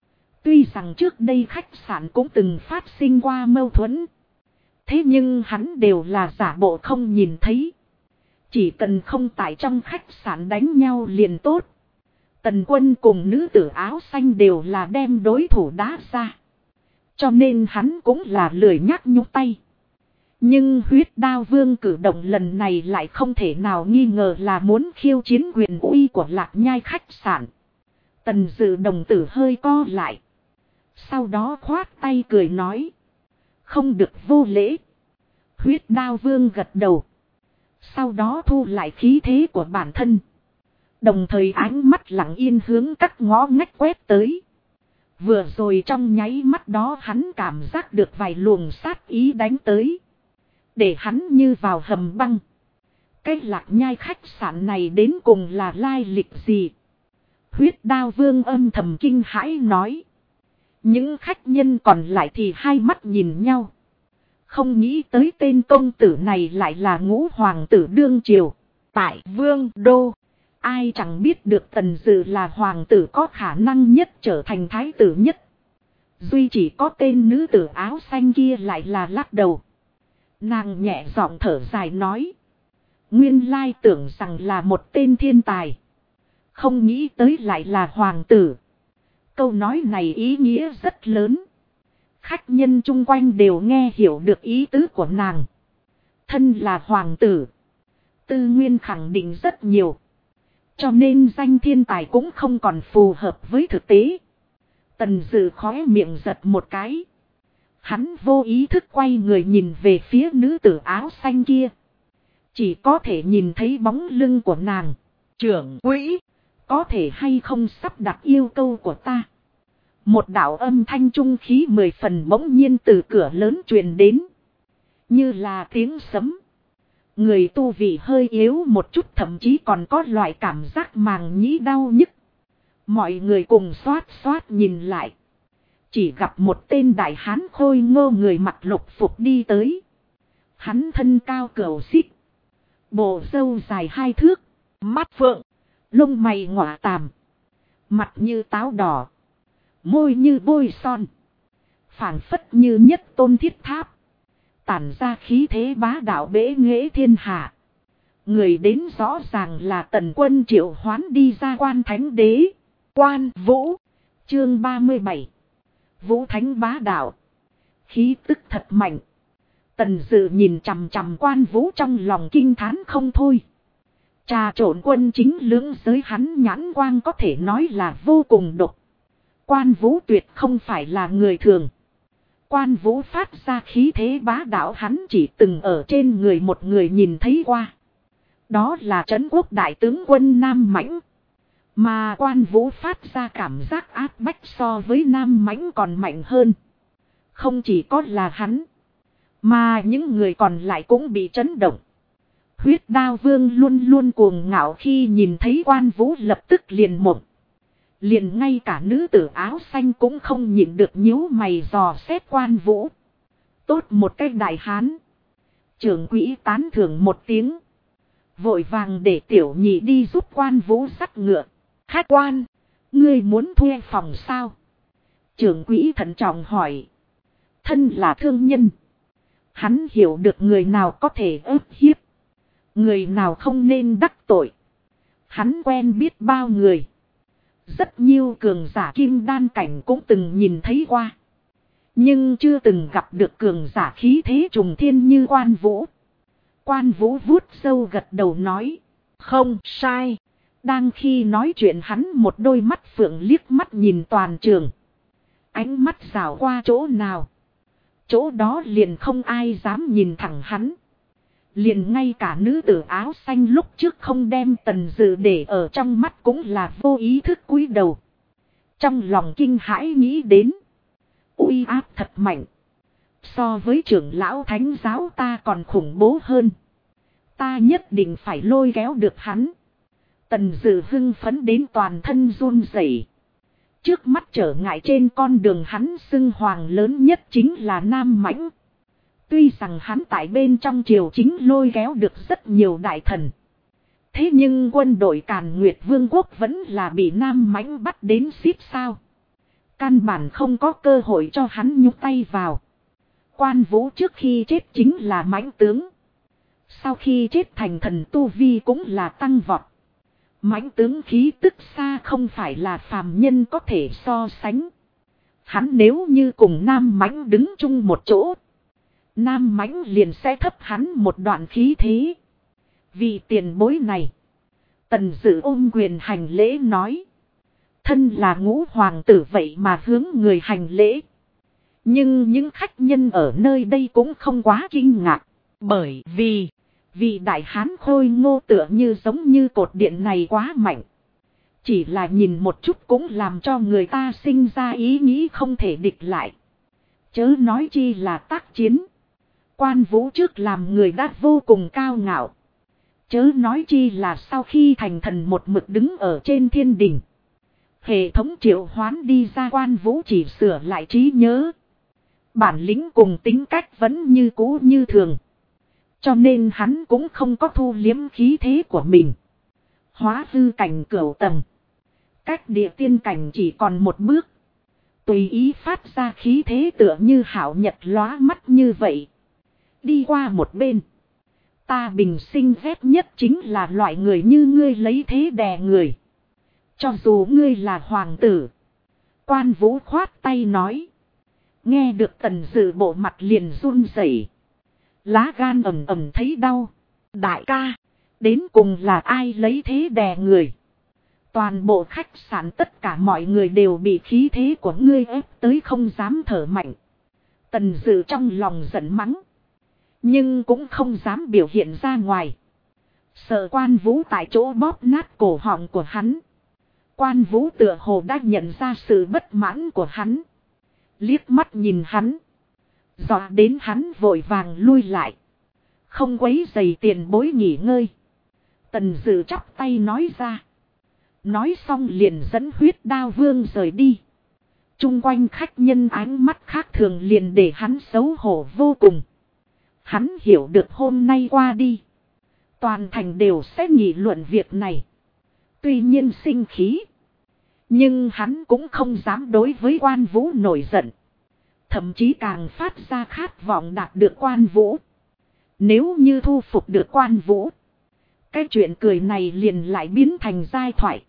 Tuy rằng trước đây khách sạn cũng từng phát sinh qua mâu thuẫn. Thế nhưng hắn đều là giả bộ không nhìn thấy. Chỉ cần không tại trong khách sạn đánh nhau liền tốt. Tần Quân cùng nữ tử áo xanh đều là đem đối thủ đá ra. Cho nên hắn cũng là lười nhắc nhúc tay. Nhưng Huyết Đao Vương cử động lần này lại không thể nào nghi ngờ là muốn khiêu chiến quyền uy của Lạc Nhai khách sạn. Tần Dự đồng tử hơi co lại. Sau đó khoát tay cười nói. Không được vô lễ. Huyết Đao Vương gật đầu. Sau đó thu lại khí thế của bản thân. Đồng thời ánh mắt lặng yên hướng các ngõ ngách quét tới. Vừa rồi trong nháy mắt đó hắn cảm giác được vài luồng sát ý đánh tới. Để hắn như vào hầm băng. Cái Lạc Nhai khách sạn này đến cùng là lai lịch gì? Huyết Đao Vương âm thầm kinh hãi nói. Những khách nhân còn lại thì hai mắt nhìn nhau. Không nghĩ tới tên công tử này lại là Ngũ hoàng tử đương triều. Tại Vương Đô. Ai chẳng biết được Tần Dự là hoàng tử có khả năng nhất trở thành thái tử nhất. Duy chỉ có tên nữ tử áo xanh kia lại là lắc đầu. Nàng nhẹ giọng thở dài nói. Nguyên lai tưởng rằng là một tên thiên tài. Không nghĩ tới lại là hoàng tử. Câu nói này ý nghĩa rất lớn. Khách nhân chung quanh đều nghe hiểu được ý tứ của nàng. Thân là hoàng tử. Tư nguyên khẳng định rất nhiều. Cho nên danh thiên tài cũng không còn phù hợp với thực tế. Tần Dự khóe miệng giật một cái. Hắn vô ý thức quay người nhìn về phía nữ tử áo xanh kia. Chỉ có thể nhìn thấy bóng lưng của nàng. Trưởng quỹ, có thể hay không sắp đặt yêu cầu của ta? Một đạo âm thanh trung khí 10 phần bỗng nhiên từ cửa lớn truyền đến. Như là tiếng sấm. Người tu vị hơi yếu một chút, thậm chí còn có loại cảm giác màng nhĩ đau nhức. Mọi người cùng xoát xoát nhìn lại. Chỉ gặp một tên đại hán khôi ngô người mặc lục phục đi tới. Hắn thân cao cửu xích. Bộ râu dài 2 thước. Mắt phượng. Lông mày ngọa tàm. Mặt như táo đỏ. Môi như bôi son. Phảng phất như nhất tôn thiết tháp. Tản ra khí thế bá đạo bế nghệ thiên hạ. Người đến rõ ràng là Tần Quân triệu hoán đi ra Quan Thánh Đế. Quan Vũ. Chương 37. Vũ Thánh bá đạo. Khí tức thật mạnh. Tần Dự nhìn chằm chằm Quan Vũ trong lòng kinh thán không thôi. Trà trộn quân chính lưỡng giới hắn nhãn quang có thể nói là vô cùng độc. Quan Vũ tuyệt không phải là người thường. Quan Vũ phát ra khí thế bá đạo hắn chỉ từng ở trên người một người nhìn thấy qua. Đó là Trấn Quốc đại tướng quân Nam Mãnh. Mà Quan Vũ phát ra cảm giác áp bách so với Nam Mãnh còn mạnh hơn. Không chỉ có là hắn, mà những người còn lại cũng bị chấn động. Huyết Đao Vương luôn luôn cuồng ngạo khi nhìn thấy Quan Vũ lập tức liền mộng. Liền ngay cả nữ tử áo xanh cũng không nhịn được nhíu mày dò xét Quan Vũ. Tốt một cái đại hán. Trưởng quỹ tán thưởng một tiếng. Vội vàng để tiểu nhị đi giúp Quan Vũ dắt ngựa. Khách quan, ngươi muốn thuê phòng sao? Trưởng quỹ thận trọng hỏi. Thân là thương nhân. Hắn hiểu được người nào có thể ức hiếp. Người nào không nên đắc tội. Hắn quen biết bao người. Rất nhiều cường giả kim đan cảnh cũng từng nhìn thấy qua. Nhưng chưa từng gặp được cường giả khí thế trùng thiên như Quan Vũ. Quan Vũ vuốt râu gật đầu nói. Không sai. Đang khi nói chuyện hắn một đôi mắt phượng liếc mắt nhìn toàn trường. Ánh mắt rảo qua chỗ nào. Chỗ đó liền không ai dám nhìn thẳng hắn. Liền ngay cả nữ tử áo xanh lúc trước không đem Tần Dự để ở trong mắt cũng là vô ý thức cúi đầu. Trong lòng kinh hãi nghĩ đến. Uy áp thật mạnh. So với trưởng lão thánh giáo ta còn khủng bố hơn. Ta nhất định phải lôi kéo được hắn. Tần Dự hưng phấn đến toàn thân run rẩy. Trước mắt trở ngại trên con đường hắn xưng hoàng lớn nhất chính là Nam Mãnh. Tuy rằng hắn tại bên trong triều chính lôi kéo được rất nhiều đại thần. Thế nhưng quân đội Càn Nguyệt Vương quốc vẫn là bị Nam Mãnh bắt đến xít sao. Căn bản không có cơ hội cho hắn nhúc tay vào. Quan Vũ trước khi chết chính là mãnh tướng. Sau khi chết thành thần tu vi cũng là tăng vọt. Mãnh tướng khí tức xa không phải là phàm nhân có thể so sánh. Hắn nếu như cùng Nam Mãnh đứng chung một chỗ, Nam Mãnh liền sẽ thấp hắn một đoạn khí thế. Vì tiền bối này, Tần Dự ôm quyền hành lễ nói. Thân là Ngũ hoàng tử vậy mà hướng người hành lễ. Nhưng những khách nhân ở nơi đây cũng không quá kinh ngạc. Bởi vì đại hán khôi ngô tựa như giống như cột điện này quá mạnh. Chỉ là nhìn một chút cũng làm cho người ta sinh ra ý nghĩ không thể địch lại. Chớ nói chi là tác chiến. Quan Vũ trước làm người đã vô cùng cao ngạo. Chớ nói chi là sau khi thành thần một mực đứng ở trên thiên đình. Hệ thống triệu hoán đi ra Quan Vũ chỉ sửa lại trí nhớ. Bản lĩnh cùng tính cách vẫn như cũ như thường. Cho nên hắn cũng không có thu liếm khí thế của mình. Hóa hư cảnh cửu tầng. Cách địa tiên cảnh chỉ còn một bước. Tùy ý phát ra khí thế tựa như hảo nhật lóa mắt như vậy. Đi qua một bên. Ta bình sinh ghét nhất chính là loại người như ngươi lấy thế đè người. Cho dù ngươi là hoàng tử. Quan Vũ khoát tay nói. Nghe được Tần Dự bộ mặt liền run rẩy, lá gan ầm ầm thấy đau. Đại ca, đến cùng là ai lấy thế đè người? Toàn bộ khách sạn tất cả mọi người đều bị khí thế của ngươi ép tới không dám thở mạnh. Tần Dự trong lòng giận mắng. Nhưng cũng không dám biểu hiện ra ngoài. Sợ Quan Vũ tại chỗ bóp nát cổ họng của hắn. Quan Vũ tựa hồ đã nhận ra sự bất mãn của hắn. Liếc mắt nhìn hắn. Dọa đến hắn vội vàng lui lại. Không quấy rầy tiền bối nghỉ ngơi. Tần Dự chắp tay nói ra. Nói xong liền dẫn Huyết Đao Vương rời đi. Chung quanh khách nhân ánh mắt khác thường liền để hắn xấu hổ vô cùng. Hắn hiểu được hôm nay qua đi. Toàn thành đều sẽ nghị luận việc này. Tuy nhiên sinh khí. Nhưng hắn cũng không dám đối với Quan Vũ nổi giận. Thậm chí càng phát ra khát vọng đạt được Quan Vũ. Nếu như thu phục được Quan Vũ, cái chuyện cười này liền lại biến thành giai thoại.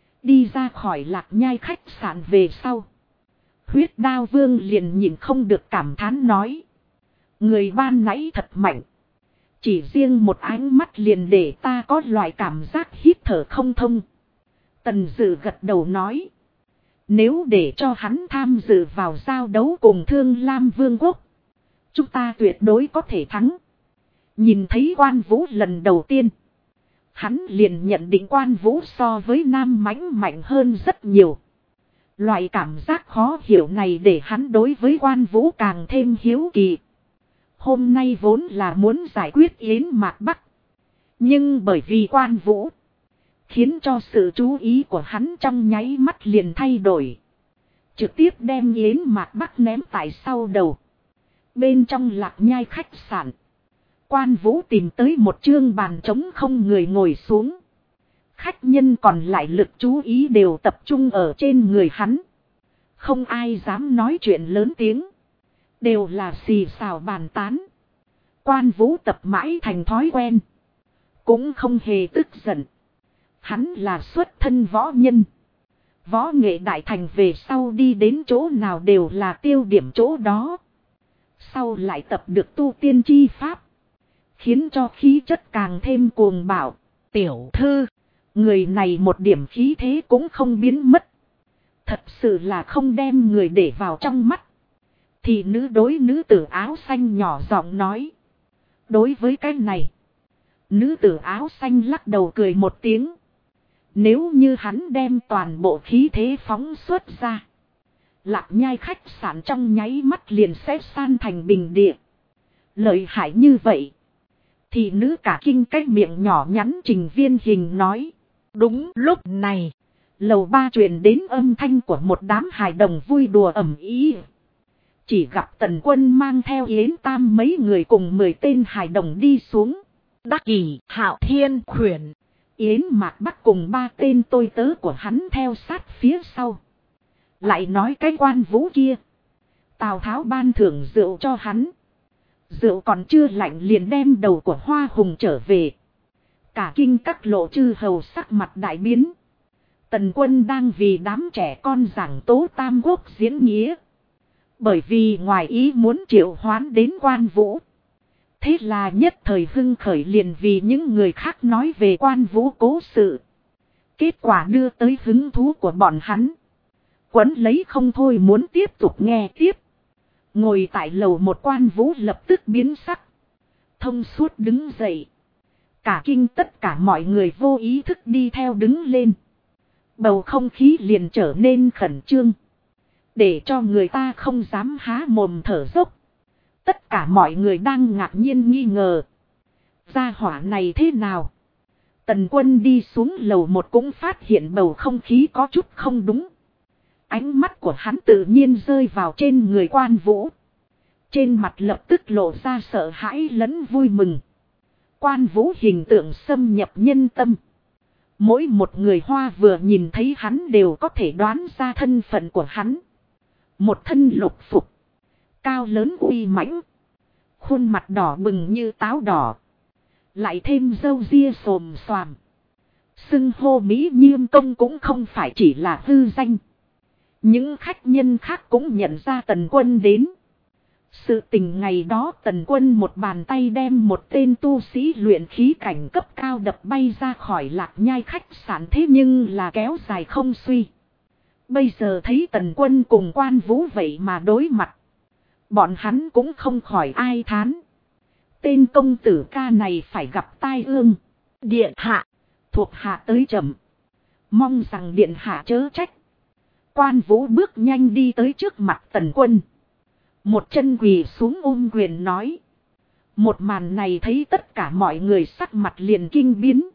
Đi ra khỏi Lạc Nhai khách sạn về sau, Huyết Đao Vương liền nhìn không được cảm thán nói. Người ban nãy thật mạnh. Chỉ riêng một ánh mắt liền để ta có loại cảm giác hít thở không thông. Tần Dự gật đầu nói. Nếu để cho hắn tham dự vào giao đấu cùng Thương Lam Vương quốc, chúng ta tuyệt đối có thể thắng. Nhìn thấy Quan Vũ lần đầu tiên, hắn liền nhận định Quan Vũ so với Nam Mãnh mạnh hơn rất nhiều. Loại cảm giác khó hiểu này để hắn đối với Quan Vũ càng thêm hiếu kỳ. Hôm nay vốn là muốn giải quyết Yến Mạc Bắc. Nhưng bởi vì Quan Vũ, khiến cho sự chú ý của hắn trong nháy mắt liền thay đổi. Trực tiếp đem Yến Mạc Bắc ném tại sau đầu. Bên trong Lạc Nhai khách sạn, Quan Vũ tìm tới một chương bàn trống không người ngồi xuống. Khách nhân còn lại lực chú ý đều tập trung ở trên người hắn. Không ai dám nói chuyện lớn tiếng. Đều là xì xào bàn tán. Quan Vũ tập mãi thành thói quen. Cũng không hề tức giận. Hắn là xuất thân võ nhân. Võ nghệ đại thành về sau đi đến chỗ nào đều là tiêu điểm chỗ đó. Sau lại tập được tu tiên chi pháp. Khiến cho khí chất càng thêm cuồng bạo. Tiểu thư, người này một điểm khí thế cũng không biến mất. Thật sự là không đem người để vào trong mắt. Thì nữ tử áo xanh nhỏ giọng nói. Đối với cái này, nữ tử áo xanh lắc đầu cười một tiếng. Nếu như hắn đem toàn bộ khí thế phóng xuất ra, Lạc Nhai khách sạn trong nháy mắt liền sẽ san thành bình địa. Lợi hại như vậy. Thì nữ cả kinh cái miệng nhỏ nhắn Trình Viên Hình nói. Đúng lúc này, Lầu 3 truyền đến âm thanh của một đám hài đồng vui đùa ầm ĩ. Chỉ gặp Tần Quân mang theo Yến Tam mấy người cùng 10 tên hài đồng đi xuống. Đắc Kỷ, Hạo Thiên, Khuyển, Yến Mạc Bắc cùng 3 tên tôi tớ của hắn theo sát phía sau. Lại nói cái Quan Vũ kia. Tào Tháo ban thưởng rượu cho hắn. Rượu còn chưa lạnh liền đem đầu của Hoa Hùng trở về. Cả kinh các lộ chư hầu sắc mặt đại biến. Tần Quân đang vì đám trẻ con giảng tố Tam Quốc diễn nghĩa. Bởi vì ngoài ý muốn triệu hoán đến Quan Vũ. Thế là nhất thời hưng khởi liền vì những người khác nói về Quan Vũ cố sự. Kết quả đưa tới hứng thú của bọn hắn. Quấn lấy không thôi muốn tiếp tục nghe tiếp. Ngồi tại lầu một Quan Vũ lập tức biến sắc. Thông suốt đứng dậy. Cả kinh tất cả mọi người vô ý thức đi theo đứng lên. Bầu không khí liền trở nên khẩn trương. Để cho người ta không dám há mồm thở dốc. Tất cả mọi người đang ngạc nhiên nghi ngờ. Gia hỏa này thế nào? Tần Quân đi xuống lầu một cũng phát hiện bầu không khí có chút không đúng. Ánh mắt của hắn tự nhiên rơi vào trên người Quan Vũ. Trên mặt lập tức lộ ra sợ hãi lẫn vui mừng. Quan Vũ hình tượng xâm nhập nhân tâm. Mỗi một người Hoa vừa nhìn thấy hắn đều có thể đoán ra thân phận của hắn. Một thân lục phục. Cao lớn uy mãnh. Khuôn mặt đỏ bừng như táo đỏ. Lại thêm râu ria xồm xoàm. Xưng hô Mỹ Nhiêm Công cũng không phải chỉ là hư danh. Những khách nhân khác cũng nhận ra Tần Quân đến. Sự tình ngày đó Tần Quân một bàn tay đem một tên tu sĩ luyện khí cảnh cấp cao đập bay ra khỏi Lạc Nhai khách sạn, thế nhưng là kéo dài không suy. Bây giờ thấy Tần Quân cùng Quan Vũ vậy mà đối mặt. Bọn hắn cũng không khỏi ai thán. Tên công tử ca này phải gặp tai ương. Điện hạ, thuộc hạ tới chậm. Mong rằng điện hạ chớ trách. Quan Vũ bước nhanh đi tới trước mặt Tần Quân. Một chân quỳ xuống ôm quyền nói. Một màn này thấy tất cả mọi người sắc mặt liền kinh biến.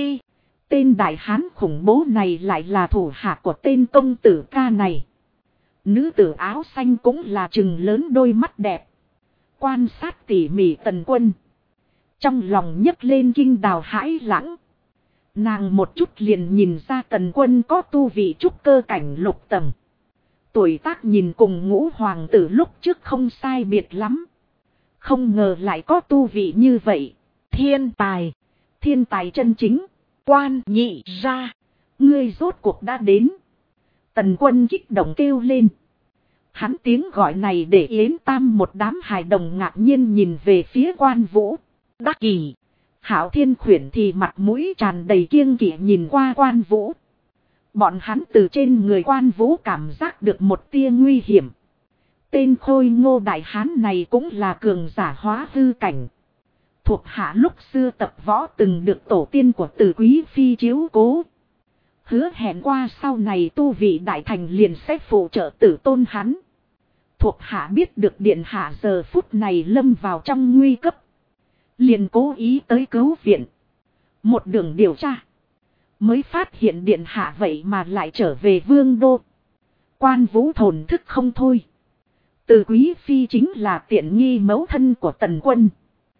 Tên đại hán khủng bố này lại là thủ hạ của tên công tử ca này. Nữ tử áo xanh cũng là trừng lớn đôi mắt đẹp. Quan sát tỉ mỉ Tần Quân. Trong lòng nhấc lên kinh đào hãi lãng. Nàng một chút liền nhìn ra Tần Quân có tu vị trúc cơ cảnh lục tầng. Tuổi tác nhìn cùng Ngũ hoàng tử lúc trước không sai biệt lắm. Không ngờ lại có tu vị như vậy. thiên tài chân chính. Quan nhị ra. Ngươi rốt cuộc đã đến. Tần Quân kích động kêu lên. Hắn tiếng gọi này để Yến Tam một đám hài đồng ngạc nhiên nhìn về phía Quan Vũ. Đắc Kỷ, Hạo Thiên, Khuyển thì mặt mũi tràn đầy kiêng kỵ nhìn qua Quan Vũ. Bọn hắn từ trên người Quan Vũ cảm giác được một tia nguy hiểm. Tên khôi ngô đại hán này cũng là cường giả hóa hư cảnh. Thuộc hạ lúc xưa tập võ từng được tổ tiên của Từ Quý Phi chiếu cố. Hứa hẹn qua sau này tu vị đại thành liền sẽ phụ trợ tử tôn hắn. Thuộc hạ biết được điện hạ giờ phút này lâm vào trong nguy cấp. Liền cố ý tới cứu viện. Một đường điều tra. Mới phát hiện điện hạ vậy mà lại trở về Vương Đô. Quan Vũ thổn thức không thôi. Từ Quý Phi chính là tiện nghi mẫu thân của Tần Quân.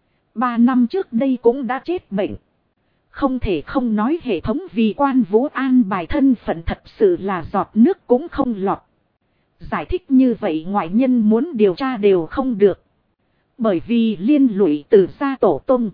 3 năm trước đây cũng đã chết bệnh. Không thể không nói hệ thống vì Quan Vũ an bài thân phận thật sự là giọt nước cũng không lọt. Giải thích như vậy ngoại nhân muốn điều tra đều không được. Bởi vì liên lụy Từ gia tổ tông.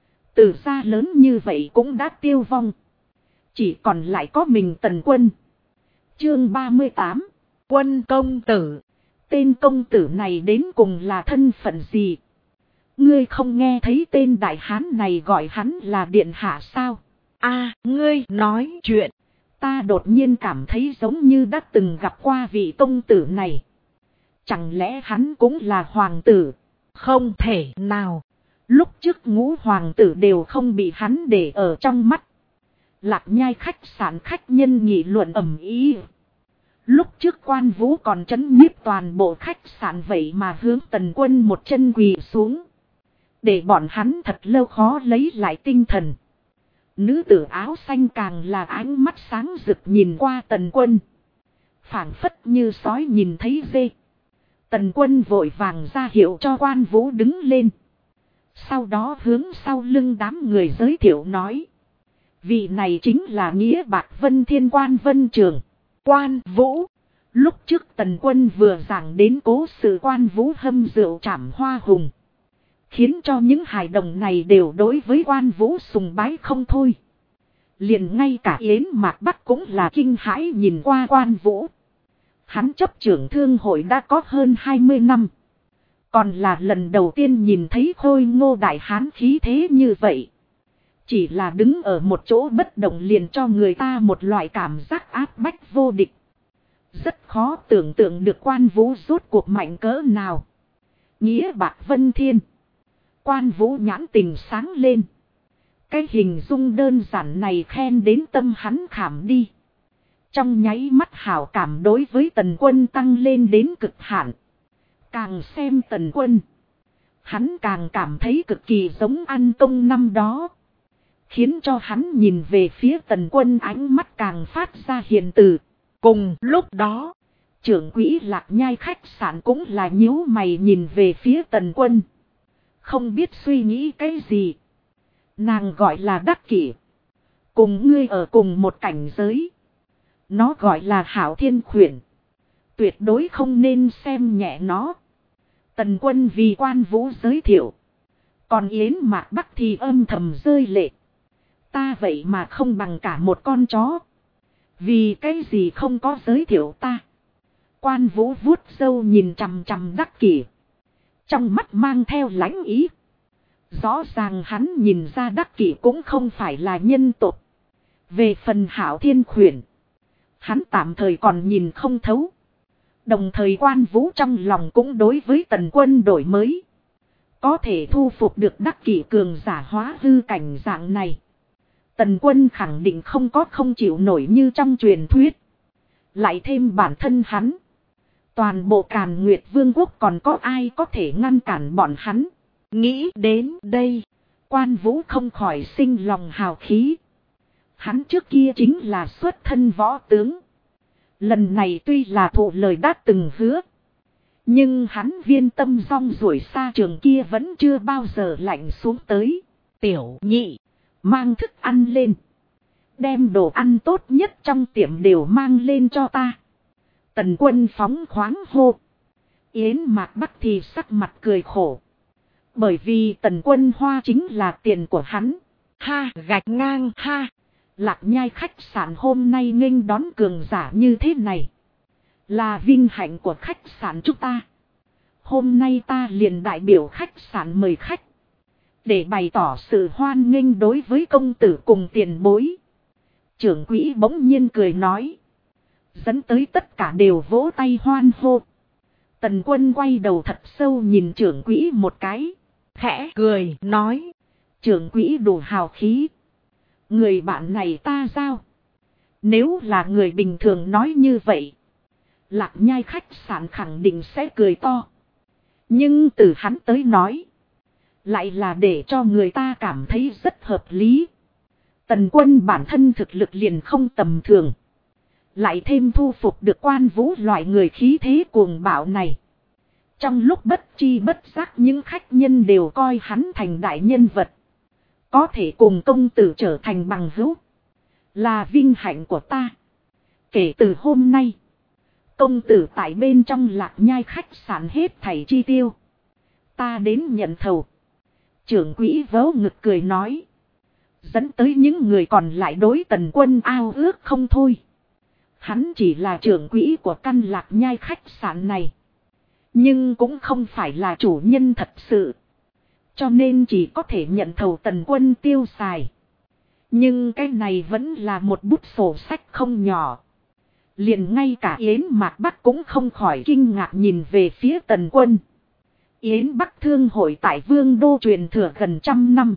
Từ gia lớn như vậy cũng đã tiêu vong. Chỉ còn lại có mình Tần Quân. Chương 38. Quân công tử. Tên công tử này đến cùng là thân phận gì? Ngươi không nghe thấy tên đại hán này gọi hắn là điện hạ sao? Ngươi nói chuyện. Ta đột nhiên cảm thấy giống như đã từng gặp qua vị công tử này. Chẳng lẽ hắn cũng là hoàng tử? Không thể nào. Lúc trước Ngũ hoàng tử đều không bị hắn để ở trong mắt. Lạc Nhai khách sạn khách nhân nghị luận ầm ĩ. Lúc trước Quan Vũ còn trấn nhiếp toàn bộ khách sạn vậy mà hướng Tần Quân một chân quỳ xuống. Để bọn hắn thật lâu khó lấy lại tinh thần. Nữ tử áo xanh càng là ánh mắt sáng rực nhìn qua Tần Quân. Phảng phất như sói nhìn thấy dê. Tần Quân vội vàng ra hiệu cho Quan Vũ đứng lên. Sau đó hướng sau lưng đám người giới thiệu nói. Vị này chính là Nghĩa Bạc Vân Thiên Quan Vân Trường. Quan Vũ. Lúc trước Tần Quân vừa giảng đến cố sự Quan Vũ hâm rượu trảm hoa hùng. Khiến cho những hài đồng này đều đối với Quan Vũ sùng bái không thôi. Liền ngay cả Yến Mạc Bắc cũng là kinh hãi nhìn qua Quan Vũ. Hắn chấp trưởng thương hội đã có hơn 20 năm. Còn là lần đầu tiên nhìn thấy khôi ngô đại hán khí thế như vậy. Chỉ là đứng ở một chỗ bất động liền cho người ta một loại cảm giác áp bách vô địch. Rất khó tưởng tượng được Quan Vũ rốt cuộc mạnh cỡ nào. Nghĩa Bạc Vân Thiên. Quan Vũ nhãn tình sáng lên. Cái hình dung đơn giản này khen đến tâm hắn khảm đi. Trong nháy mắt hảo cảm đối với Tần Quân tăng lên đến cực hạn. Càng xem Tần Quân, hắn càng cảm thấy cực kỳ giống An Công năm đó. Khiến cho hắn nhìn về phía Tần Quân ánh mắt càng phát ra hiền từ. Cùng lúc đó, trưởng quỹ Lạc Nhai khách sạn cũng là nhíu mày nhìn về phía Tần Quân. Không biết suy nghĩ cái gì. Nàng gọi là Đắc Kỷ. Cùng ngươi ở cùng một cảnh giới. Nó gọi là Hảo Thiên Khuyển. Tuyệt đối không nên xem nhẹ nó. Tần Quân vì Quan Vũ giới thiệu. Còn Yến Mạc Bắc thì âm thầm rơi lệ. Ta vậy mà không bằng cả một con chó. Vì cái gì không có giới thiệu ta. Quan Vũ vuốt râu nhìn chằm chằm Đắc Kỷ. Trong mắt mang theo lãnh ý. Rõ ràng hắn nhìn ra Đắc Kỷ cũng không phải là nhân tộc. Về phần Hảo Thiên Khuyển, hắn tạm thời còn nhìn không thấu. Đồng thời Quan Vũ trong lòng cũng đối với Tần Quân đổi mới. Có thể thu phục được Đắc Kỷ cường giả hóa hư cảnh dạng này. Tần Quân khẳng định không chịu nổi như trong truyền thuyết. Lại thêm bản thân hắn. Toàn bộ Càn Nguyệt Vương quốc còn có ai có thể ngăn cản bọn hắn. Nghĩ đến đây, Quan Vũ không khỏi sinh lòng hào khí. Hắn trước kia chính là xuất thân võ tướng. Lần này tuy là thụ lời đã từng hứa. Nhưng hắn viên tâm rong ruổi xa trường kia vẫn chưa bao giờ lạnh xuống tới. Tiểu nhị, mang thức ăn lên. Đem đồ ăn tốt nhất trong tiệm đều mang lên cho ta. Tần Quân phóng khoáng hô. Yến Mạc Bắc thì sắc mặt cười khổ. Bởi vì Tần Quân hoa chính là tiền của hắn. Ha, gạch ngang ha. Lạc Nhai khách sạn hôm nay nghênh đón cường giả như thế này. Là vinh hạnh của khách sạn chúng ta. Hôm nay ta liền đại biểu khách sạn mời khách. Để bày tỏ sự hoan nghênh đối với công tử cùng tiền bối. Trưởng quỹ bỗng nhiên cười nói. Dẫn tới tất cả đều vỗ tay hoan hô. Tần Quân quay đầu thật sâu nhìn trưởng quỹ một cái. Khẽ cười nói. Trưởng quỹ đủ hào khí. Người bạn này ta giao. Nếu là người bình thường nói như vậy. Lạc Nhai khách sạn khẳng định sẽ cười to. Nhưng từ hắn tới nói. Lại là để cho người ta cảm thấy rất hợp lý. Tần Quân bản thân thực lực liền không tầm thường. Lại thêm thu phục được Quan Vũ loại người khí thế cuồng bạo này. Trong lúc bất chi bất giác những khách nhân đều coi hắn thành đại nhân vật. Có thể cùng công tử trở thành bằng hữu. Là vinh hạnh của ta. Kể từ hôm nay. Công tử tại bên trong Lạc Nhai khách sạn hết thảy chi tiêu. Ta đến nhận thầu. Trưởng quỹ vớ ngực cười nói. Dẫn tới những người còn lại đối Tần Quân ao ước không thôi. Hắn chỉ là trưởng quỹ của căn Lạc Nhai khách sạn này. Nhưng cũng không phải là chủ nhân thật sự. Cho nên chỉ có thể nhận thầu Tần Quân tiêu xài. Nhưng cái này vẫn là một bút sổ sách không nhỏ. Liền ngay cả Yến Mạc Bắc cũng không khỏi kinh ngạc nhìn về phía Tần Quân. Yến Bắc thương hội tại Vương Đô truyền thừa gần 100 năm.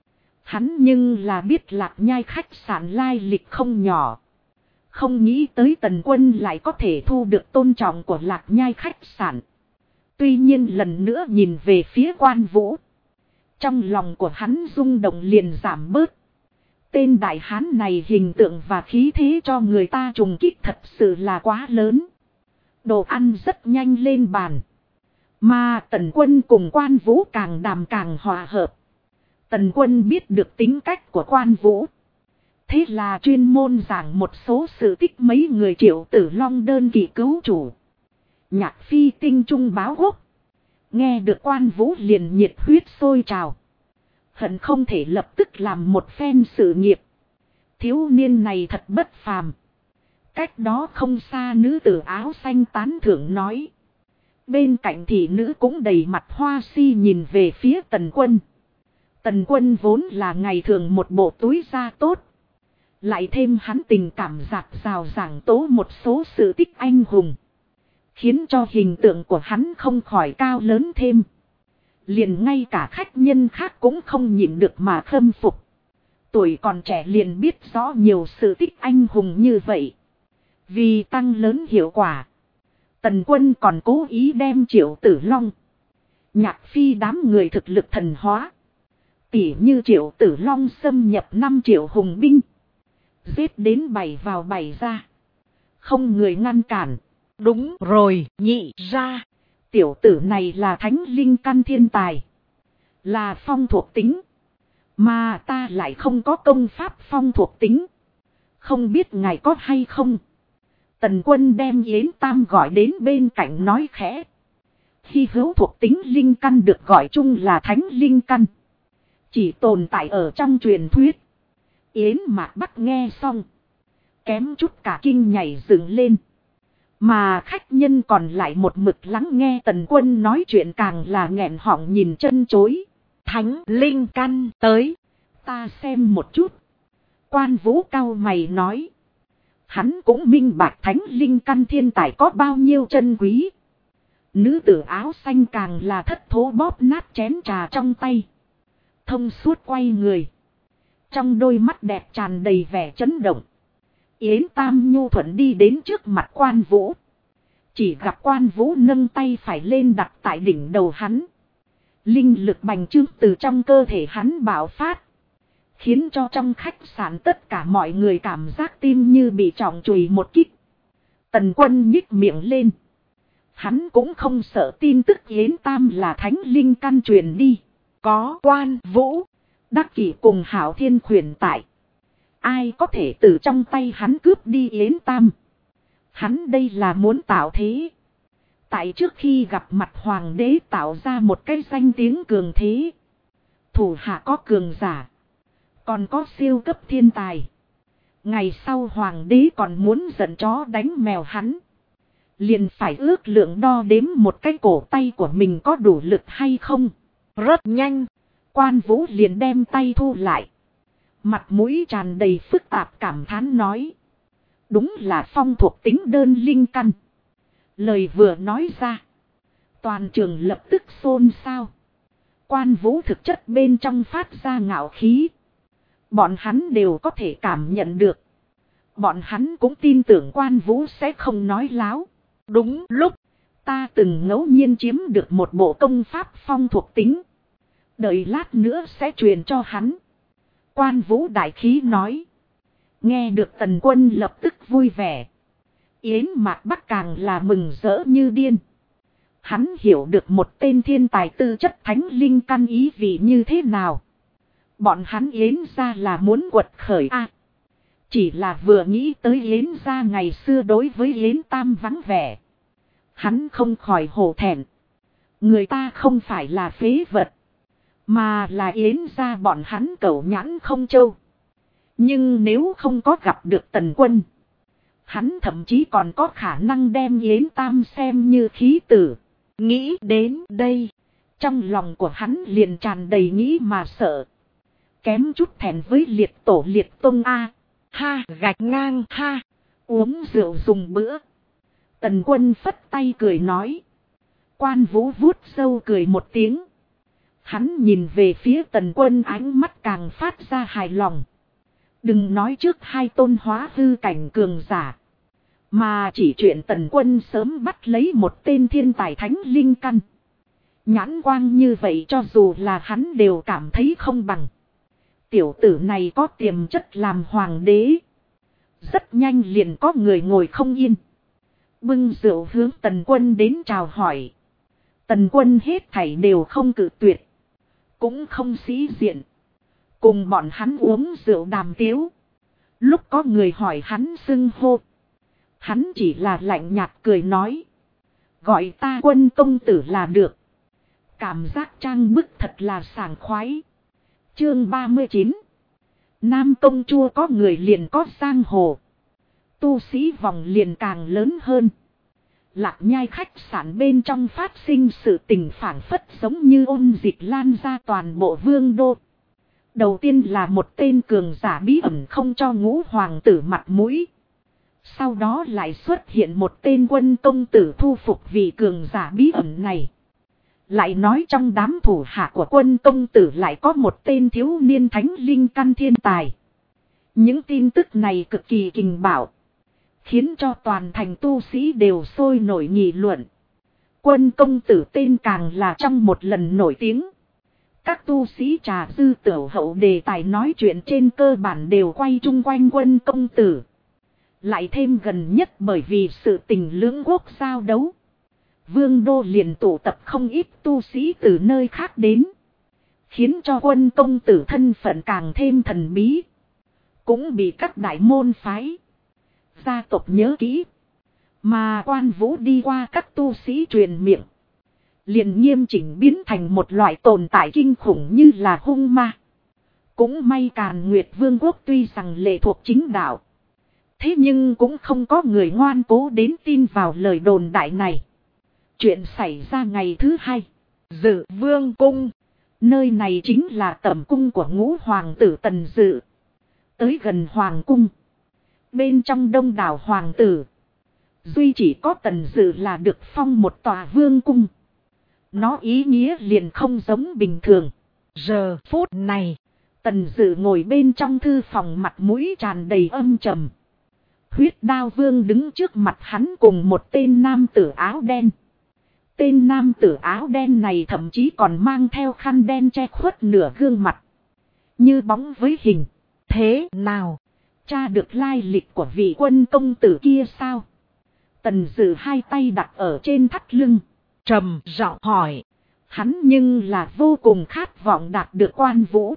Hắn nhưng là biết Lạc Nhai khách sạn lai lịch không nhỏ. Không nghĩ tới Tần Quân lại có thể thu được tôn trọng của Lạc Nhai khách sạn. Tuy nhiên lần nữa nhìn về phía Quan Vũ. Trong lòng của hắn rung động liền giảm bớt. Tên đại hán này hình tượng và khí thế cho người ta trùng kích thật sự là quá lớn. Đồ ăn rất nhanh lên bàn. Mà Tần Quân cùng Quan Vũ càng đàm càng hòa hợp. Tần Quân biết được tính cách của Quan Vũ. Thế là chuyên môn giảng một số sự tích mấy người Triệu Tử Long đơn kỳ cứu chủ. Nhạc phi tinh trung báo quốc. Nghe được Quan Vũ liền nhiệt huyết sôi trào. Hận không thể lập tức làm một phen sự nghiệp. Thiếu niên này thật bất phàm. Cách đó không xa nữ tử áo xanh tán thưởng nói. Bên cạnh thị nữ cũng đầy mặt hoa si nhìn về phía Tần Quân. Tần Quân vốn là ngày thường một bộ túi da tốt. Lại thêm hắn tình cảm dạt dào giảng tố một số sự tích anh hùng. Khiến cho hình tượng của hắn không khỏi cao lớn thêm. Liền ngay cả khách nhân khác cũng không nhịn được mà khâm phục. Tuổi còn trẻ liền biết rõ nhiều sự tích anh hùng như vậy. Vì tăng lớn hiệu quả. Tần Quân còn cố ý đem Triệu Tử Long, Nhạc Phi đám người thực lực thần hóa. Tỉ như Triệu Tử Long xâm nhập 5 triệu hùng binh. Giết đến 7 vào 7 ra. Không người ngăn cản. Đúng rồi, nhị ra. Tiểu tử này là thánh linh căn thiên tài. Là phong thuộc tính. Mà ta lại không có công pháp phong thuộc tính. Không biết ngài có hay không. Tần Quân đem Yến Tam gọi đến bên cạnh nói khẽ. Hy hữu thuộc tính linh căn được gọi chung là thánh linh căn. Chỉ tồn tại ở trong truyền thuyết. Yến Mạc Bắc nghe xong. Kém chút cả kinh nhảy dựng lên. Mà khách nhân còn lại một mực lắng nghe Tần Quân nói chuyện càng là nghẹn họng nhìn chân chối. Thánh linh căn tới. Ta xem một chút. Quan Vũ cau mày nói. Hắn cũng minh bạch thánh linh căn thiên tài có bao nhiêu chân quý. Nữ tử áo xanh càng là thất thố bóp nát chén trà trong tay. Thông suốt quay người. Trong đôi mắt đẹp tràn đầy vẻ chấn động. Yến Tam nhu thuận đi đến trước mặt Quan Vũ. Chỉ gặp Quan Vũ nâng tay phải lên đặt tại đỉnh đầu hắn. Linh lực bành trướng từ trong cơ thể hắn bạo phát. Khiến cho trong khách sạn tất cả mọi người cảm giác tim như bị trọng chùy một kích. Tần Quân nhích miệng lên. Hắn cũng không sợ tin tức Yến Tam là thánh linh căn truyền đi. Có Quan Vũ, Đắc Kỷ cùng Hảo Thiên khuyển tại. Ai có thể từ trong tay hắn cướp đi Yến Tam. Hắn đây là muốn tạo thế. Tại trước khi gặp mặt hoàng đế tạo ra một cái danh tiếng cường thế. Thủ hạ có cường giả. Còn có siêu cấp thiên tài. Ngày sau hoàng đế còn muốn giận chó đánh mèo hắn. Liền phải ước lượng đo đếm một cái cổ tay của mình có đủ lực hay không. rất nhanh. Quan Vũ liền đem tay thu lại. Mặt mũi tràn đầy phức tạp cảm thán nói. Đúng là phong thuộc tính đơn linh căn. Lời vừa nói ra. Toàn trường lập tức xôn xao. Quan Vũ thực chất bên trong phát ra ngạo khí. Bọn hắn đều có thể cảm nhận được. Bọn hắn cũng tin tưởng Quan Vũ sẽ không nói láo. Đúng lúc. Ta từng ngẫu nhiên chiếm được một bộ công pháp phong thuộc tính. Đợi lát nữa sẽ truyền cho hắn. Quan Vũ đại khí nói. Nghe được Tần Quân lập tức vui vẻ. Yến Mạc Bắc càng là mừng rỡ như điên. Hắn hiểu được một tên thiên tài tư chất thánh linh căn ý vị như thế nào. Bọn hắn Yến ra là muốn quật khởi a. Chỉ là vừa nghĩ tới Yến ra ngày xưa đối với Yến Tam vắng vẻ. Hắn không khỏi hổ thẹn. Người ta không phải là phế vật. Mà là Yến ra bọn hắn cẩu nhãn không trâu. Nhưng nếu không có gặp được Tần Quân. Hắn thậm chí còn có khả năng đem Yến Tam xem như khí tử. Nghĩ đến đây. Trong lòng của hắn liền tràn đầy nghĩ mà sợ. Kém chút thẹn với liệt tổ liệt tông a. Ha gạch ngang ha. Uống rượu dùng bữa. Tần Quân phất tay cười nói. Quan Vũ vuốt râu cười một tiếng. Hắn nhìn về phía Tần Quân ánh mắt càng phát ra hài lòng. Đừng nói trước hai tôn hóa hư cảnh cường giả. Mà chỉ chuyện Tần Quân sớm bắt lấy một tên thiên tài thánh linh căn. Nhãn quang như vậy cho dù là hắn đều cảm thấy không bằng. Tiểu tử này có tiềm chất làm hoàng đế. Rất nhanh liền có người ngồi không yên. Bưng rượu hướng Tần Quân đến chào hỏi. Tần Quân hết thảy đều không cự tuyệt. Cũng không sĩ diện. Cùng bọn hắn uống rượu đàm tiếu. Lúc có người hỏi hắn xưng hô. Hắn chỉ là lạnh nhạt cười nói. Gọi ta Quân công tử là được. Cảm giác trang bức thật là sảng khoái. Chương 39. Nam công chúa có người liền có giang hồ. Tu sĩ vòng liền càng lớn hơn. Lạc Nhai khách sạn bên trong phát sinh sự tình phảng phất giống như ôn dịch lan ra toàn bộ vương đô. Đầu tiên là một tên cường giả bí ẩn không cho Ngũ hoàng tử mặt mũi. Sau đó lại xuất hiện một tên Quân công tử thu phục vị cường giả bí ẩn này. Lại nói trong đám thủ hạ của Quân công tử lại có một tên thiếu niên thánh linh căn thiên tài. Những tin tức này cực kỳ kinh bạo. Khiến cho toàn thành tu sĩ đều sôi nổi nghị luận. Quân công tử tên càng là trong một lần nổi tiếng. Các tu sĩ trà dư tiểu hậu đề tài nói chuyện trên cơ bản đều quay chung quanh Quân công tử. Lại thêm gần nhất bởi vì sự tình lưỡng quốc giao đấu. Vương đô liền tụ tập không ít tu sĩ từ nơi khác đến. Khiến cho Quân công tử thân phận càng thêm thần bí. Cũng bị các đại môn phái, gia tộc nhớ kỹ. Mà Quan Vũ đi qua các tu sĩ truyền miệng. Liền nghiêm chỉnh biến thành một loại tồn tại kinh khủng như là hung ma. Cũng may Càn Nguyệt Vương quốc tuy rằng lệ thuộc chính đạo. Thế nhưng cũng không có người ngoan cố đến tin vào lời đồn đại này. Chuyện xảy ra ngày thứ hai. Dự Vương cung. Nơi này chính là tẩm cung của Ngũ hoàng tử Tần Dự. Tới gần hoàng cung. Bên trong đông đảo hoàng tử. Duy chỉ có Tần Dự là được phong một tòa vương cung. Nó ý nghĩa liền không giống bình thường. Giờ phút này. Tần Dự ngồi bên trong thư phòng mặt mũi tràn đầy âm trầm. Huyết Đao Vương đứng trước mặt hắn cùng một tên nam tử áo đen. Tên nam tử áo đen này thậm chí còn mang theo khăn đen che khuất nửa gương mặt. Như bóng với hình. Thế nào? Tra được lai lịch của vị Quân công tử kia sao? Tần Dự hai tay đặt ở trên thắt lưng. Trầm giọng hỏi. Hắn nhưng là vô cùng khát vọng đạt được Quan Vũ.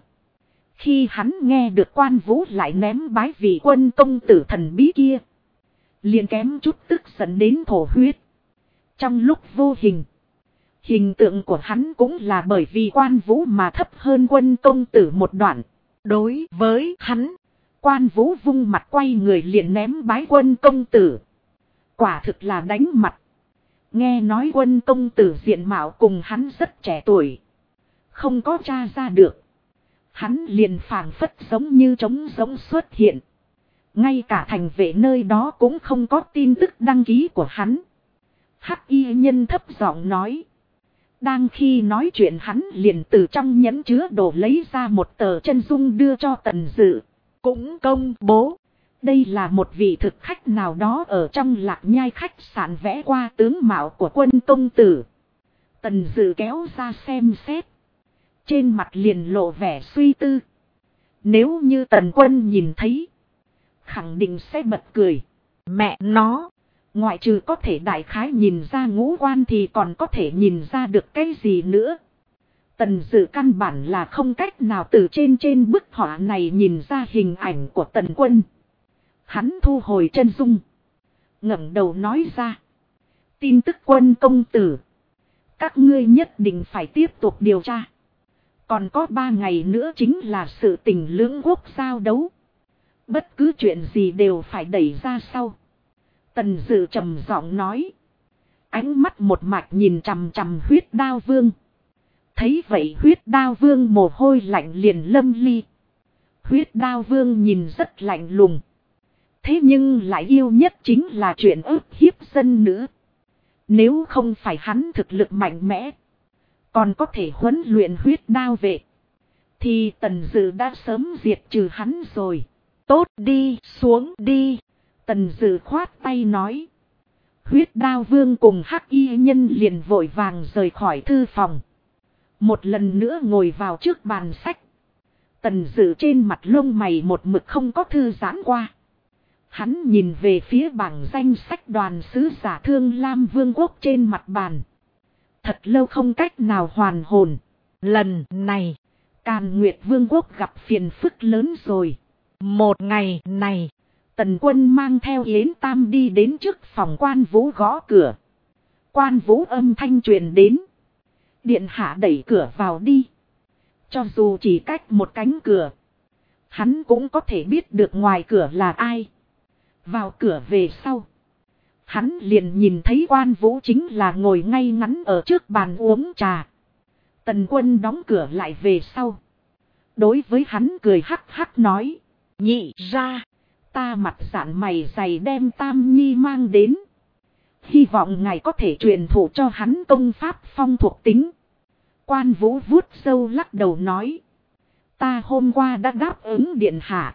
Khi hắn nghe được Quan Vũ lại ném bái vị Quân công tử thần bí kia. Liền kém chút tức giận đến thổ huyết. Trong lúc vô hình. Hình tượng của hắn cũng là bởi vì Quan Vũ mà thấp hơn Quân công tử một đoạn. Đối với hắn. Quan Vũ vung mặt quay người liền ném bái Quân công tử. Quả thực là đánh mặt. Nghe nói Quân công tử diện mạo cùng hắn rất trẻ tuổi. Không có tra ra được. Hắn liền phảng phất giống như trống giống xuất hiện. Ngay cả thành vệ nơi đó cũng không có tin tức đăng ký của hắn. Hắc y nhân thấp giọng nói. Đang khi nói chuyện hắn liền từ trong nhẫn chứa đồ lấy ra một tờ chân dung đưa cho Tần Dự. Cũng công bố. Đây là một vị thực khách nào đó ở trong Lạc Nhai khách sạn vẽ qua tướng mạo của Quân công tử. Tần Dự kéo ra xem xét. Trên mặt liền lộ vẻ suy tư. Nếu như Tần Quân nhìn thấy. Khẳng định sẽ bật cười. Mẹ nó. Ngoại trừ có thể đại khái nhìn ra ngũ quan thì còn có thể nhìn ra được cái gì nữa. Tần Dự căn bản là không cách nào từ trên bức họa này nhìn ra hình ảnh của Tần Quân. Hắn thu hồi chân dung. Ngẩng đầu nói ra. Tin tức Quân công tử. Các ngươi nhất định phải tiếp tục điều tra. Còn có 3 ngày nữa chính là sự tình lưỡng quốc giao đấu. Bất cứ chuyện gì đều phải đẩy ra sau. Tần Dự trầm giọng nói. Ánh mắt một mạch nhìn chằm chằm Huyết Đao Vương. Thấy vậy Huyết Đao Vương mồ hôi lạnh liền lâm ly. Huyết Đao Vương nhìn rất lạnh lùng. Thế nhưng lại yêu nhất chính là chuyện ức hiếp dân nữ. Nếu không phải hắn thực lực mạnh mẽ. Còn có thể huấn luyện huyết đao vệ. Thì Tần Dự đã sớm diệt trừ hắn rồi. Tốt đi, xuống đi. Tần Dự khoát tay nói. Huyết Đao Vương cùng Hắc y nhân liền vội vàng rời khỏi thư phòng. Một lần nữa ngồi vào trước bàn sách. Tần Dự trên mặt lông mày một mực không có thư giãn qua. Hắn nhìn về phía bảng danh sách đoàn sứ giả Thương Lam Vương quốc trên mặt bàn. Thật lâu không cách nào hoàn hồn. Lần này, Càn Nguyệt Vương quốc gặp phiền phức lớn rồi. một ngày này, Tần Quân mang theo Yến Tam đi đến trước phòng Quan Vũ gõ cửa. Quan Vũ âm thanh truyền đến. Điện hạ đẩy cửa vào đi. Cho dù chỉ cách một cánh cửa, hắn cũng có thể biết được ngoài cửa là ai. Vào cửa về sau, hắn liền nhìn thấy Quan Vũ chính là ngồi ngay ngắn ở trước bàn uống trà. Tần Quân đóng cửa lại về sau. Đối với hắn cười hắc hắc nói. nhị ra, Ta mặt dạn mày dày đem Tam Nhi mang đến. Hy vọng ngài có thể truyền thụ cho hắn công pháp phong thuộc tính. Quan Vũ vuốt râu lắc đầu nói. Ta hôm qua đã đáp ứng điện hạ.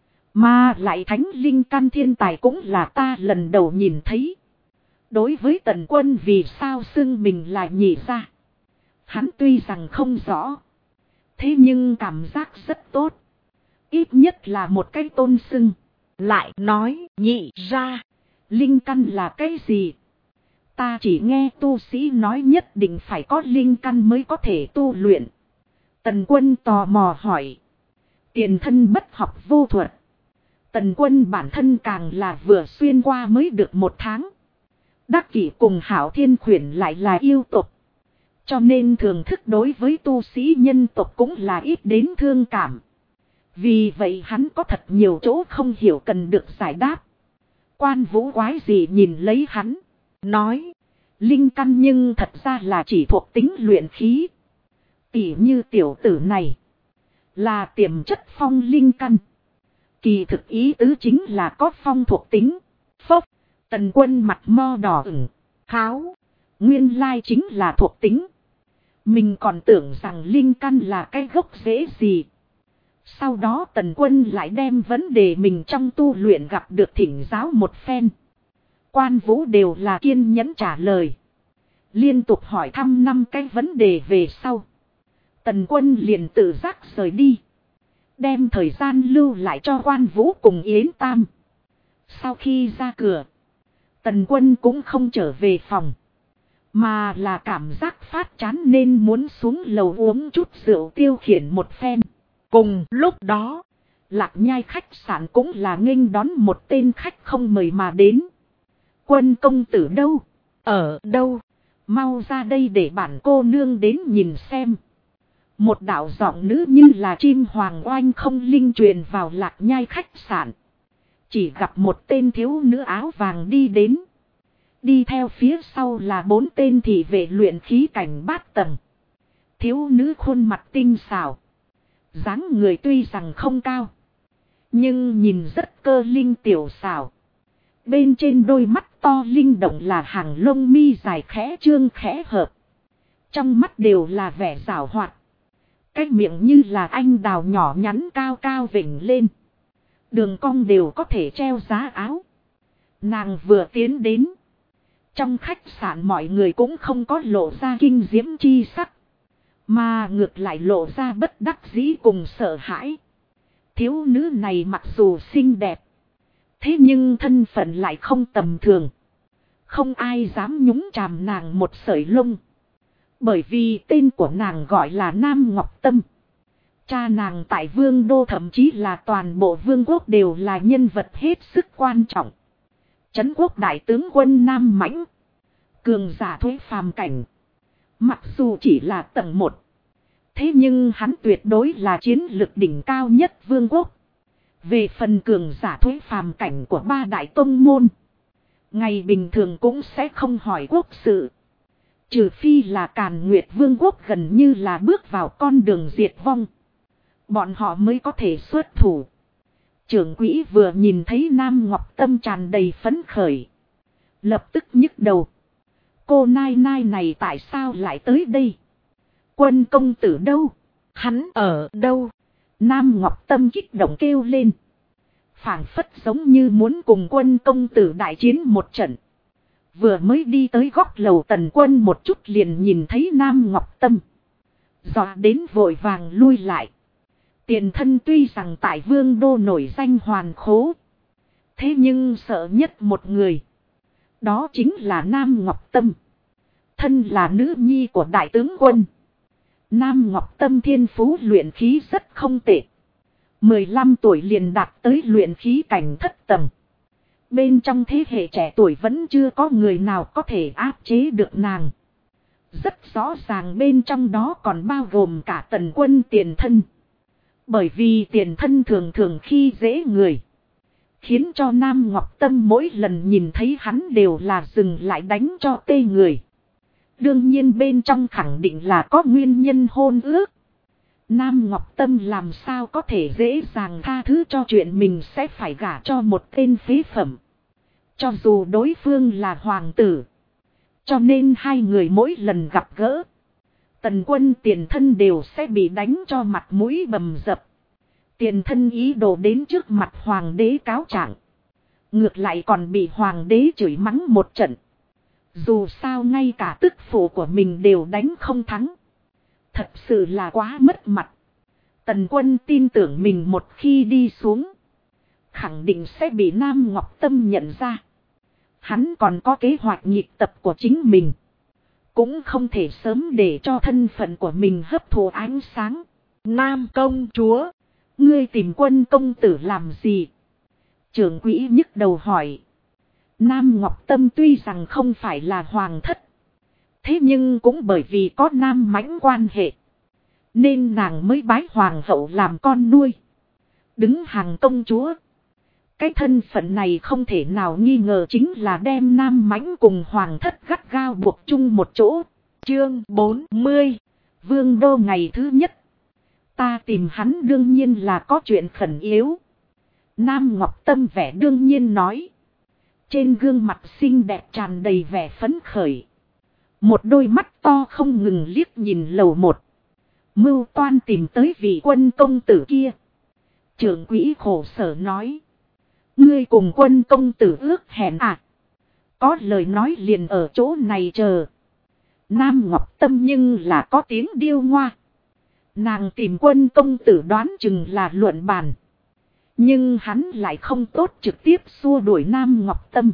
Mà lại thánh linh căn thiên tài cũng là ta lần đầu nhìn thấy. Đối với Tần Quân vì sao xưng mình là nhị ra, hắn tuy rằng không rõ, thế nhưng cảm giác rất tốt. Ít nhất là một cái tôn xưng. lại nói nhị ra, Linh căn là cái gì? Ta chỉ nghe tu sĩ nói nhất định phải có linh căn mới có thể tu luyện. Tần Quân tò mò hỏi. Tiền thân bất học vô thuật. Tần Quân bản thân càng là vừa xuyên qua mới được 1 tháng. Đắc Kỷ cùng Hảo Thiên Khuyển lại là yêu tộc. Cho nên thường thức đối với tu sĩ nhân tộc cũng là ít đến thương cảm. Vì vậy hắn có thật nhiều chỗ không hiểu cần được giải đáp. Quan Vũ quái gì nhìn lấy hắn. nói. Linh căn nhưng thật ra là chỉ thuộc tính luyện khí. Tỉ như tiểu tử này là tiềm chất phong linh căn. Kỳ thực ý tứ chính là có phong thuộc tính. Phốc, Tần Quân mặt mo đỏ ửng. Háo, nguyên lai chính là thuộc tính. Mình còn tưởng rằng linh căn là cái gốc rễ gì. Sau đó Tần Quân lại đem vấn đề mình trong tu luyện gặp được thỉnh giáo một phen. Quan Vũ đều là kiên nhẫn trả lời. Liên tục hỏi thăm 5 cái vấn đề về sau, Tần Quân liền tự giác rời đi. Đem thời gian lưu lại cho Quan Vũ cùng Yến Tam. Sau khi ra cửa, Tần Quân cũng không trở về phòng, mà là cảm giác phát chán nên muốn xuống lầu uống chút rượu tiêu khiển một phen. Cùng lúc đó, Lạc Nhai khách sạn cũng là nghênh đón một tên khách không mời mà đến. Quân công tử đâu? ở đâu? Mau ra đây để bản cô nương đến nhìn xem. Một đạo giọng nữ như là chim hoàng oanh không linh truyền vào Lạc Nhai khách sạn. Chỉ gặp một tên thiếu nữ áo vàng đi đến. Đi theo phía sau là 4 tên thị vệ luyện khí cảnh 8 tầng. Thiếu nữ khuôn mặt tinh xảo, dáng người tuy rằng không cao, nhưng nhìn rất cơ linh tiểu xảo. Bên trên đôi mắt to linh động là hàng lông mi dài khẽ trương khẽ hợp. Trong mắt đều là vẻ giảo hoạt. Cái miệng như là anh đào nhỏ nhắn cao cao vểnh lên. Đường cong đều có thể treo giá áo. Nàng vừa tiến đến, trong khách sạn mọi người cũng không có lộ ra kinh diễm chi sắc, mà ngược lại lộ ra bất đắc dĩ cùng sợ hãi. Thiếu nữ này mặc dù xinh đẹp, thế nhưng thân phận lại không tầm thường. Không ai dám nhúng chàm nàng một sợi lông. Bởi vì tên của nàng gọi là Nam Ngọc Tâm. Cha nàng tại Vương Đô thậm chí là toàn bộ vương quốc đều là nhân vật hết sức quan trọng. Trấn quốc đại tướng quân Nam Mãnh, cường giả thuế phàm cảnh. Mặc dù chỉ là tầng 1, thế nhưng hắn tuyệt đối là chiến lực đỉnh cao nhất vương quốc. Về phần cường giả thuế phàm cảnh của 3 đại tông môn, ngày bình thường cũng sẽ không hỏi quốc sự. Trừ phi là Càn Nguyệt Vương quốc gần như là bước vào con đường diệt vong, bọn họ mới có thể xuất thủ. Trưởng quỹ vừa nhìn thấy Nam Ngọc Tâm tràn đầy phấn khởi, lập tức nhức đầu. Cô nai nai này tại sao lại tới đây? Quân công tử đâu? hắn ở đâu? Nam Ngọc Tâm kích động kêu lên, phảng phất giống như muốn cùng quân công tử đại chiến một trận. Vừa mới đi tới góc lầu Tần Quân một chút liền nhìn thấy Nam Ngọc Tâm, dọa đến vội vàng lui lại. Tiền thân tuy rằng tại vương đô nổi danh hoàn khố. Thế nhưng sợ nhất một người. Đó chính là Nam Ngọc Tâm. Thân là nữ nhi của đại tướng quân. Nam Ngọc Tâm thiên phú luyện khí rất không tệ. 15 tuổi liền đạt tới luyện khí cảnh thất tầng. Bên trong thế hệ trẻ tuổi vẫn chưa có người nào có thể áp chế được nàng. Rất rõ ràng bên trong đó còn bao gồm cả Tần Quân tiền thân. Bởi vì tiền thân thường thường khi dễ người. Khiến cho Nam Ngọc Tâm mỗi lần nhìn thấy hắn đều là dừng lại đánh cho tê người. Đương nhiên bên trong khẳng định là có nguyên nhân hôn ước. Nam Ngọc Tâm làm sao có thể dễ dàng tha thứ cho chuyện mình sẽ phải gả cho một tên phế phẩm. Cho dù đối phương là hoàng tử. Cho nên hai người mỗi lần gặp gỡ. Tần Quân tiền thân đều sẽ bị đánh cho mặt mũi bầm dập. Tiền thân ý đồ đến trước mặt hoàng đế cáo trạng. Ngược lại còn bị hoàng đế chửi mắng một trận. Dù sao ngay cả tức phụ của mình đều đánh không thắng. Thật sự là quá mất mặt. Tần Quân tin tưởng mình một khi đi xuống. Khẳng định sẽ bị Nam Ngọc Tâm nhận ra. Hắn còn có kế hoạch nhịp tập của chính mình. Cũng không thể sớm để cho thân phận của mình hấp thụ ánh sáng. Nam công chúa. Ngươi tìm Quân công tử làm gì? Trưởng quỹ nhức đầu hỏi. Nam Ngọc Tâm tuy rằng không phải là hoàng thất. Thế nhưng cũng bởi vì có nam mãnh quan hệ. Nên nàng mới bái hoàng hậu làm con nuôi. Đứng hàng công chúa. Cái thân phận này không thể nào nghi ngờ chính là đem nam mãnh cùng hoàng thất gắt gao buộc chung một chỗ. Chương 40. Vương đô ngày thứ nhất. Ta tìm hắn đương nhiên là có chuyện khẩn yếu. Nam Ngọc Tâm vẻ đương nhiên nói. Trên gương mặt xinh đẹp tràn đầy vẻ phấn khởi. Một đôi mắt to không ngừng liếc nhìn lầu một. Mưu toan tìm tới vị Quân công tử kia. Trưởng quỹ khổ sở nói. Ngươi cùng Quân công tử ước hẹn à? Có lời nói liền ở chỗ này chờ. Nam Ngọc Tâm nhưng là có tiếng điêu ngoa. Nàng tìm Quân công tử đoán chừng là luận bàn. Nhưng hắn lại không tốt trực tiếp xua đuổi Nam Ngọc Tâm.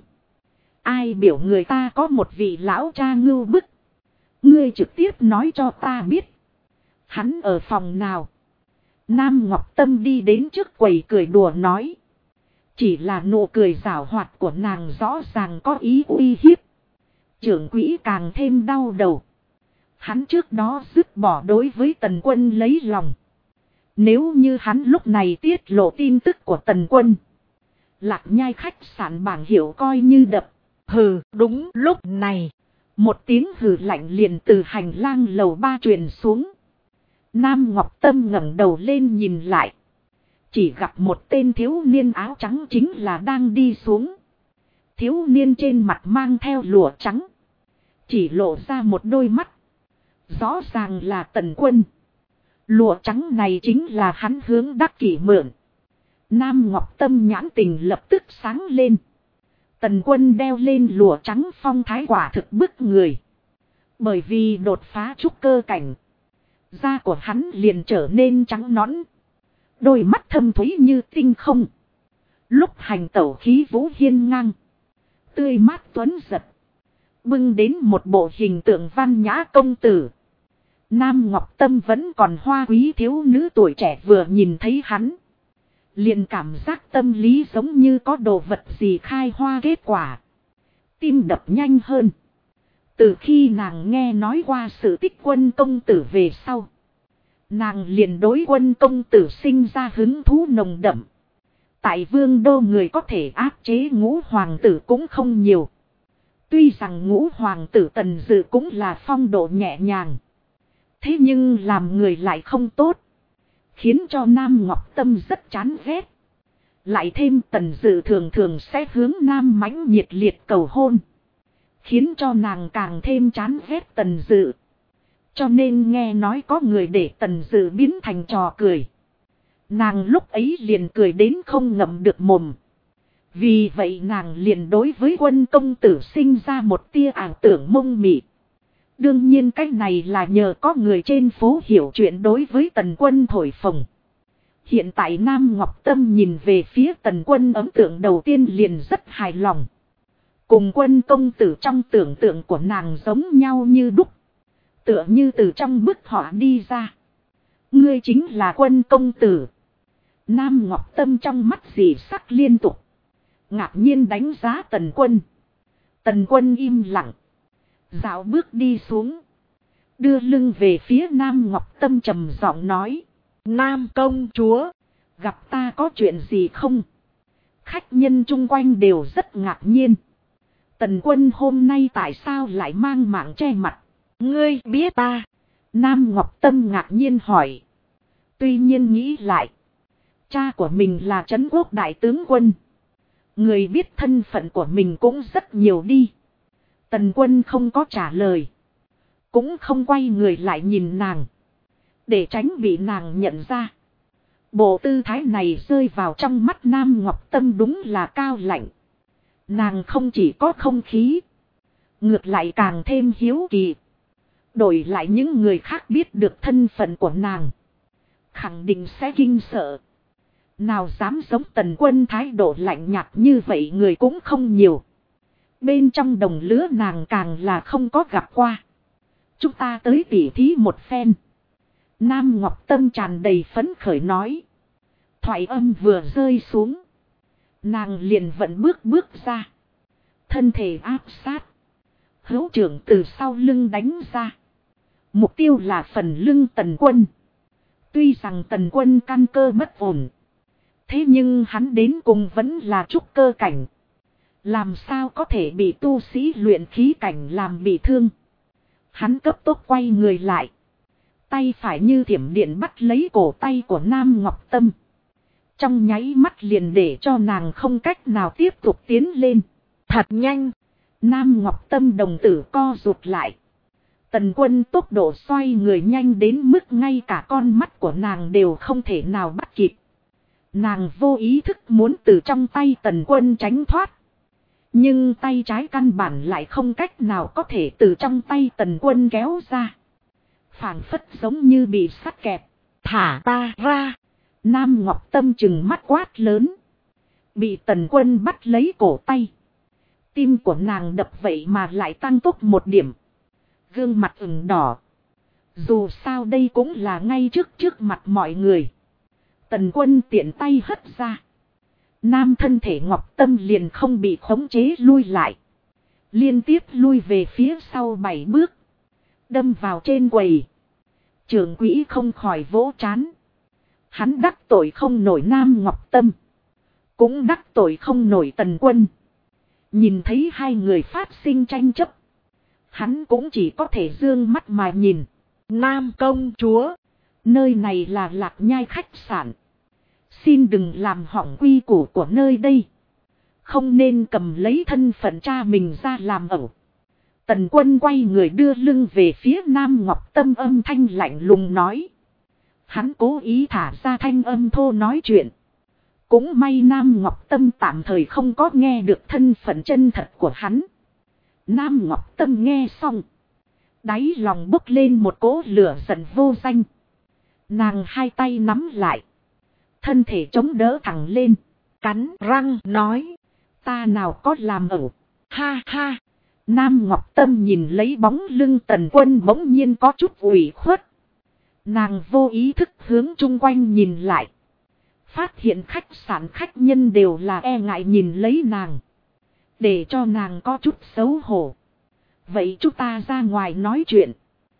Ai biểu người ta có một vị lão cha ngưu bức. Ngươi trực tiếp nói cho ta biết. Hắn ở phòng nào? Nam Ngọc Tâm đi đến trước quầy cười đùa nói. Chỉ là nụ cười giảo hoạt của nàng rõ ràng có ý uy hiếp. Trưởng quỹ càng thêm đau đầu. Hắn trước đó dứt bỏ đối với Tần Quân lấy lòng. Nếu như hắn lúc này tiết lộ tin tức của Tần Quân. Lạc Nhai khách sạn bảng hiệu coi như đập. Hừ, đúng lúc này. Một tiếng hừ lạnh liền từ hành lang lầu 3 truyền xuống. Nam Ngọc Tâm ngẩng đầu lên nhìn lại. Chỉ gặp một tên thiếu niên áo trắng chính là đang đi xuống. Thiếu niên trên mặt mang theo lụa trắng. Chỉ lộ ra một đôi mắt. Rõ ràng là Tần Quân. Lụa trắng này chính là hắn hướng đắc kỷ mượn. Nam Ngọc Tâm nhãn tình lập tức sáng lên. Tần Quân đeo lên lụa trắng phong thái quả thực bức người. Bởi vì đột phá trúc cơ cảnh. Da của hắn liền trở nên trắng nõn. Đôi mắt thâm thúy như tinh không. Lúc hành tẩu khí vũ hiên ngang. Tươi mát tuấn giật. Bưng đến một bộ hình tượng văn nhã công tử. Nam Ngọc Tâm vẫn còn hoa quý thiếu nữ tuổi trẻ vừa nhìn thấy hắn. Liền cảm giác tâm lý giống như có đồ vật gì khai hoa kết quả. Tim đập nhanh hơn. Từ khi nàng nghe nói qua sự tích Quân công tử về sau. Nàng liền đối Quân công tử sinh ra hứng thú nồng đậm. Tại vương đô người có thể áp chế ngũ hoàng tử cũng không nhiều. Tuy rằng ngũ hoàng tử Tần Dự cũng là phong độ nhẹ nhàng. Thế nhưng làm người lại không tốt. Khiến cho Nam Ngọc Tâm rất chán ghét. Lại thêm Tần Dự thường thường sẽ hướng Nam mãnh nhiệt liệt cầu hôn. Khiến cho nàng càng thêm chán ghét Tần Dự. Cho nên nghe nói có người để Tần Dự biến thành trò cười. Nàng lúc ấy liền cười đến không ngậm được mồm. Vì vậy nàng liền đối với Quân công tử sinh ra một tia ảo tưởng mông mị. Đương nhiên cái này là nhờ có người trên phố hiểu chuyện đối với Tần Quân thổi phồng. Hiện tại Nam Ngọc Tâm nhìn về phía Tần Quân ấn tượng đầu tiên liền rất hài lòng. Cùng Quân công tử trong tưởng tượng của nàng giống nhau như đúc. Tựa như từ trong bức họa đi ra. Ngươi chính là Quân công tử. Nam Ngọc Tâm trong mắt dị sắc liên tục. Ngạc nhiên đánh giá Tần Quân. Tần Quân im lặng. Dạo bước đi xuống. Đưa lưng về phía Nam Ngọc Tâm trầm giọng nói. Nam công chúa. Gặp ta có chuyện gì không? Khách nhân chung quanh đều rất ngạc nhiên. Tần Quân hôm nay tại sao lại mang mạng che mặt? Ngươi biết ta? Nam Ngọc Tâm ngạc nhiên hỏi. Tuy nhiên nghĩ lại. Cha của mình là Trấn Quốc đại tướng quân. Người biết thân phận của mình cũng rất nhiều đi. Tần Quân không có trả lời. Cũng không quay người lại nhìn nàng. Để tránh bị nàng nhận ra. Bộ tư thái này rơi vào trong mắt Nam Ngọc Tâm đúng là cao lạnh. Nàng không chỉ có không khí. Ngược lại càng thêm hiếu kỳ. Đổi lại những người khác biết được thân phận của nàng. Khẳng định sẽ kinh sợ. Nào dám giống Tần Quân thái độ lạnh nhạt như vậy người cũng không nhiều. Bên trong đồng lứa nàng càng là không có gặp qua. Chúng ta tới tỉ thí một phen. Nam Ngọc Tâm tràn đầy phấn khởi nói. Thoại âm vừa rơi xuống. Nàng liền vận bước ra. Thân thể áp sát. Hữu trưởng từ sau lưng đánh ra. Mục tiêu là phần lưng Tần Quân. Tuy rằng Tần Quân căn cơ bất ổn. Thế nhưng hắn đến cùng vẫn là trúc cơ cảnh. Làm sao có thể bị tu sĩ luyện khí cảnh làm bị thương. Hắn cấp tốc quay người lại. Tay phải như thiểm điện bắt lấy cổ tay của Nam Ngọc Tâm. Trong nháy mắt liền để cho nàng không cách nào tiếp tục tiến lên. Thật nhanh. Nam Ngọc Tâm đồng tử co rụt lại. Tần Quân tốc độ xoay người nhanh đến mức ngay cả con mắt của nàng đều không thể nào bắt kịp. Nàng vô ý thức muốn từ trong tay Tần Quân tránh thoát. Nhưng tay trái căn bản lại không cách nào có thể từ trong tay Tần Quân kéo ra. Phảng phất giống như bị sắt kẹp. Thả ta ra. Nam Ngọc Tâm trừng mắt quát lớn. Bị Tần Quân bắt lấy cổ tay. Tim của nàng đập vậy mà lại tăng tốc một điểm. Gương mặt ửng đỏ. Dù sao đây cũng là ngay trước mặt mọi người. Tần Quân tiện tay hất ra. Nam thân thể Ngọc Tâm liền không bị khống chế lui lại. Liên tiếp lui về phía sau 7 bước. Đâm vào trên quầy. Trưởng quỹ không khỏi vỗ trán. Hắn đắc tội không nổi Nam Ngọc Tâm. Cũng đắc tội không nổi Tần Quân. Nhìn thấy hai người phát sinh tranh chấp. Hắn cũng chỉ có thể dương mắt mà nhìn. Nam công chúa. Nơi này là Lạc Nhai khách sạn. Xin đừng làm hỏng quy củ của nơi đây. Không nên cầm lấy thân phận cha mình ra làm ẩu. Tần Quân quay người đưa lưng về phía Nam Ngọc Tâm âm thanh lạnh lùng nói. Hắn cố ý thả ra thanh âm thô nói chuyện. Cũng may Nam Ngọc Tâm tạm thời không có nghe được thân phận chân thật của hắn. Nam Ngọc Tâm nghe xong. Đáy lòng bốc lên một cỗ lửa giận vô danh. Nàng hai tay nắm lại. Thân thể chống đỡ thẳng lên. Cắn răng nói. Ta nào có làm ẩu. Ha ha. Nam Ngọc Tâm nhìn lấy bóng lưng Tần Quân bỗng nhiên có chút ủy khuất. Nàng vô ý thức hướng chung quanh nhìn lại. Phát hiện khách sạn khách nhân đều là e ngại nhìn lấy nàng. Để cho nàng có chút xấu hổ. Vậy chúng ta ra ngoài nói chuyện.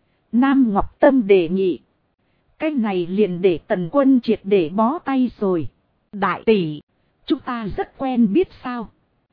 Nam Ngọc Tâm đề nghị. Cái này liền để Tần Quân triệt để bó tay rồi. Đại tỷ. Chúng ta rất quen biết sao.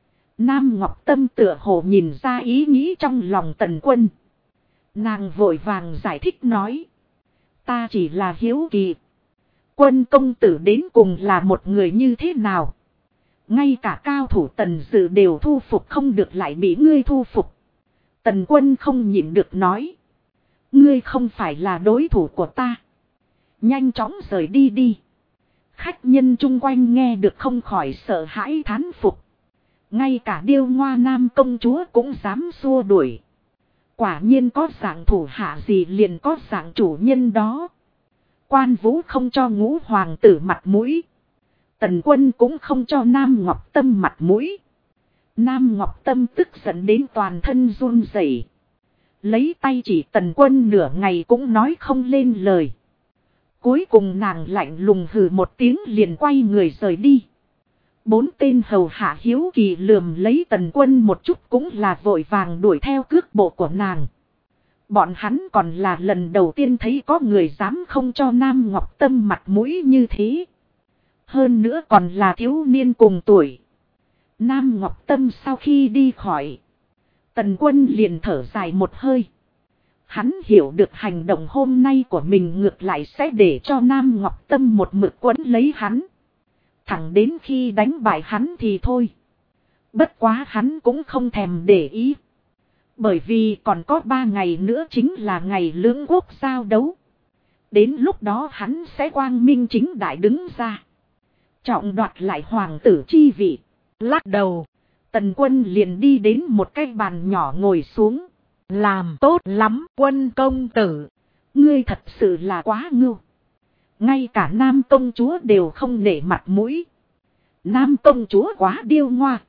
Nam Ngọc Tâm tựa hồ nhìn ra ý nghĩ trong lòng Tần Quân. Nàng vội vàng giải thích nói. Ta chỉ là hiếu kỳ. Quân công tử đến cùng là một người như thế nào? Ngay cả cao thủ Tần Dự đều thu phục không được lại bị ngươi thu phục. Tần Quân không nhịn được nói. Ngươi không phải là đối thủ của ta. Nhanh chóng rời đi đi. Khách nhân chung quanh nghe được không khỏi sợ hãi thán phục. Ngay cả Điêu Ngoa Nam công chúa cũng dám xua đuổi. Quả nhiên có dạng thủ hạ gì liền có dạng chủ nhân đó. Quan Vũ không cho Ngũ hoàng tử mặt mũi. Tần Quân cũng không cho Nam Ngọc Tâm mặt mũi. Nam Ngọc Tâm tức giận đến toàn thân run rẩy, lấy tay chỉ Tần Quân nửa ngày cũng nói không lên lời. Cuối cùng nàng lạnh lùng hừ một tiếng liền quay người rời đi. 4 tên hầu hạ hiếu kỳ lườm lấy Tần Quân một chút cũng là vội vàng đuổi theo cước bộ của nàng. Bọn hắn còn là lần đầu tiên thấy có người dám không cho Nam Ngọc Tâm mặt mũi như thế. Hơn nữa còn là thiếu niên cùng tuổi. Nam Ngọc Tâm sau khi đi khỏi, Tần Quân liền thở dài một hơi. Hắn hiểu được hành động hôm nay của mình ngược lại sẽ để cho Nam Ngọc Tâm một mực quấn lấy hắn. Thẳng đến khi đánh bại hắn thì thôi. Bất quá hắn cũng không thèm để ý. Bởi vì còn có 3 ngày nữa chính là ngày lưỡng quốc giao đấu. Đến lúc đó hắn sẽ quang minh chính đại đứng ra, trọng đoạt lại hoàng tử chi vị. Lắc đầu, Tần Quân liền đi đến một cái bàn nhỏ ngồi xuống. Làm tốt lắm, Quân công tử. Ngươi thật sự là quá ngưu. Ngay cả Nam công chúa đều không nể mặt mũi. Nam công chúa quá điêu ngoa.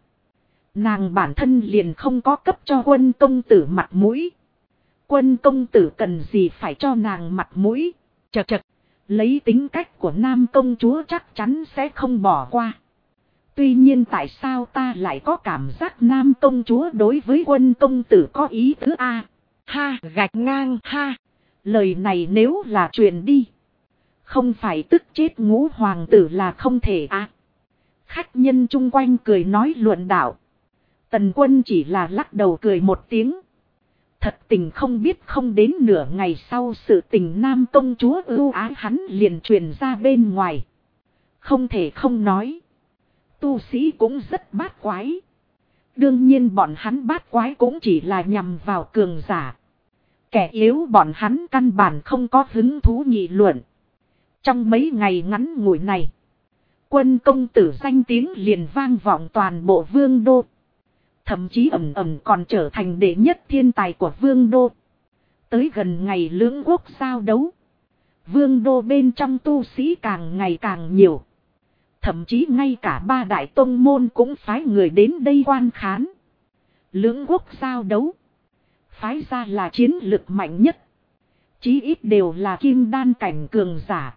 Nàng bản thân liền không có cấp cho Quân công tử mặt mũi. Quân công tử cần gì phải cho nàng mặt mũi. Chật chật, lấy tính cách của Nam công chúa chắc chắn sẽ không bỏ qua. Tuy nhiên tại sao ta lại có cảm giác Nam công chúa đối với Quân công tử có ý tứ a? Ha, gạch ngang, ha. Lời này nếu là truyền đi, không phải tức chết Ngũ hoàng tử là không thể a. Khách nhân chung quanh cười nói luận đạo. Tần Quân chỉ là lắc đầu cười một tiếng. Thật tình không biết không đến nửa ngày sau sự tình Nam công chúa ưu ái hắn liền truyền ra bên ngoài. Không thể không nói, tu sĩ cũng rất bát quái. Đương nhiên bọn hắn bát quái cũng chỉ là nhằm vào cường giả. Kẻ yếu bọn hắn căn bản không có hứng thú nghị luận. Trong mấy ngày ngắn ngủi này, Quân công tử danh tiếng liền vang vọng toàn bộ vương đô. Thậm chí ẩn ẩn còn trở thành đệ nhất thiên tài của vương đô. Tới gần ngày lưỡng quốc giao đấu, vương đô bên trong tu sĩ càng ngày càng nhiều. Thậm chí ngay cả 3 đại tông môn cũng phái người đến đây quan khán. Lưỡng quốc giao đấu, phái ra là chiến lực mạnh nhất. Chí ít đều là kim đan cảnh cường giả.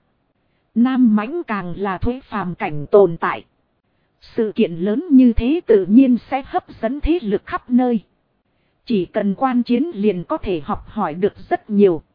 Nam mãnh càng là thuế phàm cảnh tồn tại. Sự kiện lớn như thế tự nhiên sẽ hấp dẫn thế lực khắp nơi. Chỉ cần quan chiến liền có thể học hỏi được rất nhiều.